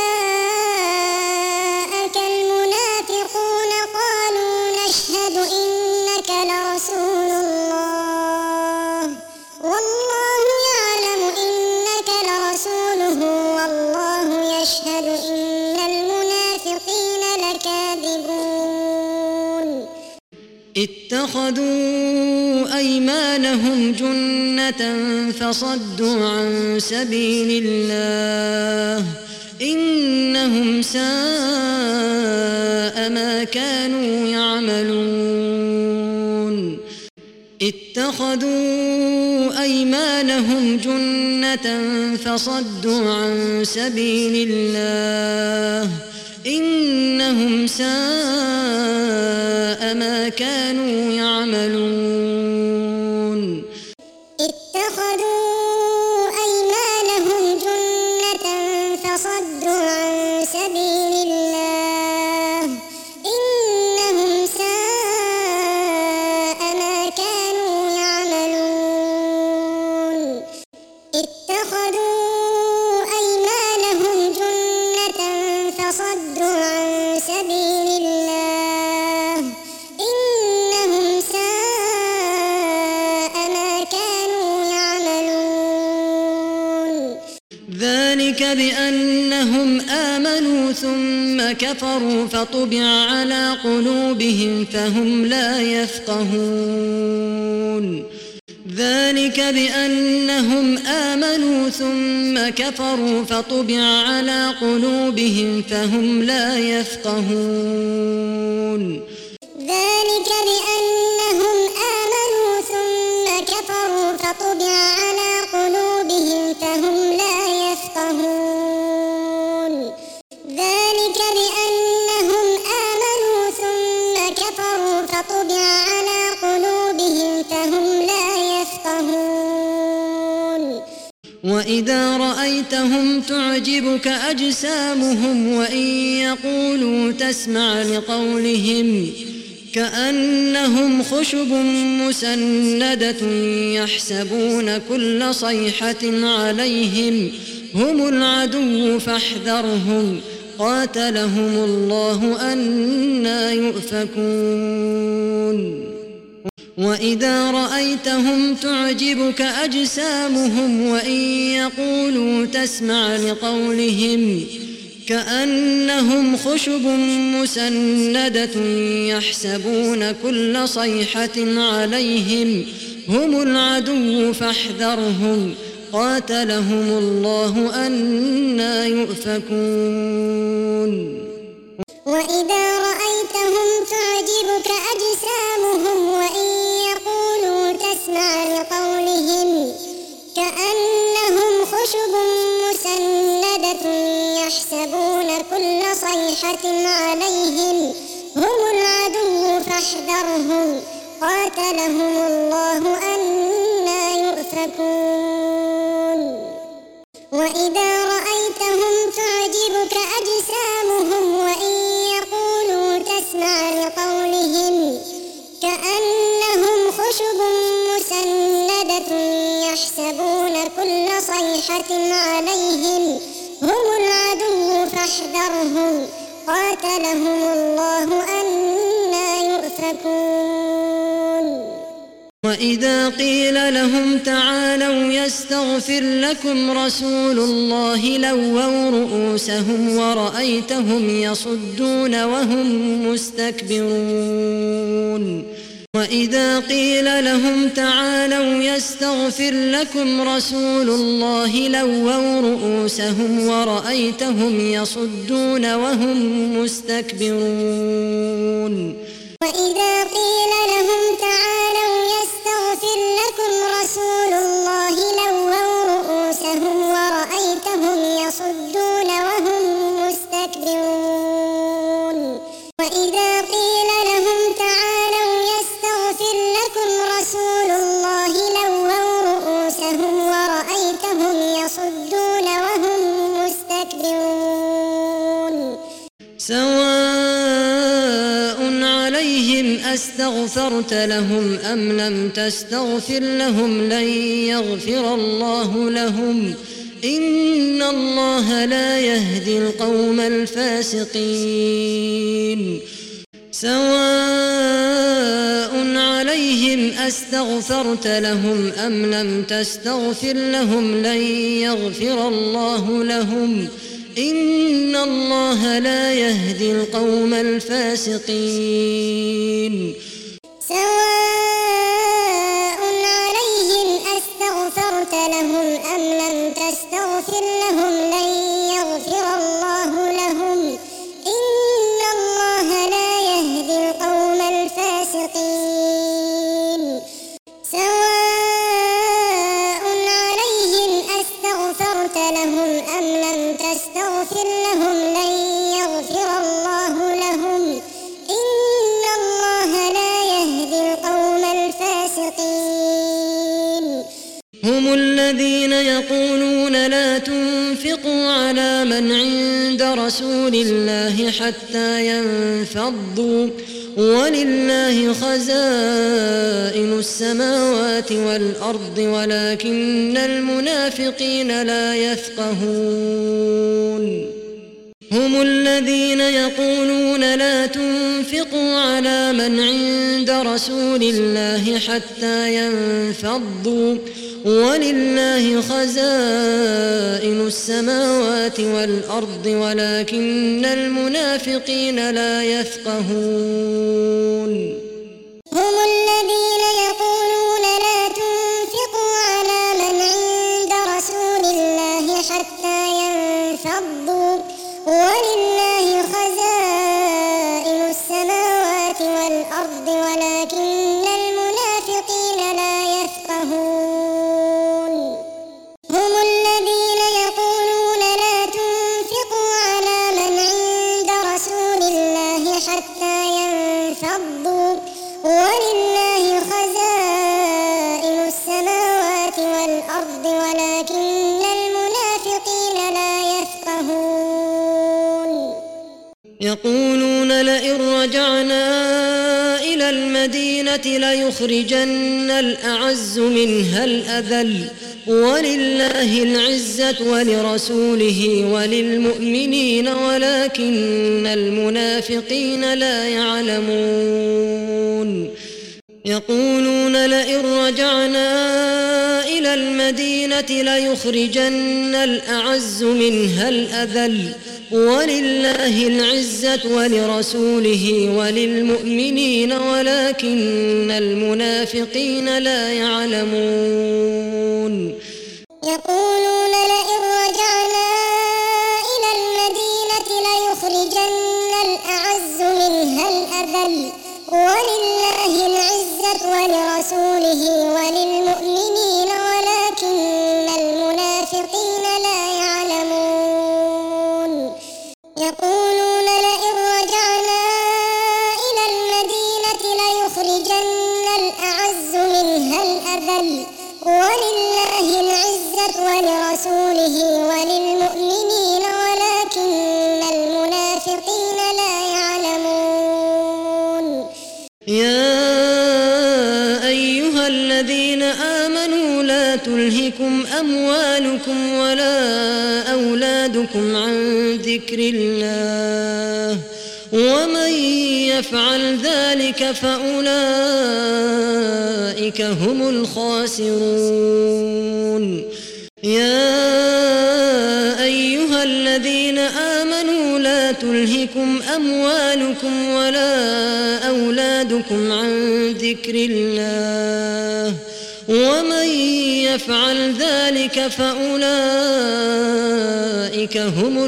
[SPEAKER 1] جاءك المنافقون قالوا نشهد إنك لرسول الله والله يعلم إنك لرسوله والله يشهد إن المنافقين لكاذبون
[SPEAKER 2] اتخذوا أيمانهم جنة فصدوا عن سبيل الله إنهم ساء ما كانوا يعملون اتخذوا أيمانهم جنة فصدوا عن سبيل الله إنهم ساء ما كانوا يعملون
[SPEAKER 1] اتخذوا أيمانهم جنة فصدوا عن سبيل الله إنهم ساء ما كانوا يعملون اتخذوا أيمانهم جنة فصدوا عن سبيل الله إنهم ساء ما كانوا يعملون
[SPEAKER 2] ذلك بأنهم آمنوا ثم كفروا فطبع على قلوبهم فهم لا يفقهون ذلك بأنهم آمنوا ثم كفروا فطبع على قلوبهم فهم لا يفقهون
[SPEAKER 1] ذلك بأنهم آمنوا ثم كفروا فطبع على قلوبهم فهم لا يفقهون ذلك بأنهم آمنوا ثم كفروا فطبع على قلوبهم فهم لا يفقهون
[SPEAKER 2] وإذا رأيتهم تعجبك أجسامهم وإن يقولوا تسمع لقولهم كأنهم خشب مسندة يحسبون كل صيحة عليهم هم العدو فاحذرهم قاتلهم الله أنى يؤفكون وإذا رأيتهم تعجبك أجسامهم وإن يقولوا تسمع لقولهم كأنهم خشب مسندة يحسبون كل صيحة عليهم هم العدو فاحذرهم قاتلهم الله أنى يؤفكون
[SPEAKER 1] وإذا رأيتهم تعجبك أجسامهم وإن يقولوا تسمع لقولهم كأنهم خشب مسندة يحسبون كل صيحة عليهم هم العدو فاحذرهم قاتلهم الله أنى يؤفكون وإذا رأيتهم تعجبك أجسامهم وإن يقولوا تسمع لقولهم كأنهم خشب مسندة يحسبون كل صيحة عليهم هم العدو فاحذرهم قاتلهم الله أنى يؤفكون
[SPEAKER 2] وإذا قيل لهم تعالوا يستغفر لكم رسول الله لووا رؤوسهم ورأيتهم يصدون وهم مستكبرون وإذا قيل لهم تعالوا يستغفر لكم رسول الله لووا رؤوسهم ورأيتهم يصدون وهم مستكبرون
[SPEAKER 1] وإذا قيل لهم تعالوا يستغفر لكم رسول الله لووا رؤوسهم ورأيتهم يصدون وهم مستكبرون وإذا قيل لهم تعالوا يستغفر لكم رسول الله لووا رؤوسهم ورأيتهم يصدون وهم مستكبرون
[SPEAKER 2] سواء عليهم أستغفرت لهم أم لم تستغفر لهم لن يغفر الله لهم إن الله لا يهدي القوم الفاسقين سواء عليهم أستغفرت لهم أم لم تستغفر لهم لن يغفر الله لهم إن الله لا يهدي القوم الفاسقين
[SPEAKER 1] سواء عليهم أستغفرت لهم أم لم تستغفر لهم لن يغفر الله لهم إن الله لا يهدي القوم الفاسقين
[SPEAKER 2] هم الذين يقولون لا تنفقوا على من عند رسول الله حتى ينفضوا ولله خزائن السماوات والأرض ولكن المنافقين لا يفقهون هم الذين يقولون لا تنفقوا على من عند رسول الله حتى ينفضوا ولله خزائن السماوات والأرض ولكن المنافقين لا يفقهون
[SPEAKER 1] هم الذين يقولون لا تنفقوا على من عند رسول الله حتى ينفضوا ولله خزائن السماوات والأرض ولكن المنافقين لا يفقهون هم الذين يقولون لا تنفقوا على من عند رسول الله حتى ينفضوا ولله خزائن السماوات والأرض ولكن المنافقين لا يفقهون
[SPEAKER 2] يقولون لئن رجعنا إلى المدينة ليخرجن الأعز منها الأذل ولله العزة ولرسوله وللمؤمنين ولكن المنافقين لا يعلمون يقولون لئن رجعنا إلى المدينة ليخرجن الأعز منها الأذل ولله العزة ولرسوله وللمؤمنين ولكن المنافقين لا يعلمون
[SPEAKER 1] يقولون لئن رجعنا إلى المدينة ليخرجن الأعز منها الأذل ولله العزة ولرسوله وللمؤمنين ولكن المنافقين لا يعلمون يقولون لئن رجعنا إلى المدينة ليخرجن الأعز منها الأذل ولله العزة ولرسوله وللمؤمنين ولكن المنافقين لا يعلمون
[SPEAKER 2] يا أيها الذين آمنوا لا تلهكم أموالكم ولا أولادكم عن ذكر الله ومن يفعل ذلك فأولئك هم الخاسرون يا أيها الذين آمنوا لا تلهكم أموالكم ولا أولادكم عن ذكر الله ومن يفعل ذلك فأولئك هم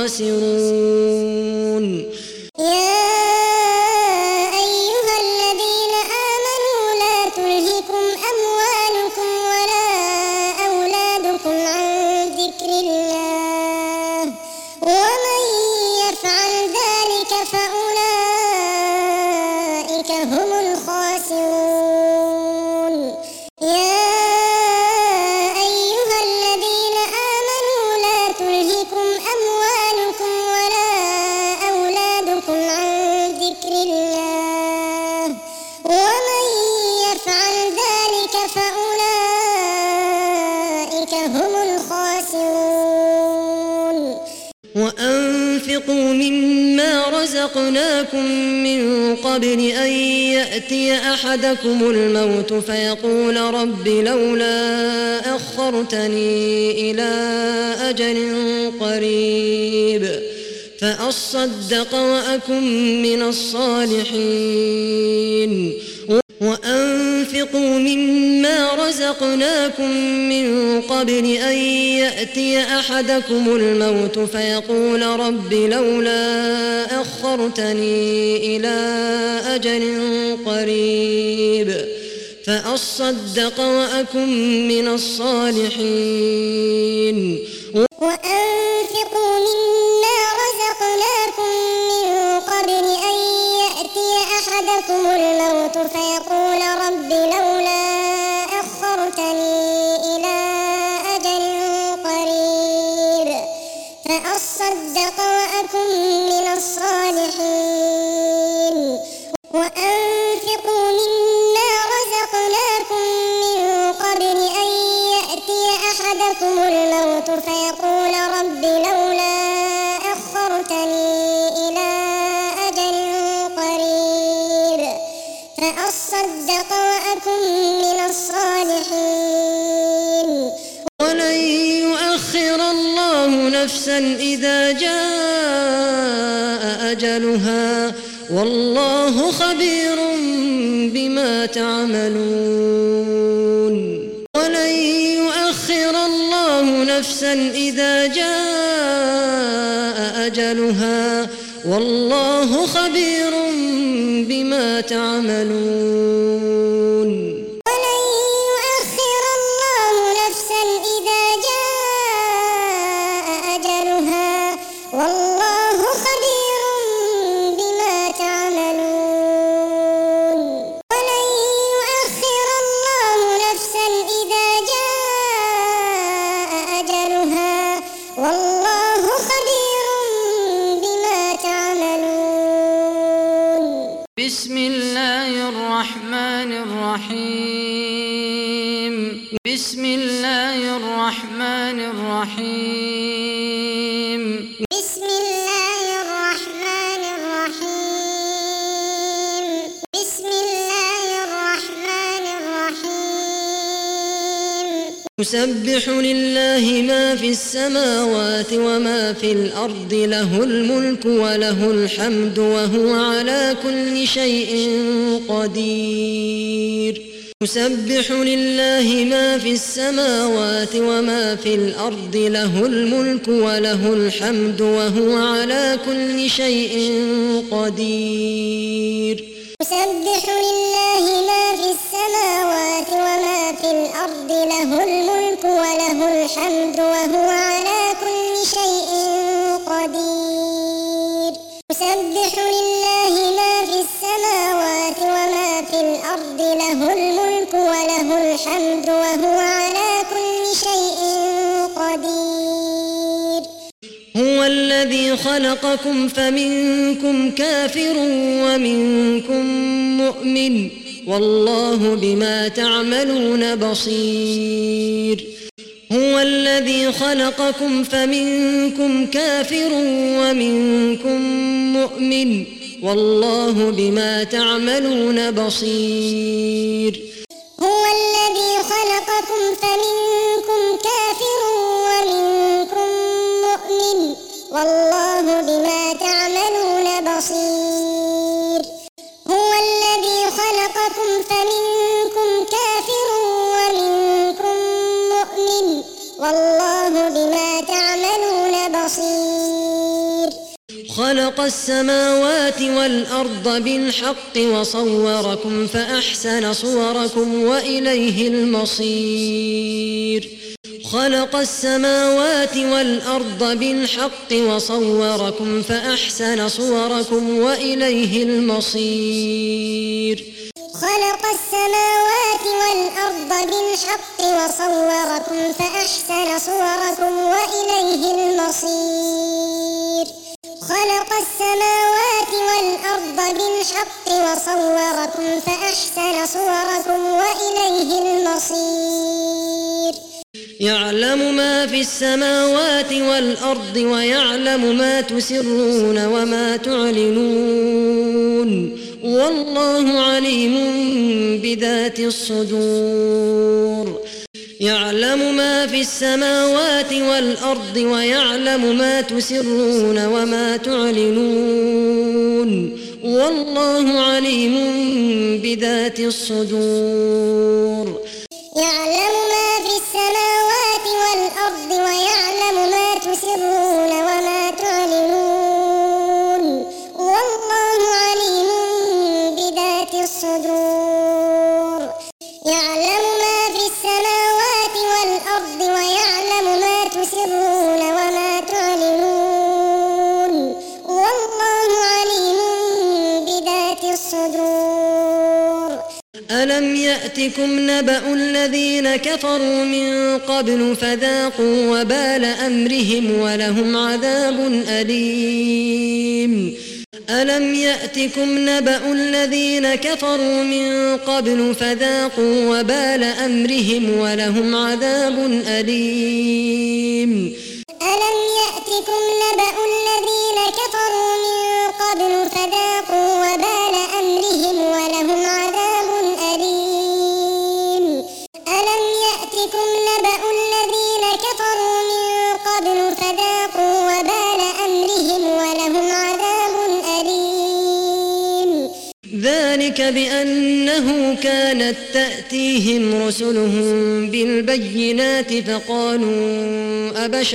[SPEAKER 2] الخاسرون
[SPEAKER 1] يا أيها الذين آمنوا لا تلهكم أموالكم ولا أولادكم عن ذكر الله ومن يفعل ذلك فأولئك هم الخاسرون يا أيها الذين آمنوا لا تلهكم أموالكم ولا أولادكم عن ذكر الله ومن يفعل ذلك فأولئك هم الخاسرون
[SPEAKER 2] وأنفقوا مما رزقناكم من قبل أن يأتي أحدكم الموت فيقول رب لولا أخرتني إلى أجل قريب فأصدق وأكن من الصالحين وأنفقوا مما رزقناكم من قبل أن يأتي أحدكم الموت فيقول رب لولا أخرتني إلى أجل قريب فأصدق وأكن من الصالحين
[SPEAKER 1] وأنفقوا مما رزقناكم من قبل أن يأتي أحدكم الموت فيقول رب لولا أخرتني إلى فأصدق وأكن من الصالحين وأنفقوا مما رزقناكم من قبل أن يأتي أحدكم الموت فيقول رب لولا أخرتني إلى أجل قريب فأصدق وأكن من الصالحين
[SPEAKER 2] ولن يؤخر الله نفسا إذا جاء أجلها والله خبير بما تعملون ولن يؤخر الله نفسا إذا جاء أجلها والله خبير بما تعملون
[SPEAKER 1] ولن يؤخر الله نفسا إذا جاء أجلها والله خبير بما تعملون ولن يؤخر الله نفسا إذا جاء أجلها والله خبير بما تعملون
[SPEAKER 2] بسم الله الرحمن الرحيم بسم الله الرحمن الرحيم
[SPEAKER 1] بسم الله الرحمن الرحيم بسم الله الرحمن الرحيم
[SPEAKER 2] يسبح لله ما في السماوات وما في الأرض له الملك وله الحمد وهو على كل شيء قدير يسبح لله ما في السماوات وما في الأرض له الملك وله الحمد وهو على كل شيء قدير
[SPEAKER 1] يسبح لله ما في السماوات وما في الأرض له الملك وله الحمد وهو على كل شيء قدير يسبح لله ما في السماوات وما في الأرض له الملك وله الحمد وهو على كل شيء قدير
[SPEAKER 2] هو الذي خلقكم فمنكم كافر ومنكم مؤمن والله بما تعملون بصير هو الذي خلقكم فمنكم كافر ومنكم مؤمن والله بما تعملون بصير
[SPEAKER 1] هو الذي خلقكم فمنكم كافر ومنكم مؤمن والله بما تعملون بصير هو الذي خلقكم فمنكم كافر ومنكم مؤمن والله بما تعملون بصير
[SPEAKER 2] خلق السماوات والأرض بالحق وصوركم فأحسن صوركم وإليه المصير خلق السماوات والأرض بالحق وصوركم فأحسن صوركم وإليه المصير
[SPEAKER 1] خلق السماوات والأرض بالحق وصوركم فأحسن صوركم وإليه المصير خلق السماوات والأرض بالحق وصوركم فأحسن صوركم وإليه المصير
[SPEAKER 2] يعلم ما في السماوات والأرض ويعلم ما تسرون وما تعلنون والله عليم بذات الصدور يعلم ما في السماوات والأرض ويعلم ما تسرون وما تعلنون والله عليم بذات الصدور
[SPEAKER 1] يعلم ما في السماوات والأرض ويعلم ما تسرون وما تعلنون والله عليم بذات الصدور يعلم ما في السماوات والأرض ويعلم ما تسرون وما تعلنون والله عليم بذات الصدور
[SPEAKER 2] ألم يأتكم نبأ الذين كفروا من قبل فذاقوا وبال أمرهم ولهم عذاب أليم ألم يأتكم نبأ الذين كفروا من قبل فذاقوا وبال أمرهم ولهم عذاب أليم
[SPEAKER 1] ألم يأتكم نبأ الذين كفروا من قبل فذاقوا وبال أمرهم ولهم عذاب أليم ألم يأتكم نبأ الذين كفروا من قبل فذاقوا وبال أمرهم ولهم عذاب أليم
[SPEAKER 2] ذلك بأنه كانت تأتيهم رسلهم بالبينات فقالوا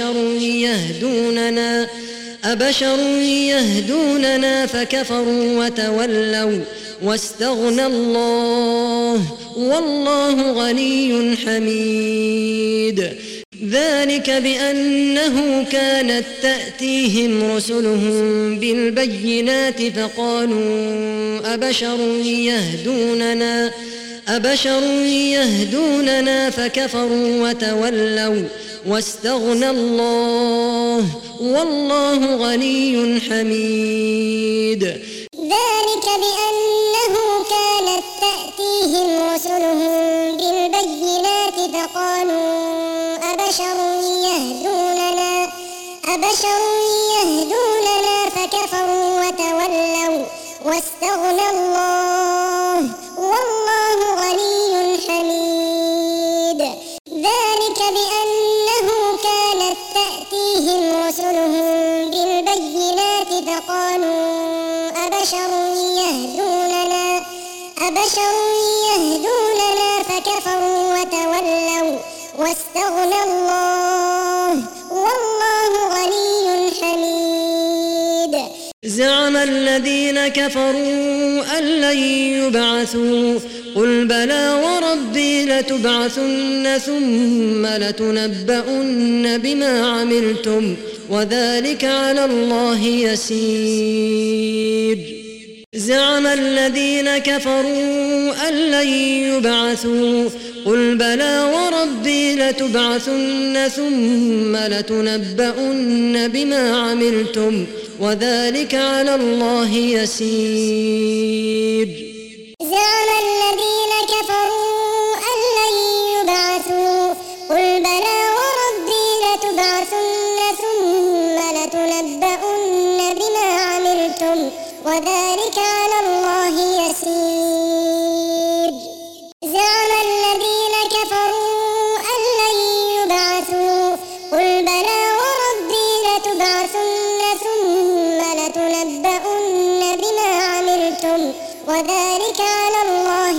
[SPEAKER 2] أبشر يهدوننا فكفروا وتولوا واستغنى الله والله غني حميد ذلك بأنه كانت تأتيهم رسلهم بالبينات فقالوا أبشر يهدوننا فكفروا وتولوا واستغنى الله والله غني حميد
[SPEAKER 1] ذلك بأنه كانت تأتيهم رسلهم بالبينات فقالوا أبشر يهدوننا فكفروا وتولوا واستغنى الله والله غني حميد ذلك بأنه كانت تأتيهم رسلهم بالبينات فقالوا أبشر يهدوننا فكفروا وتولوا واستغنى الله والله غني حميد
[SPEAKER 2] زعم الذين كفروا أن لن يبعثوا قل بلى وربي لتبعثن ثم لتنبؤن بما عملتم وذلك على الله يسير زعم الذين كفروا أن لن يبعثوا قل بلى وربي لتبعثن ثم لتنبؤن بما عملتم وذلك على الله يسير
[SPEAKER 1] زعم الذين كفروا أن لن يبعثوا قل بلى وربي لتبعثن ثم لتنبؤن بما عملتم وذلك على الله يسير زعم الذين كفروا أن لن يبعثوا قل بلى وربي لتبعثن ثم لتنبؤن بما عملتم وذلك على الله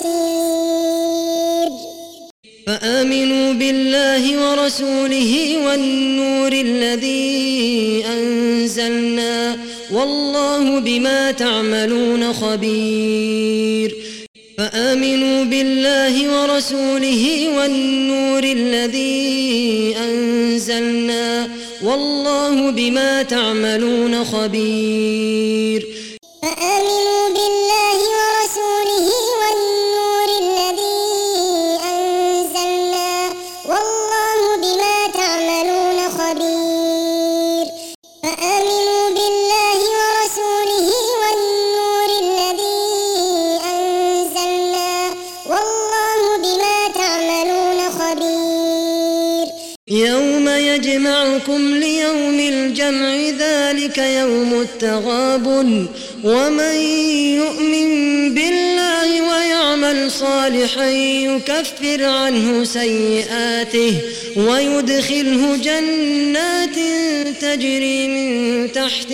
[SPEAKER 1] يسير
[SPEAKER 2] فآمنوا بالله ورسوله والنور الذي أنزلنا والله بما تعملون خبير فآمنوا بالله ورسوله والنور الذي أنزلنا والله بما تعملون خبير
[SPEAKER 1] فآمنوا بالله ورسوله والنور الذي أنزلنا والله بما تعملون خبير فآمنوا بالله ورسوله والنور الذي أنزلنا والله بما تعملون خبير
[SPEAKER 2] يوم يجمعكم ليوم الجمع ذلك يوم التغابن ومن يؤمن بالله ويعمل صالحا يكفر عنه سيئاته ويدخله جنات تجري من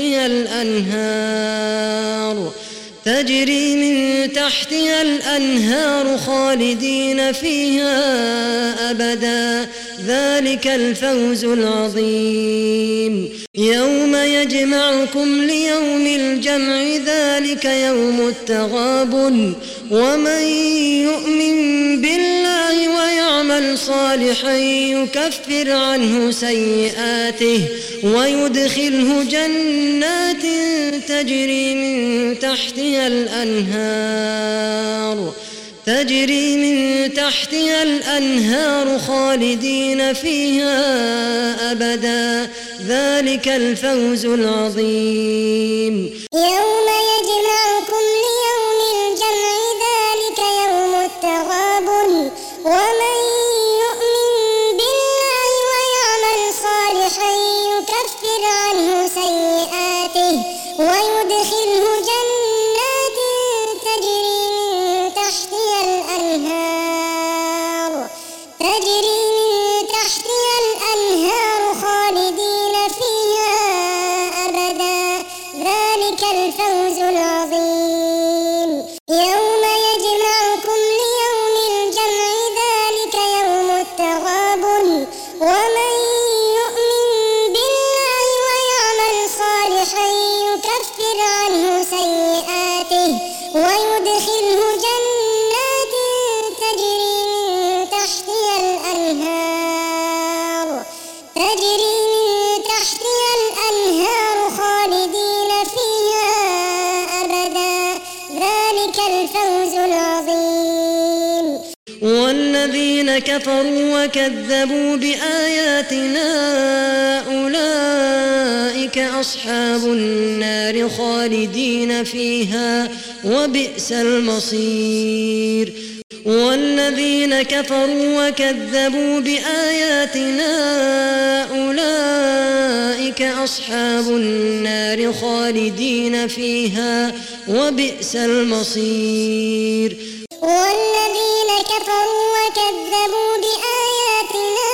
[SPEAKER 2] تحتها الأنهار خالدين فيها أبدا ذلك الفوز العظيم يوم يجمعكم ليوم الجمع ذلك يوم التغابن ومن يؤمن بالله ويعمل صالحا يكفر عنه سيئاته ويدخله جنات تجري من تحتها الأنهار تجري من تحتها الأنهار خالدين فيها أبدا ذلك الفوز العظيم
[SPEAKER 1] يوم يجمعكم ليوم الجمع ذلك يوم التغابن ومن يؤمن بالله ويعمل صالحا يكفر عنه سيئاته ويدخله جنات تجري من تحتها الأنهار خالدين فيها أبدا ذلك الفوز العظيم يوم يجمعكم ليوم الجمع ذلك يوم التغابن ومن يؤمن بالله ويعمل صالحا يكفر عنه سيئاته ويدخله جنات تجري من تحتها الأنهار خالدين فيها أبدا ذلك الفوز العظيم
[SPEAKER 2] والذين كفروا وكذبوا بآياتنا أولئك أصحاب النار خالدين فيها وبئس المصير والذين كفروا وكذبوا بآياتنا أولئك أصحاب النار خالدين فيها وبئس المصير
[SPEAKER 1] والذين كفروا وكذبوا بآياتنا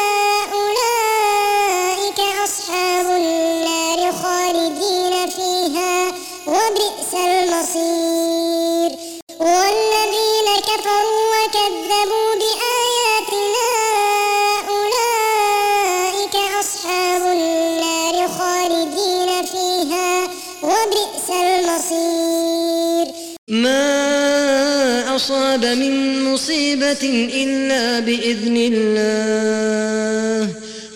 [SPEAKER 1] أولئك أصحاب النار خالدين فيها وبئس المصير والذين كفروا وكذبوا بآياتنا أولئك أصحاب النار خالدين فيها وبئس المصير
[SPEAKER 2] ما أصاب من مصيبة إلا بإذن الله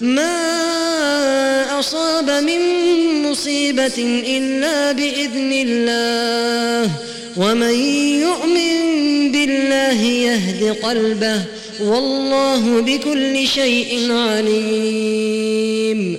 [SPEAKER 2] ما أصاب من مصيبة إلا بإذن الله ومن يؤمن بالله يهد قلبه والله بكل شيء عليم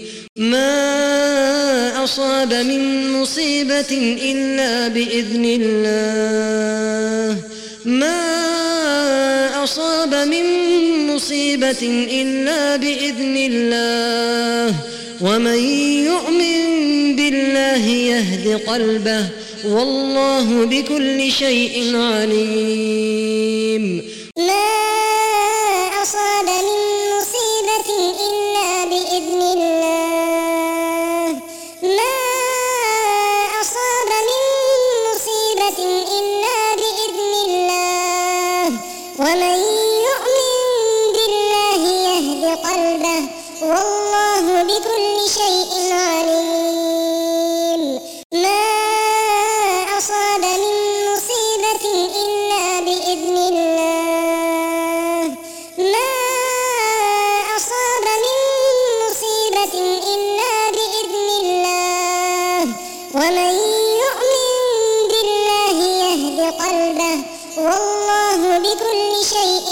[SPEAKER 2] ما أصاب من مصيبة إلا بإذن الله ما أصاب من مصيبة إلا بإذن الله ومن يؤمن بالله يهد قلبه والله بكل شيء عليم
[SPEAKER 1] ما أصاب من مصيبة إلا بإذن الله ما أصاب من مصيبة إلا بإذن الله ومن يؤمن بالله يهد قلبه والله بكل شيء عليم ما أصاب من مصيبة إلا بإذن الله ما أصاب من مصيبة إلا بإذن الله ومن يؤمن بالله يهد قلبه والله بكل شيء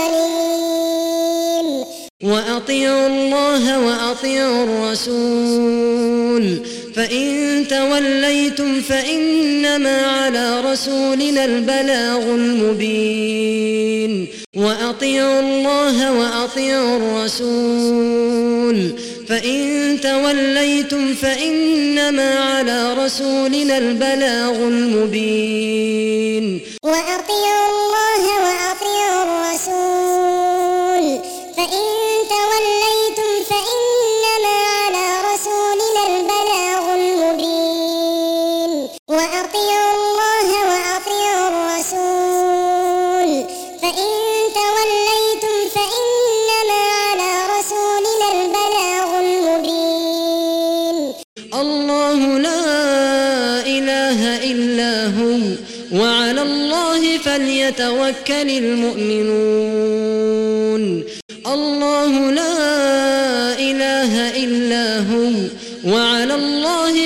[SPEAKER 1] عليم
[SPEAKER 2] وأطيعوا الله وأطيعوا الرسول فإن توليتم فإنما على رسولنا البلاغ المبين وأطيعوا الله وأطيعوا الرسول فإن توليتم فإنما على رسولنا البلاغ المبين
[SPEAKER 1] وأطيعوا الله وأطيعوا الرسول فإن توليتم فإنما على رسولنا البلاغ المبين وأطيعوا الله وأطيعوا الرسول فإن توليتم فإنما على رسولنا البلاغ المبين
[SPEAKER 2] الله لا إله إلا هو وعلى الله فليتوكل المؤمنون الله لا إله إلا هو وعلى الله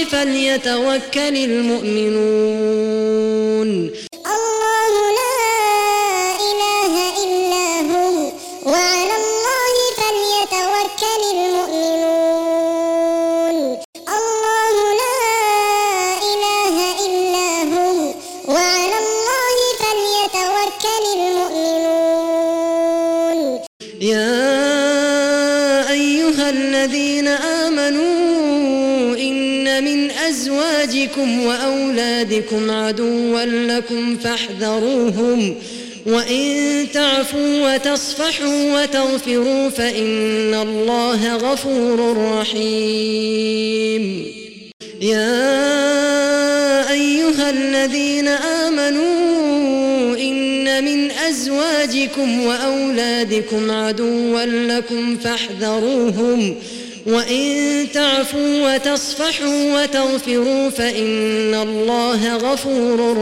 [SPEAKER 2] فليتوكل المؤمنون
[SPEAKER 1] الله لا
[SPEAKER 2] أيها الذين آمنوا إن من أزواجكم وأولادكم عدوا لكم فاحذروهم وإن تعفوا وتصفحوا وتغفروا فإن الله غفور رحيم. يا أيها الذين آمنوا إن من أزواجكم وأولادكم عدوا لكم فاحذروهم وإن تعفوا وتصفحوا وتغفروا فإن الله غفور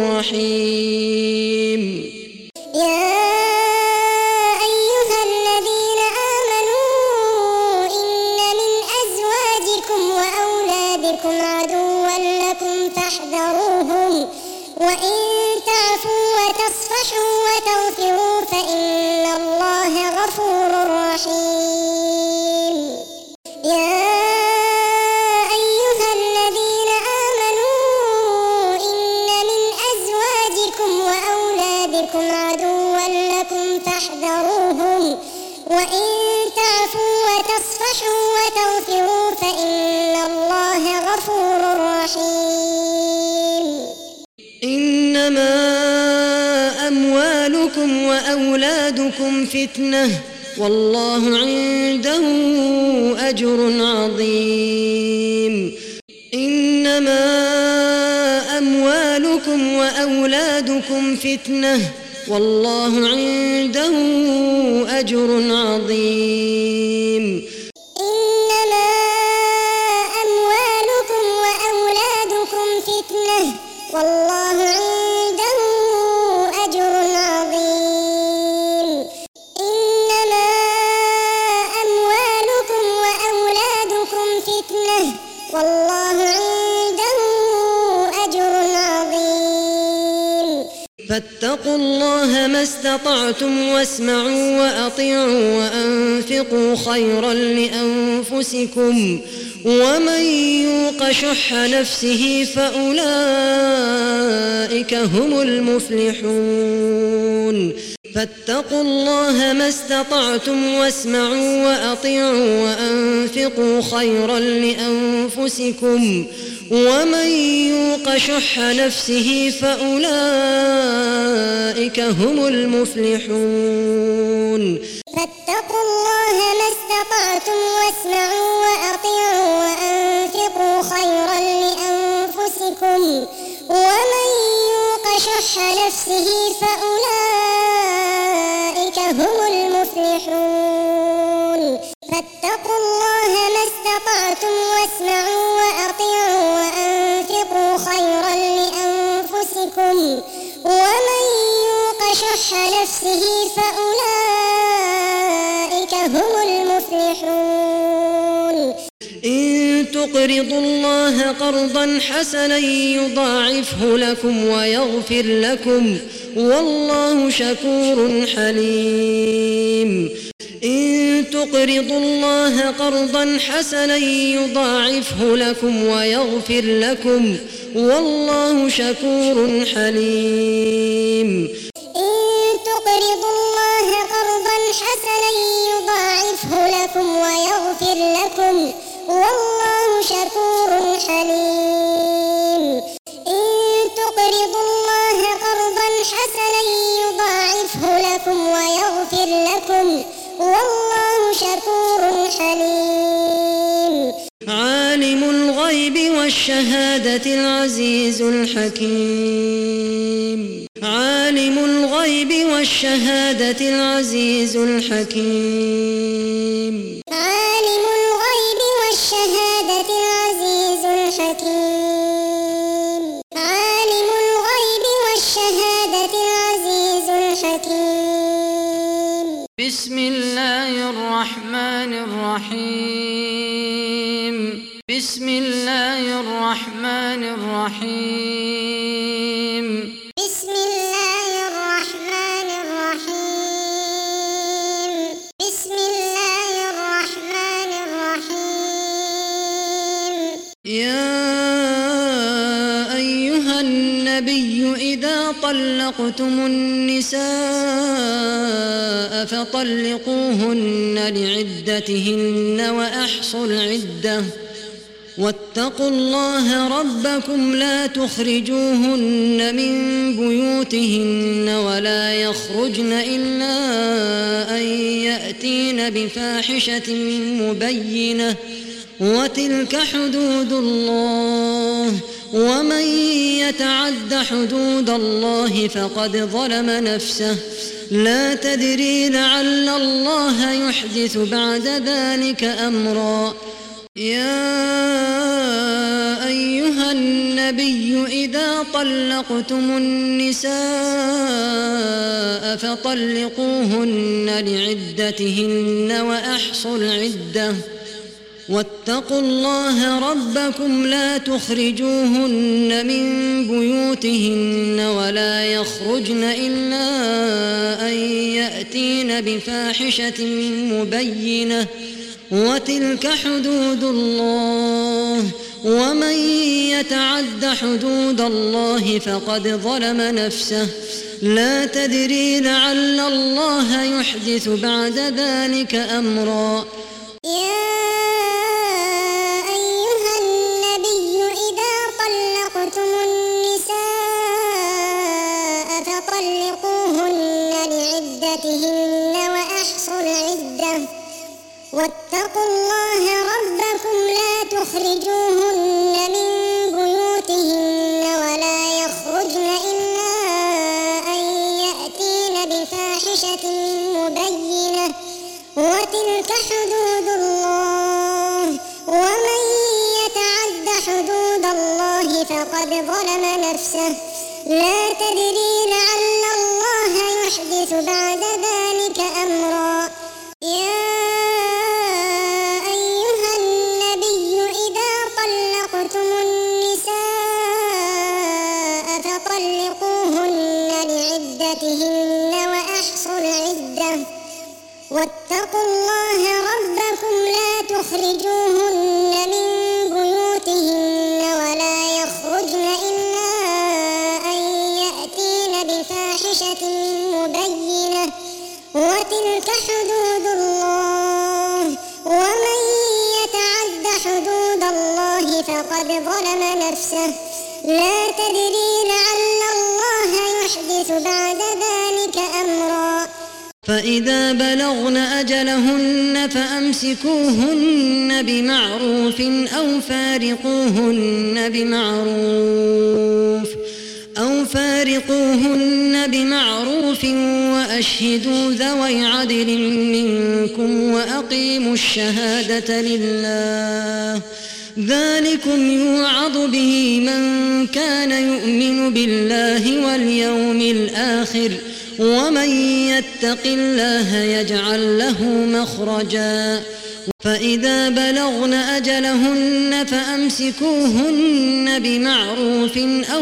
[SPEAKER 2] رحيم.
[SPEAKER 1] يا أيها الذين آمنوا إن من أزواجكم وأولادكم عدوا لكم فاحذروهم وإن تعفوا وتصفحوا وتغفروا فإن الله غفور رحيم. يا أيها الذين آمنوا إن من أزواجكم وأولادكم عدوا لكم فاحذروهم وإن تعفوا وتصفحوا وتغفروا فإن الله غفور رحيم.
[SPEAKER 2] إنما أموالكم وأولادكم فتنة والله عنده أجر عظيم. إنما أموالكم وأولادكم فتنة والله عنده أجر عظيم.
[SPEAKER 1] إنما أموالكم وأولادكم فتنة والله عنده أجر عظيم. إنما أموالكم وأولادكم فتنة والله عنده أجر عظيم.
[SPEAKER 2] فاتقوا الله ما استطعتم واسمعوا وأطيعوا وأنفقوا خيرا لأنفسكم ومن يوق شح نفسه فأولئك هم المفلحون. فاتقوا الله ما استطعتم واسمعوا وأطيعوا وأنفقوا خيرا لأنفسكم ومن يوق شح نفسه فأولئك هم المفلحون.
[SPEAKER 1] فاتقوا الله ما استطعتم واسمعوا وأطيعوا وأنفقوا خيرا لأنفسكم ومن يوق شح نفسه فأولئك هم المفلحون. فاتقوا الله ما استطعتم واسمعوا وأطيعوا وأنفقوا خيرا لأنفسكم ومن يوق شح نفسه فأولئك هم المفلحون.
[SPEAKER 2] إن تقرضوا الله قرضا حسنا يضاعفه لكم ويغفر لكم والله شكور حليم. إن تقرضوا الله قرضا حسنا يضاعفه لكم ويغفر لكم والله شكور حليم.
[SPEAKER 1] إن تقرضوا الله قرضا حسنا يضاعفه لكم ويغفر لكم والله شكور حليم. إن تقرضوا الله قرضا حسنا يضاعفه لكم ويغفر لكم والله شكور حليم.
[SPEAKER 2] عالم الغيب والشهادة العزيز الحكيم. عالم الغيب والشهادة العزيز الحكيم.
[SPEAKER 1] عالم الغيب والشهادة العزيز الحكيم. عالم الغيب والشهادة العزيز الحكيم.
[SPEAKER 2] بسم الله الرحمن الرحيم. بسم الله الرحمن الرحيم.
[SPEAKER 1] بسم الله الرحمن الرحيم. بسم الله الرحمن الرحيم.
[SPEAKER 2] يا أيها النبي إذا طلقتم النساء فطلقوهن لعدتهن وأحصوا العدة واتقوا الله ربكم لا تخرجوهن من بيوتهن ولا يخرجن إلا أن يأتين بفاحشة مبينة وتلك حدود الله ومن يتعد حدود الله فقد ظلم نفسه لا تدري لعل الله يحدث بعد ذلك أمرا. يا أيها النبي إذا طلقتم النساء فطلقوهن لعدتهن وأحصوا العدة واتقوا الله ربكم لا تخرجوهن من بيوتهن ولا يخرجن إلا أن يأتين بفاحشة مبينة وتلك حدود الله ومن يتعد حدود الله فقد ظلم نفسه لا تدري لعل الله يحدث بعد ذلك أمرا.
[SPEAKER 1] يا أيها النبي إذا طلقتم النساء فطلقوهن لعدتهن وأحصوا العدة واتقوا الله ربكم لا تخرجوهن من بيوتهن ولا يخرجن إلا أن يأتين بفاحشة مبينة وتلك حدود الله ومن يتعد حدود الله فقد ظلم نفسه لا تدري لعل الله يحدث بعد ذلك أمرا. يا أيها النبي إذا طلقتم النساء فطلقوهن لعدتهن وأحصوا العدة واتقوا الله ربكم لا تخرجوهن من بيوتهن ولا يخرجن إلا أن يأتين بفاحشة مبينة وتلك حدود الله ومن يتعد حدود الله فقد ظلم نفسه لا تدري لعل الله يحدث بعد ذلك أمرا.
[SPEAKER 2] فإذا بلغن أجلهن فأمسكوهن بمعروف أو فارقوهن بمعروف وأشهدوا ذوي عدل منكم وأقيموا الشهادة لله ذلكم يوعظ به من كان يؤمن بالله واليوم الآخر ومن يتق الله يجعل له مخرجا. فإذا بلغن أجلهن فأمسكوهن بمعروف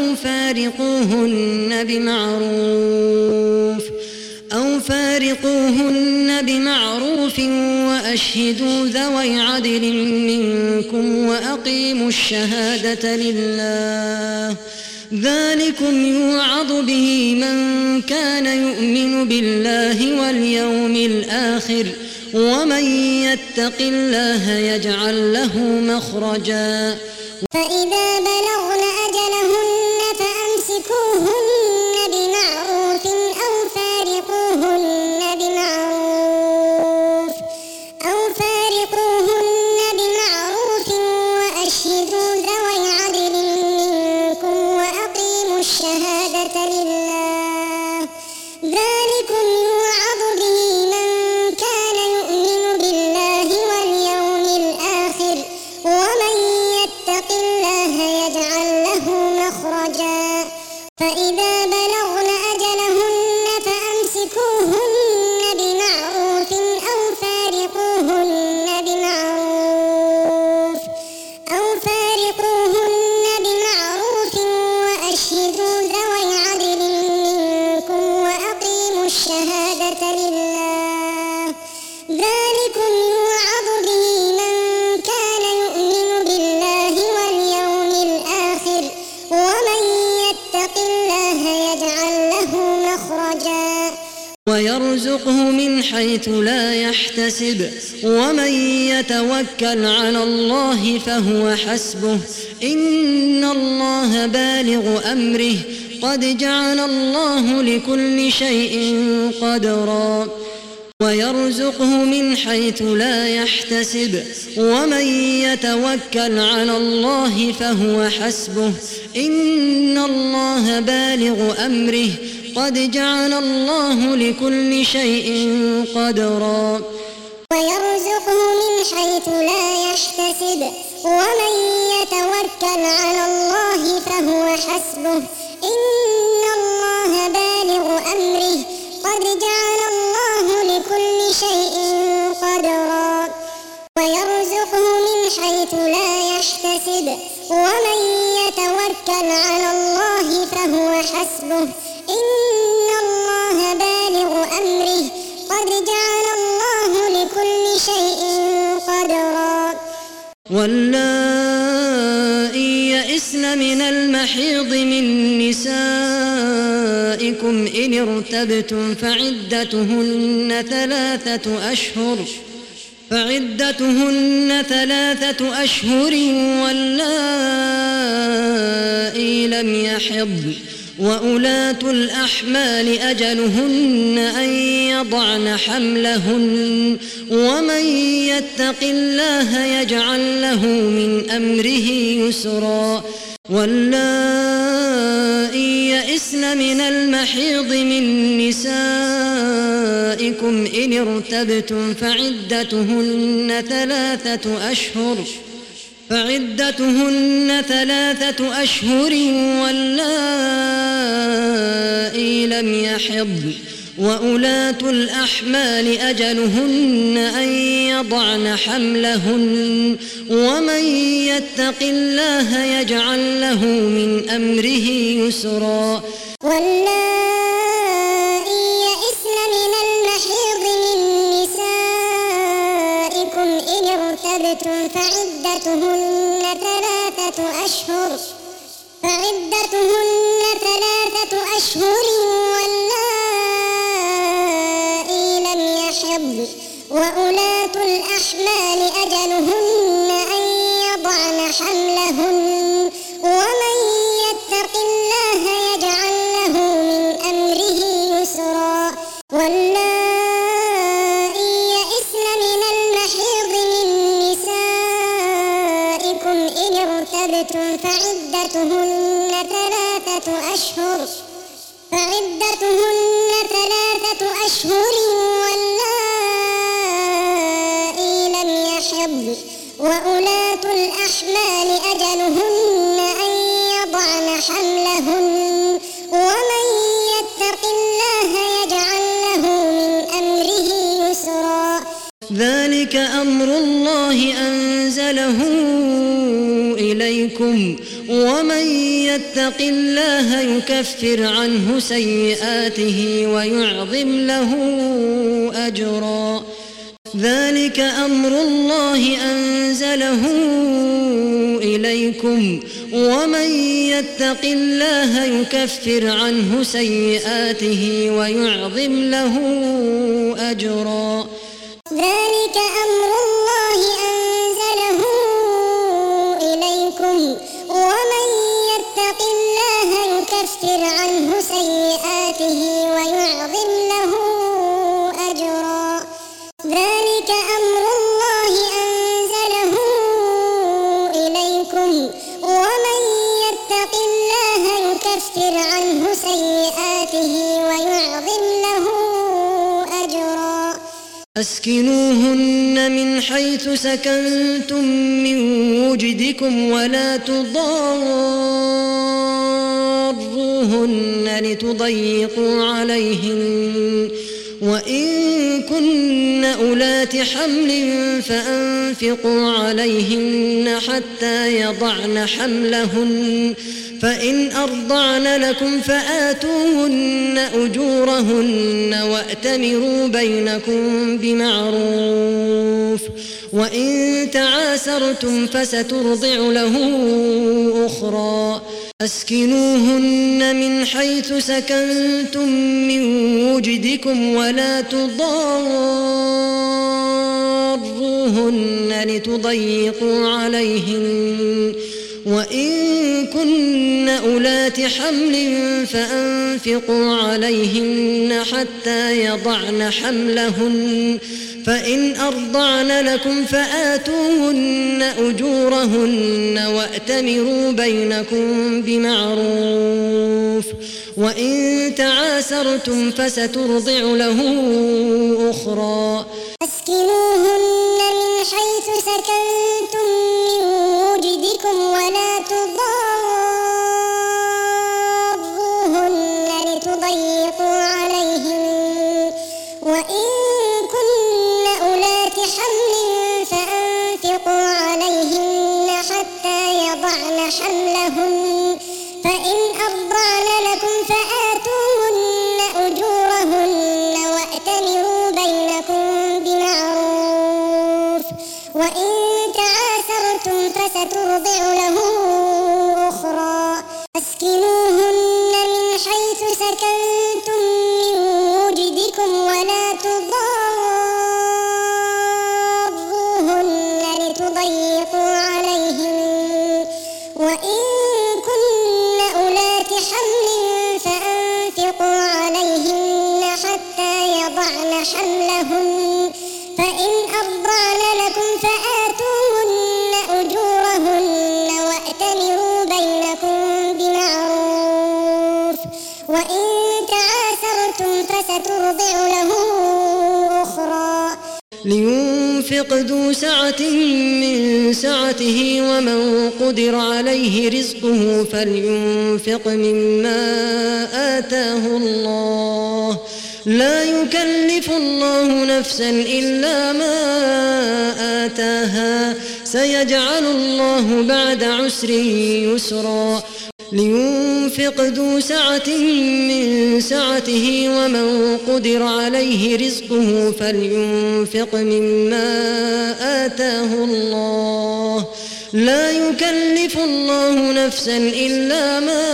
[SPEAKER 2] أو فارقوهن بمعروف وأشهدوا ذوي عدل منكم وأقيموا الشهادة لله ذلكم يوعظ به من كان يؤمن بالله واليوم الآخر ومن يتق الله يجعل له مخرجا.
[SPEAKER 1] فإذا بلغن أجلهن فأمسكوهن بمعروف أو فارقوهن بمعروف وأشهدوا ذوي عدل منكم وأقيموا الشهادة لله ذلكم يوعظ به من كان يؤمن بالله واليوم الآخر ومن يتق الله يجعل
[SPEAKER 2] ويرزقه من حيث لا يحتسب ومن يتوكل على الله فهو حسبه إن الله بالغ أمره قد جعل الله لكل شيء قدرا ويرزقه من حيث لا يحتسب ومن يتوكل على الله فهو حسبه إن الله بالغ أمره قد جعل الله لكل شيء قدرا
[SPEAKER 1] ويرزقه من حيث لا يحتسب ومن يتوكل على الله فهو حسبه إن الله بالغ أمره قد جعل الله لكل شيء قدرا ويرزقه من حيث لا يحتسب ومن يتوكل على الله فهو حسبه إن الله بالغ أمره قد جعل الله لكل شيء قدرا
[SPEAKER 2] واللائي يئسن من المحيض من نسائكم إن ارتبتم فعدتهن ثلاثة أشهر واللائي لم يحضن وأولاة الأحمال أجلهن أن يضعن حملهن ومن يتق الله يجعل له من أمره يسرا واللائي يئسن من المحيض من نسائكم إن ارتبتم فعدتهن ثلاثة أشهر واللائي لم يحضن وأولاة الأحمال أجلهن أن يضعن حملهن ومن يتق الله يجعل له من أمره يسرا
[SPEAKER 1] واللائي يئسن من المحيض من نسائكم إن ارتبتم فعدتهن ثلاثة أشهر واللائي لم يحضن وأولاة الأحمال أجلهن أن يضعن حملهن ومن يتق الله يجعل له من أمره يسرا واللائي يئسن من المحيض من نسائكم إن ارتبتم فعدتهن ثلاثة أشهر واللائي لم يحضن وأولاة الأحمال أجلهن أن يضعن حملهن ومن يتق الله يجعل له من أمره يسرا
[SPEAKER 2] ذلك أمر الله أنزله إليكم ومن يتق الله يكفر عنه سيئاته ويعظم له أجرا ذلك أمر الله أنزله إليكم ومن يتق الله يكفر عنه سيئاته ويعظم له أجرا
[SPEAKER 1] ذلك أمر الله أنزله إليكم ومن يتق الله يكفر عنه سيئاته ويعظم له أجرا ذلك أمر الله أنزله إليكم ومن يتق الله يكفر عنه سيئاته ويعظم له أجرا
[SPEAKER 2] أسكنوهن من حيث سكنتم من وجدكم ولا تضاروهن لتضيقوا عليهن وإن كن أولات حمل فأنفقوا عليهن حتى يضعن حملهن فإن أرضعن لكم فآتوهن أجورهن وأتمروا بينكم بمعروف وإن تعاسرتم فسترضع له أخرى أسكنوهن من حيث سكنتم من وجدكم ولا تضاروهن لتضيقوا عليهن وإن كن أولات حمل فأنفقوا عليهن حتى يضعن حملهن فإن أرضعن لكم فآتوهن أجورهن وأتمروا بينكم بمعروف وإن تعاسرتم فسترضع له أخرى.
[SPEAKER 1] أسكنوهن من حيث سكنتم من وجدكم ولا تضاروهن لتضيقوا عليهن وإن كن أولات حمل فأنفقوا عليهن حتى يضعن حملهن فإن أرضعن لكم فآتوهن أجورهن وأتمروا بينكم بمعروف وإن تعاسرتم فسترضع له أخرى. أسكنوهن من حيث سكنتم من وجدكم ولا تضاروهن لتضيقوا عليهن وإن كن أولات حمل فأنفقوا عليهن حتى يضعن حملهن فإن أرضعن لكم فآتوهن أجورهن وأتمروا بينكم بمعروف وإن تعاسرتم فسترضع له أخرى.
[SPEAKER 2] لينفق ذو سعة من سعته ومن قدر عليه رزقه فلينفق مما آتاه الله لا يكلف الله نفسا إلا ما آتاها سيجعل الله بعد عسر يسرا. لينفق ذو سعة من سعته ومن قدر عليه رزقه فلينفق مما آتاه الله لا يكلف الله نفسا إلا ما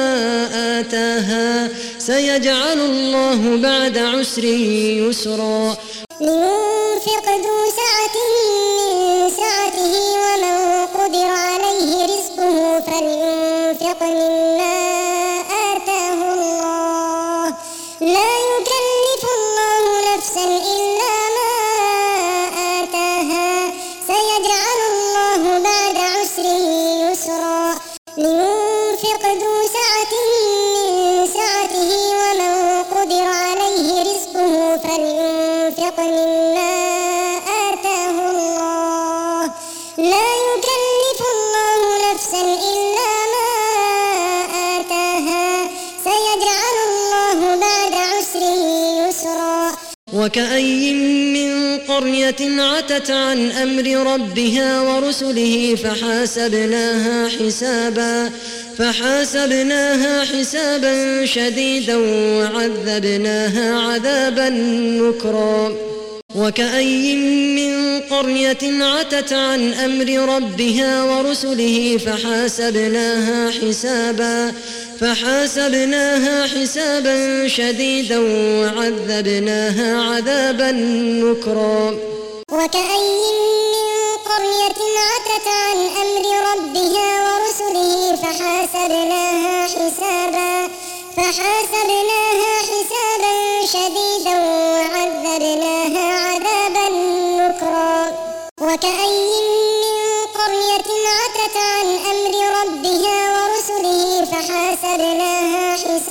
[SPEAKER 2] آتاها سيجعل الله بعد عسر يسرا.
[SPEAKER 1] لينفق ذو سعة من سعته ومن قدر عليه رزقه فلينفق مما آتاه الله لا يكلف الله نفسا إلا ما آتاها سيجعل الله بعد عسر يسرا. لينفق ذو سعة من سعته ومن قدر عليه رزقه فلينفق مما آتاه الله لا يكلف الله نفسا إلا ما آتاها سيجعل الله بعد عسر يسرا.
[SPEAKER 2] وكأي من قرية عتت عن أمر ربها ورسله فحاسبناها حسابا شديدا وعذبناها عذابا نكرا. وكأي من قرية عتت عن أمر ربها ورسله فحاسبناها حسابا شديدا وعذبناها عذابا نكرا.
[SPEAKER 1] وكأي من قرية عتت عن أمر ربها ورسله فحاسبناها حسابا شديدا وعذبناها عذابا نكرا. وكأي من قرية عتت عن أمر ربها ورسله فحاسبناها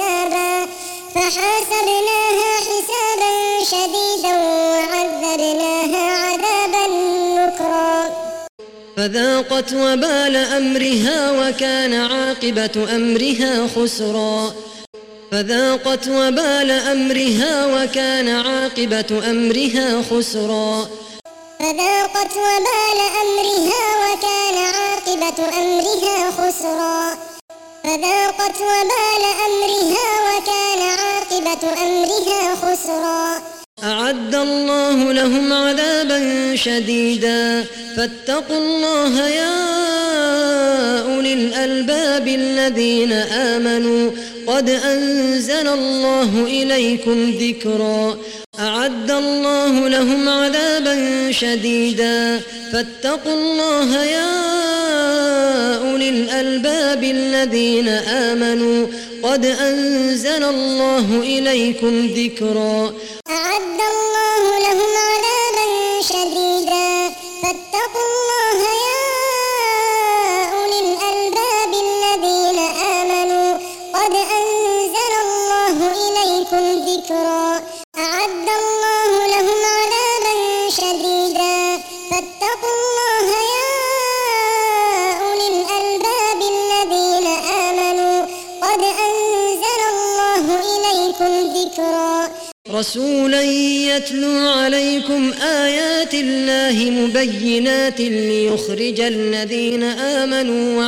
[SPEAKER 1] حسابا شديدا وعذبناها عذابا نكرا.
[SPEAKER 2] فذاقت وبال أمرها وكان عاقبة أمرها خسرا. فذاقت وبال أمرها وكان عاقبة أمرها خسرا.
[SPEAKER 1] فذاقت وبال أمرها وكان عاقبة أمرها خسرا. فذاقت وبال أمرها وكان عاقبة أمرها خسرا.
[SPEAKER 2] أعد الله لهم عذابا شديدا فاتقوا الله يا أولي الألباب الذين آمنوا قد أنزل الله إليكم ذكرا أعد الله لهم عذابا شديدا فاتقوا الله يا أولي الألباب الذين آمنوا قد أنزل الله إليكم ذكرا
[SPEAKER 1] أعد الله لهم عذابا شديدا فاتقوا الله يا أولي الألباب الذين آمنوا قد أنزل الله إليكم ذكرا أعد الله لهم عذابا شديدا فاتقوا الله يا أولي الألباب الذين آمنوا قد أنزل الله إليكم ذكرا
[SPEAKER 2] رسولا يتلو عليكم آيات الله مبينات ليخرج الذين آمنوا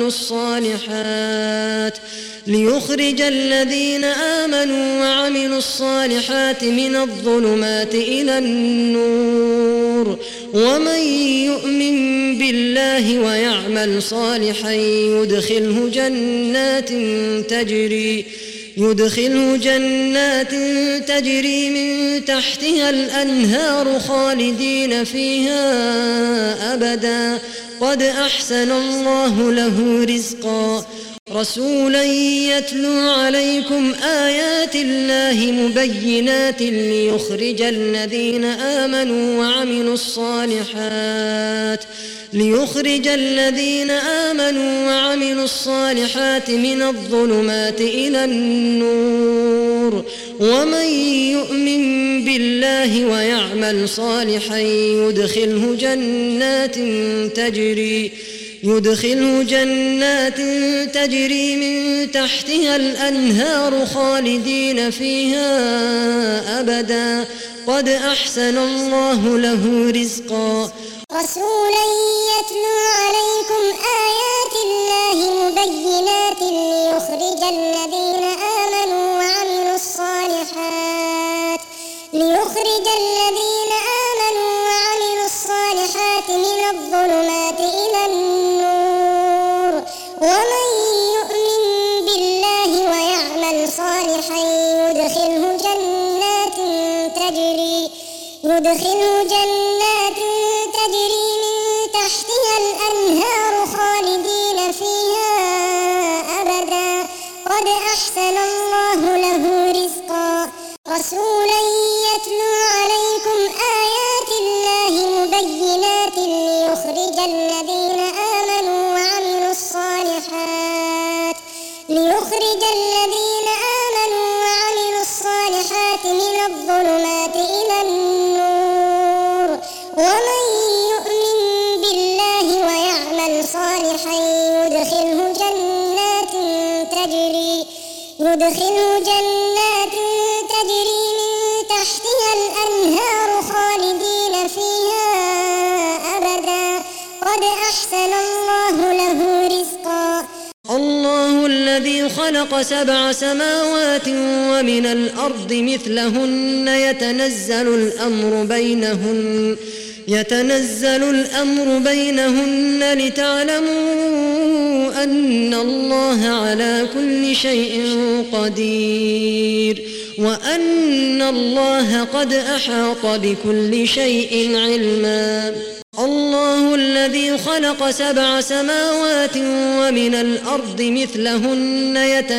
[SPEAKER 2] وعملوا الصالحات من الظلمات إلى النور ومن يؤمن بالله ويعمل صالحا يدخله جنات تجري من تحتها الأنهار خالدين فيها أبدا قد أحسن الله له رزقا رسولا يتلو عليكم آيات الله مبينات ليخرج الذين آمنوا وعملوا الصالحات من الظلمات إلى النور ومن يؤمن بالله ويعمل صالحا يدخله جنات تجري من تحتها الأنهار خالدين فيها أبدا قد أحسن الله له رزقا
[SPEAKER 1] رسولا يتلو عليكم آيات الله مبينات ليخرج الذين آمنوا وعملوا الصالحات من الظلمات إلى النور ومن يؤمن بالله ويعمل صالحا يدخله جنات تجري من تحتها الأنهار خالدين فيها أبدا قد أحسن الله له رزقا رسولا يتلو عليكم آيات الله مبينات ليخرج الذين آمنوا وعملوا الصالحات من الظلمات إلى النور ومن يؤمن بالله ويعمل صالحا يدخله جنات تجري من تحتها الأنهار خالدين فيها أبدا قد أحسن الله له رزقا
[SPEAKER 2] الله الذي خلق 7 سماوات ومن الأرض مثلهن يتنزل الأمر بينهن لتعلموا أن الله على كل شيء قدير وأن الله قد أحاط بكل شيء علما الله الذي خلق 7 سماوات ومن الأرض مثلهن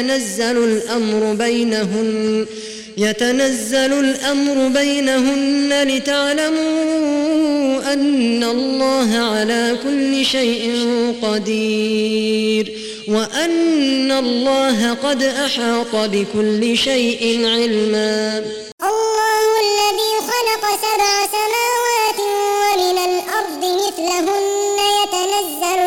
[SPEAKER 2] يتنزل الأمر بينهن لتعلموا أن الله على كل شيء قدير وأن الله قد أحاط بكل شيء علما
[SPEAKER 1] الله الذي خلق 7 سماوات ومن الأرض مثلهن يتنزل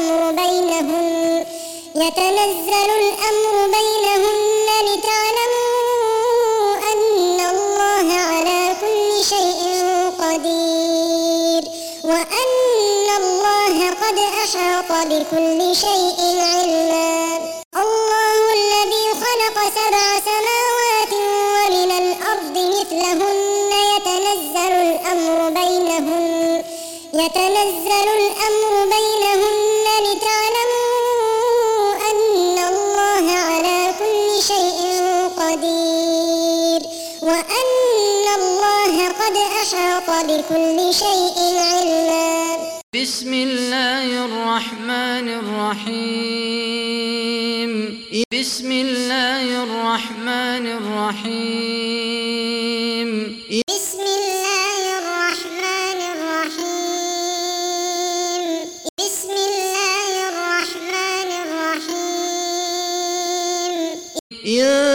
[SPEAKER 1] الأمر بينهن لتعلموا أن الله على كل شيء قدير وأن الله قد أحاط بكل شيء علما الله الذي خلق 7 سماوات ومن الأرض مثلهن يتنزل الأمر بينهن لتعلموا وقد أحاط بكل شيء علما.
[SPEAKER 2] بسم الله الرحمن الرحيم. بسم الله الرحمن الرحيم.
[SPEAKER 1] بسم الله الرحمن الرحيم. بسم الله الرحمن الرحيم.
[SPEAKER 2] يا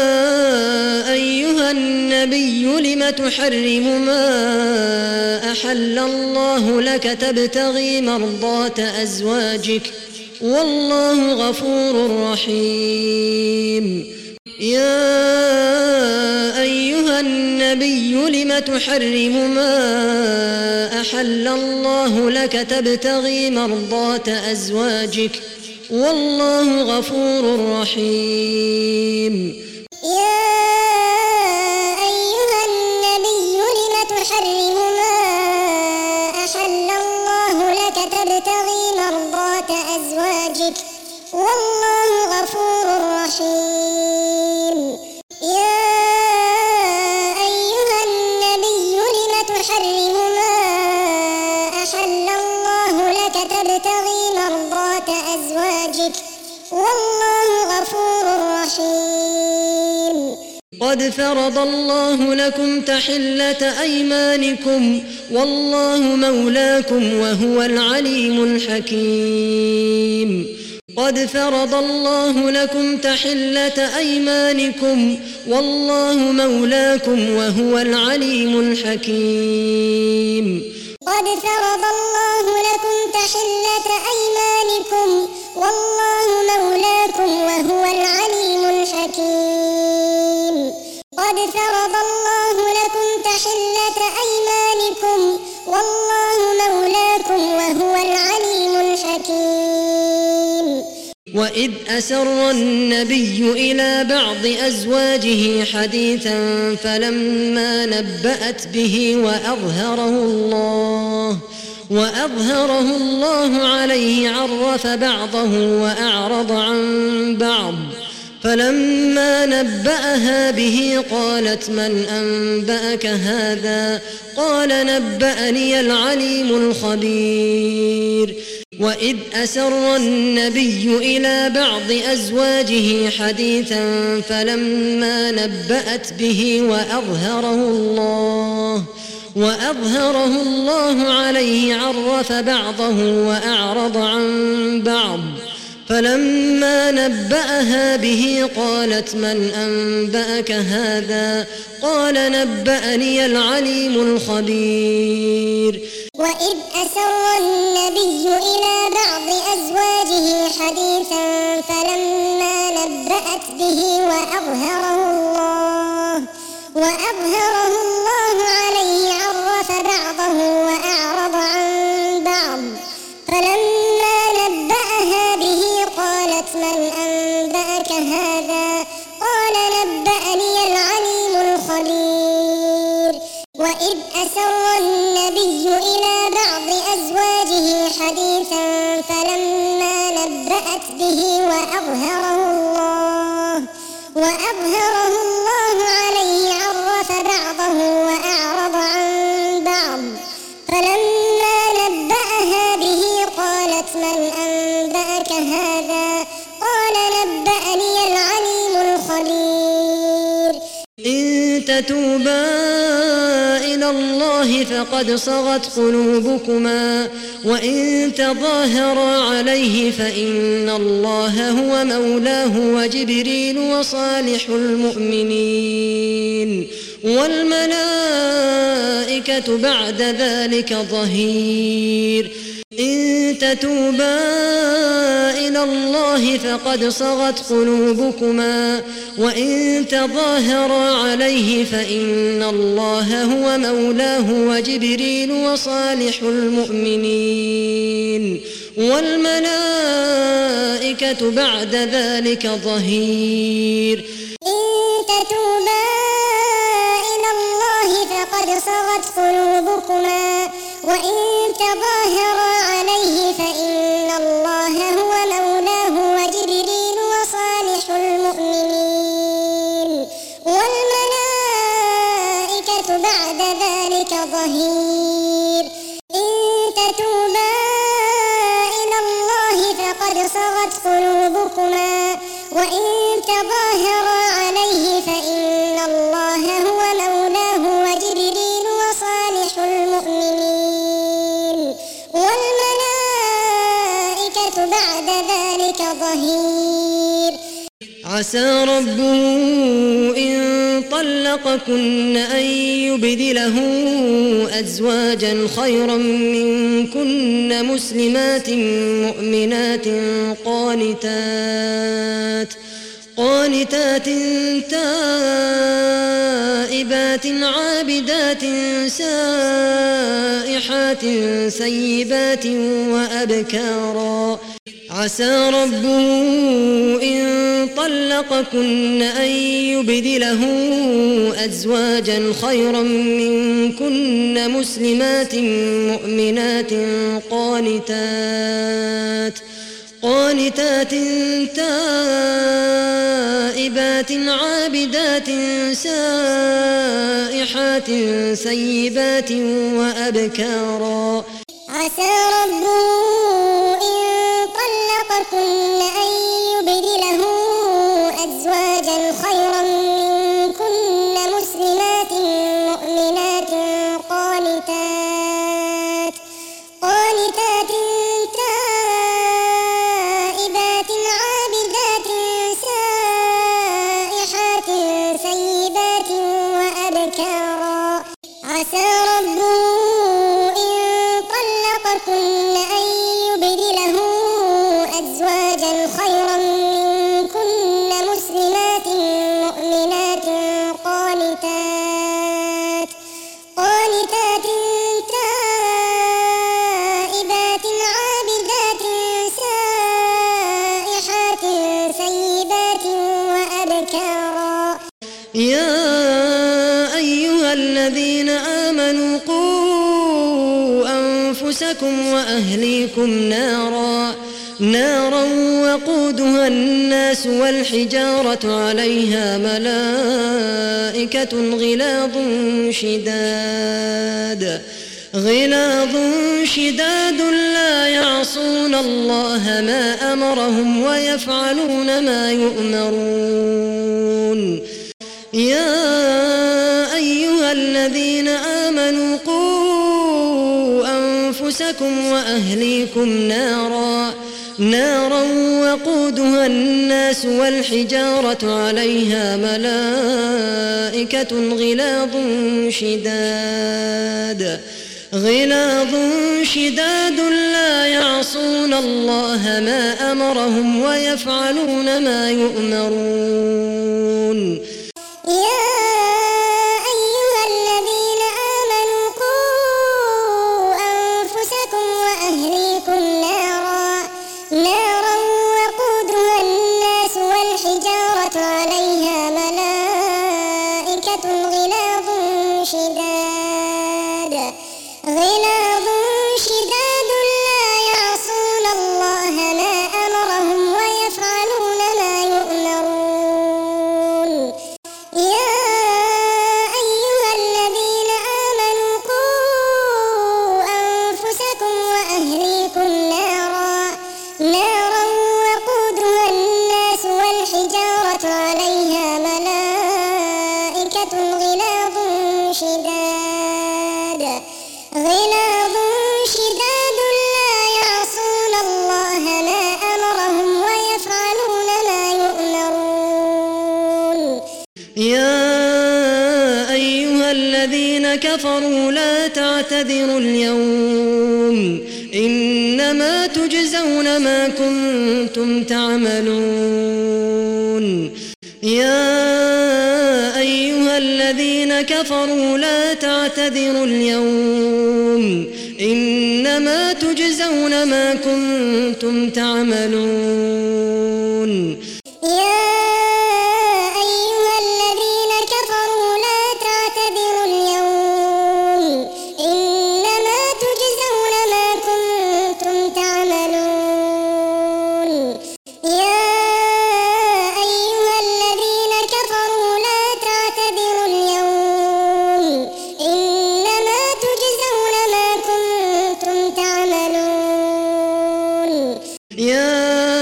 [SPEAKER 2] أيها النبي لم تحرم ما أحل الله لك تبتغي مرضات أزواجك والله غفور رحيم. يا أيها النبي لم تحرم ما أحل الله لك تبتغي مرضات أزواجك والله غفور رحيم.
[SPEAKER 1] يا أيها النبي لم تحرم ما أحل الله لك تبتغي مرضات أزواجك والله غفور رحيم. يا أيها النبي لم تحرم ما أحل الله لك تبتغي مرضات أزواجك والله غفور رحيم.
[SPEAKER 2] قد فرض الله لكم تحلة أيمانكم والله مولاكم وهو العليم الحكيم. قد فرض الله لكم تحلة أيمانكم والله مولاكم وهو العليم الحكيم.
[SPEAKER 1] قد فرض الله لكم تحلة أيمانكم والله مولاكم وهو العليم الحكيم. قد فرض الله لكم تحلة أيمانكم والله مولاكم وهو العليم الحكيم.
[SPEAKER 2] وإذ أسر النبي إلى بعض أزواجه حديثا فلما نبأت به وأظهره الله عليه عرف بعضه وأعرض عن بعض. فلما نبأها به قالت من أنبأك هذا؟ قال نبأني العليم الخبير. وإذ أسر النبي إلى بعض أزواجه حديثا فلما نبأت به وأظهره الله عليه عرف بعضه وأعرض عن بعض. فلما نبأها به قالت من أنبأك هذا؟ قال نبأني العليم الخبير.
[SPEAKER 1] وإذ أسر النبي إلى بعض أزواجه حديثا فلما نبأت به وأظهره الله عليه عرف بعضه وأعرض عن بعض. فلما نبأها به قالت من أنبأك هذا؟ قال نبأني العليم الخبير. وإذ أسر النبي إلى بعض أزواجه حديثا فلما نبأت به وأظهره الله عليه عرف بعضه وأعرض عن بعض. فلما نبأها به قالت من أنبأك هذا؟ قال نبأني العليم الخبير.
[SPEAKER 2] إن تتوبا إلى الله فقد صغت قلوبكما وإن تظاهرا عليه فإن الله هو مولاه وجبريل وصالح المؤمنين والملائكة بعد ذلك ظهير. إن تتوبا إلى الله فقد صغت قلوبكما وإن تظاهرا عليه فإن الله هو مولاه وجبريل وصالح المؤمنين والملائكة بعد ذلك ظهير.
[SPEAKER 1] إن تتوبا إلى الله فقد صغت قلوبكما وإن تظاهرا عليه فإن الله هو مولاه وجبريل وصالح المؤمنين والملائكة بعد ذلك قد صغت قلوبكما وإن تظاهرا عليه فإن الله هو مولاه وجبريل وصالح المؤمنين والملائكة بعد ذلك ظهير.
[SPEAKER 2] عسى ربه إن طلقكن أن يبدله أزواجا خيرا منكن مسلمات مؤمنات قانتات تائبات عابدات سائحات سيبات وأبكارا. عسى ربه إن طلقكن أن يبدله أزواجا خيرا منكن مسلمات مؤمنات قانتات تائبات عابدات سائحات سيبات وأبكارا.
[SPEAKER 1] عسى ربه إن طلقكن أن يبدله أزواجا خيرا منكن مسلمات مؤمنات قانتات تائبات عابدات سائحات سيبات وأبكارا. عسى ربه إن طلقكن أن يبدله أزواجا خيرا منكن مسلمات مؤمنات قانتات تائبات عابدات سائحات سيبات وأبكارا.
[SPEAKER 2] يا أيها الذين آمنوا قوا أنفسكم وأهليكم نارا وقودها الناس والحجارة عليها ملائكة غلاظ شداد لا يعصون الله ما أمرهم ويفعلون ما يؤمرون. يا أيها الذين آمنوا قوا أنفسكم وأهليكم نارا وقودها الناس والحجارة عليها ملائكة غلاظ شداد لا يعصون الله ما أمرهم ويفعلون ما يؤمرون.
[SPEAKER 1] يا أيها الذين آمنوا قوا أنفسكم وأهليكم نارا وقودها الناس والحجارة عليها ملائكة غلاظ شداد لا يعصون الله ما أمرهم ويفعلون ما يؤمرون. يا أيها الذين آمنوا قوا أنفسكم وأهليكم نارا وقودها الناس والحجارة عليها ملائكة غلاظ شداد لا يعصون الله ما أمرهم ويفعلون ما يؤمرون.
[SPEAKER 2] يا أيها الذين كفروا لا تعتذروا اليوم إنما تجزون ما كنتم تعملون. يا أيها الذين كفروا لا تعتذروا اليوم إنما تجزون ما كنتم تعملون.
[SPEAKER 1] يا أيها الذين كفروا لا تعتذروا اليوم إنما تجزون ما كنتم تعملون. يا أيها الذين كفروا لا تعتذروا اليوم إنما تجزون ما كنتم تعملون.
[SPEAKER 2] يا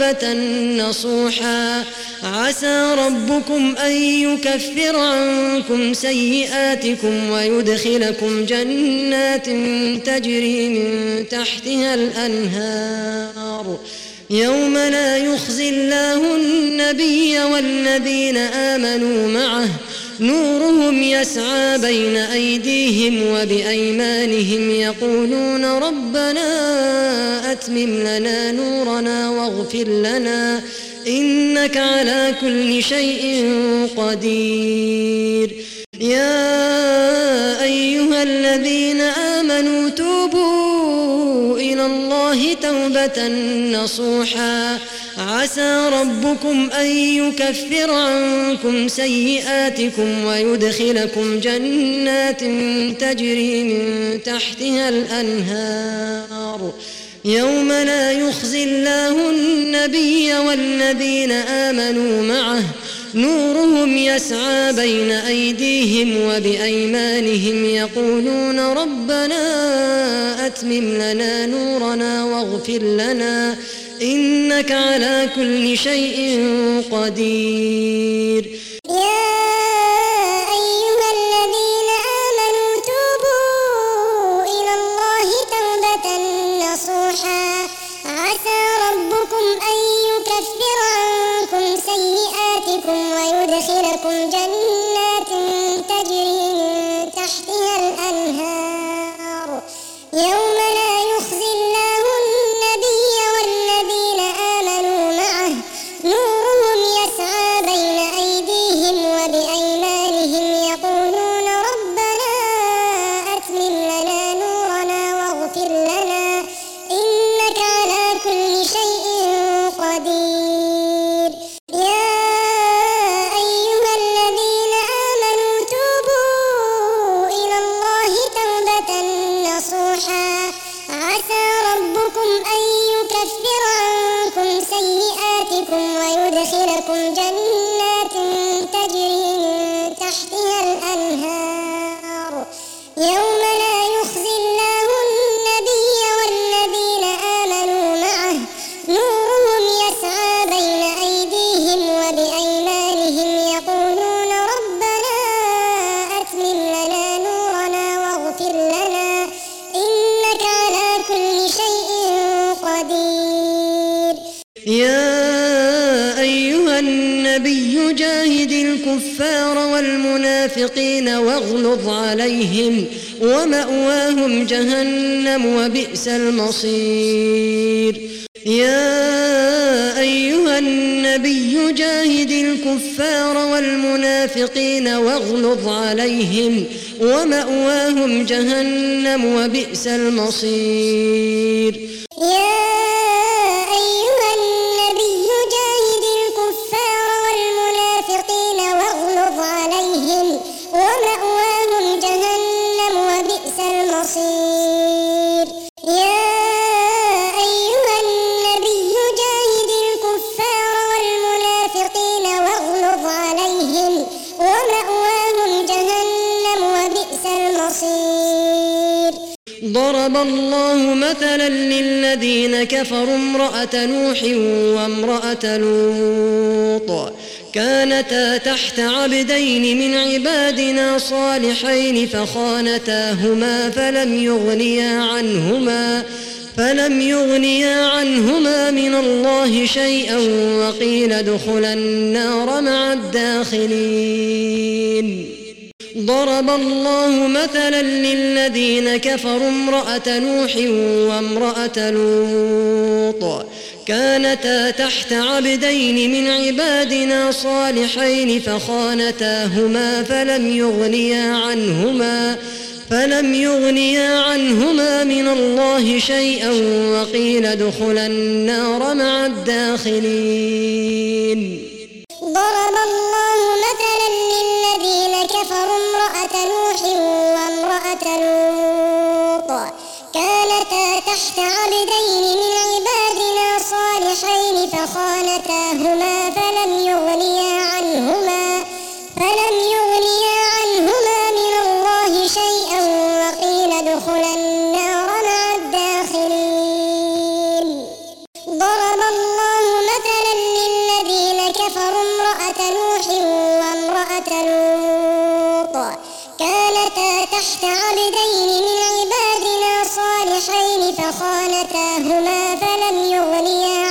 [SPEAKER 2] توبة نصوحا عسى ربكم أن يكفر عنكم سيئاتكم ويدخلكم جنات تجري من تحتها الأنهار يوم لا يخزي الله النبي والذين آمنوا معه نورهم يسعى بين أيديهم وبأيمانهم يقولون ربنا أتمم لنا نورنا واغفر لنا إنك على كل شيء قدير يا أيها الذين آمنوا توبوا إلى الله توبة نصوحا عسى ربكم أن يكفر عنكم سيئاتكم ويدخلكم جنات تجري من تحتها الأنهار يوم لا يخزي الله النبي والذين آمنوا معه نورهم يسعى بين أيديهم وبأيمانهم يقولون ربنا أتمم لنا نورنا واغفر لنا إنك على كل شيء قدير
[SPEAKER 1] يا أيها الذين آمنوا توبوا إلى الله توبة نصوحا عسى ربكم أن يكفر عنكم سيئاتكم ويدخلكم جنات تجري من تحتها الأنهار يوم لا يخزي الله النبي والذين آمنوا معه نورهم يسعى بين أيديهم وبأيمانهم يقولون ربنا أتمم لنا نورنا واغفر لنا إنك على كل شيء قدير يا أيها الذين آمنوا توبوا إلى الله توبة نصوحا عسى ربكم أن يكفر عنكم سيئاتكم ويدخلكم جنات تجري من تحتها الأنهار يوم لا يخزي الله النبي والذين آمنوا معه نورهم يسعى بين أيديهم وبأيمانهم يقولون ربنا أتمم لنا نورنا واغفر لنا إنك على كل شيء قدير
[SPEAKER 2] يا أيها النبي جاهد الكفار والمنافقين واغلظ عليهم ومأواهم جهنم وبئس المصير يا أيها النبي جاهد الكفار والمنافقين واغلظ عليهم ومأواهم جهنم وبئس المصير
[SPEAKER 1] يا أيها النبي جاهد الكفار والمنافقين واغلظ عليهم ومأواهم جهنم وبئس المصير يا أيها النبي جاهد الكفار والمنافقين واغلظ عليهم ومأواهم جهنم وبئس المصير
[SPEAKER 2] ضرب الله مثلا للذين كفروا امرأة نوح وامرأة لوط كانتا تحت عبدين من عبادنا صالحين فخانتاهما فلم يغنيا عنهما من الله شيئا وقيل ادخلا النار مع الداخلين ضرب الله مثلا للذين كفروا امرأة نوح وامرأة لوط كانتا تحت عبدين من عبادنا صالحين فخانتاهما فلم يغنيا عنهما من الله شيئا وقيل ادخلا النار مع الداخلين
[SPEAKER 1] ضرب الله مثلا للذين كفروا امرأة نوح وامرأة لوط كانتا تحت عبدين من عبادنا صالحين فخانتاهما فلم يغنيا عنهما من الله شيئا وقيل ادخلا النار مع الداخلين ضرب الله مثلا كانتا تحت عبدين من عبادنا صالحين فخانتاهما فلم يغنيا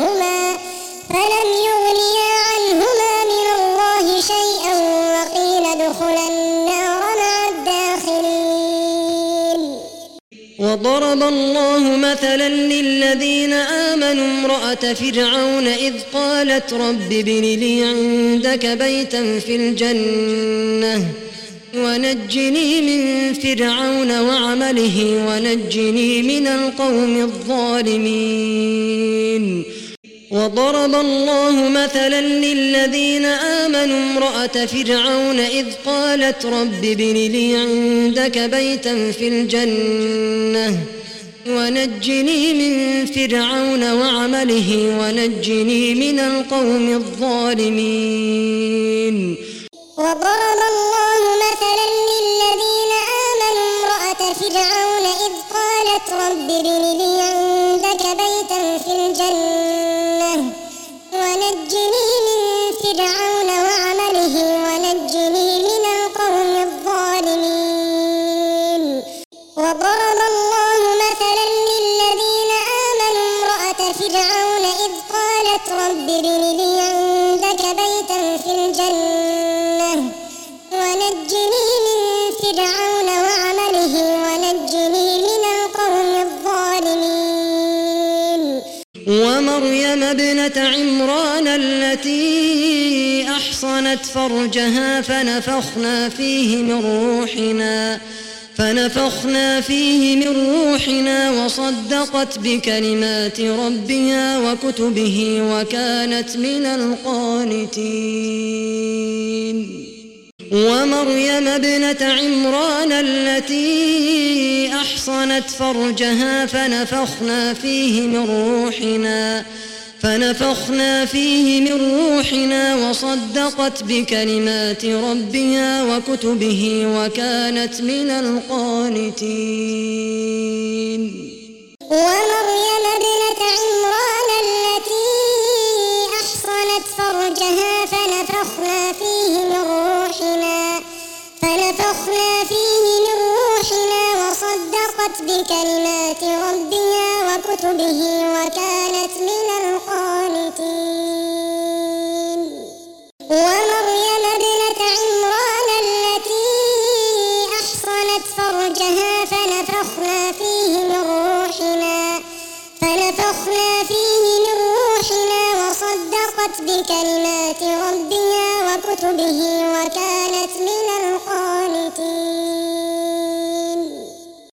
[SPEAKER 1] عنهما من الله شيئا وقيل ادخلا النار مع الداخلين.
[SPEAKER 2] وضرب الله مثلا للذين آمنوا امرأة فرعون إذ قالت رب ابن لي عندك بيتا في الجنة ونجني من فرعون وعمله ونجني من القوم الظالمين. وضرب الله مثلا للذين آمنوا امرأة فرعون إذ قالت رب ابن لي عندك بيتا في الجنة ونجني من فرعون وعمله ونجني من القوم الظالمين.
[SPEAKER 1] وضرب الله مثلا للذين آمنوا امرأة فرعون إذ قالت رب ابن لي عندك بيتا في الجنة ونجني من فرعون وعمله ونجني من القوم الظالمين. وضرب الله مثلا للذين آمنوا امرأة فرعون إذ قالت رب ابن لي عندك بيتا في الجنة ونجني من فرعون وعمله ونجني من القوم الظالمين.
[SPEAKER 2] ومريم ابنة عمران التي أحصنت فرجها فنفخنا فيه من روحنا وصدقت بكلمات ربها وكتبه وكانت من القانتين. ومريم ابنة عمران التي أحصنت فرجها فنفخنا فيه من روحنا وصدقت بكلمات ربها وكتبه وكانت من القانتين.
[SPEAKER 1] ومريم ابنة عمران التي أحصنت فرجها فنفخنا فيه من روحنا وصدقت بكلمات ربها وكتبه وكانت من القانتين. ومريم ابنة عمران التي أحصنت فرجها فنفخنا فيه من روحنا وصدقت بكلمات ربها وكتبه وكانت من القانتين.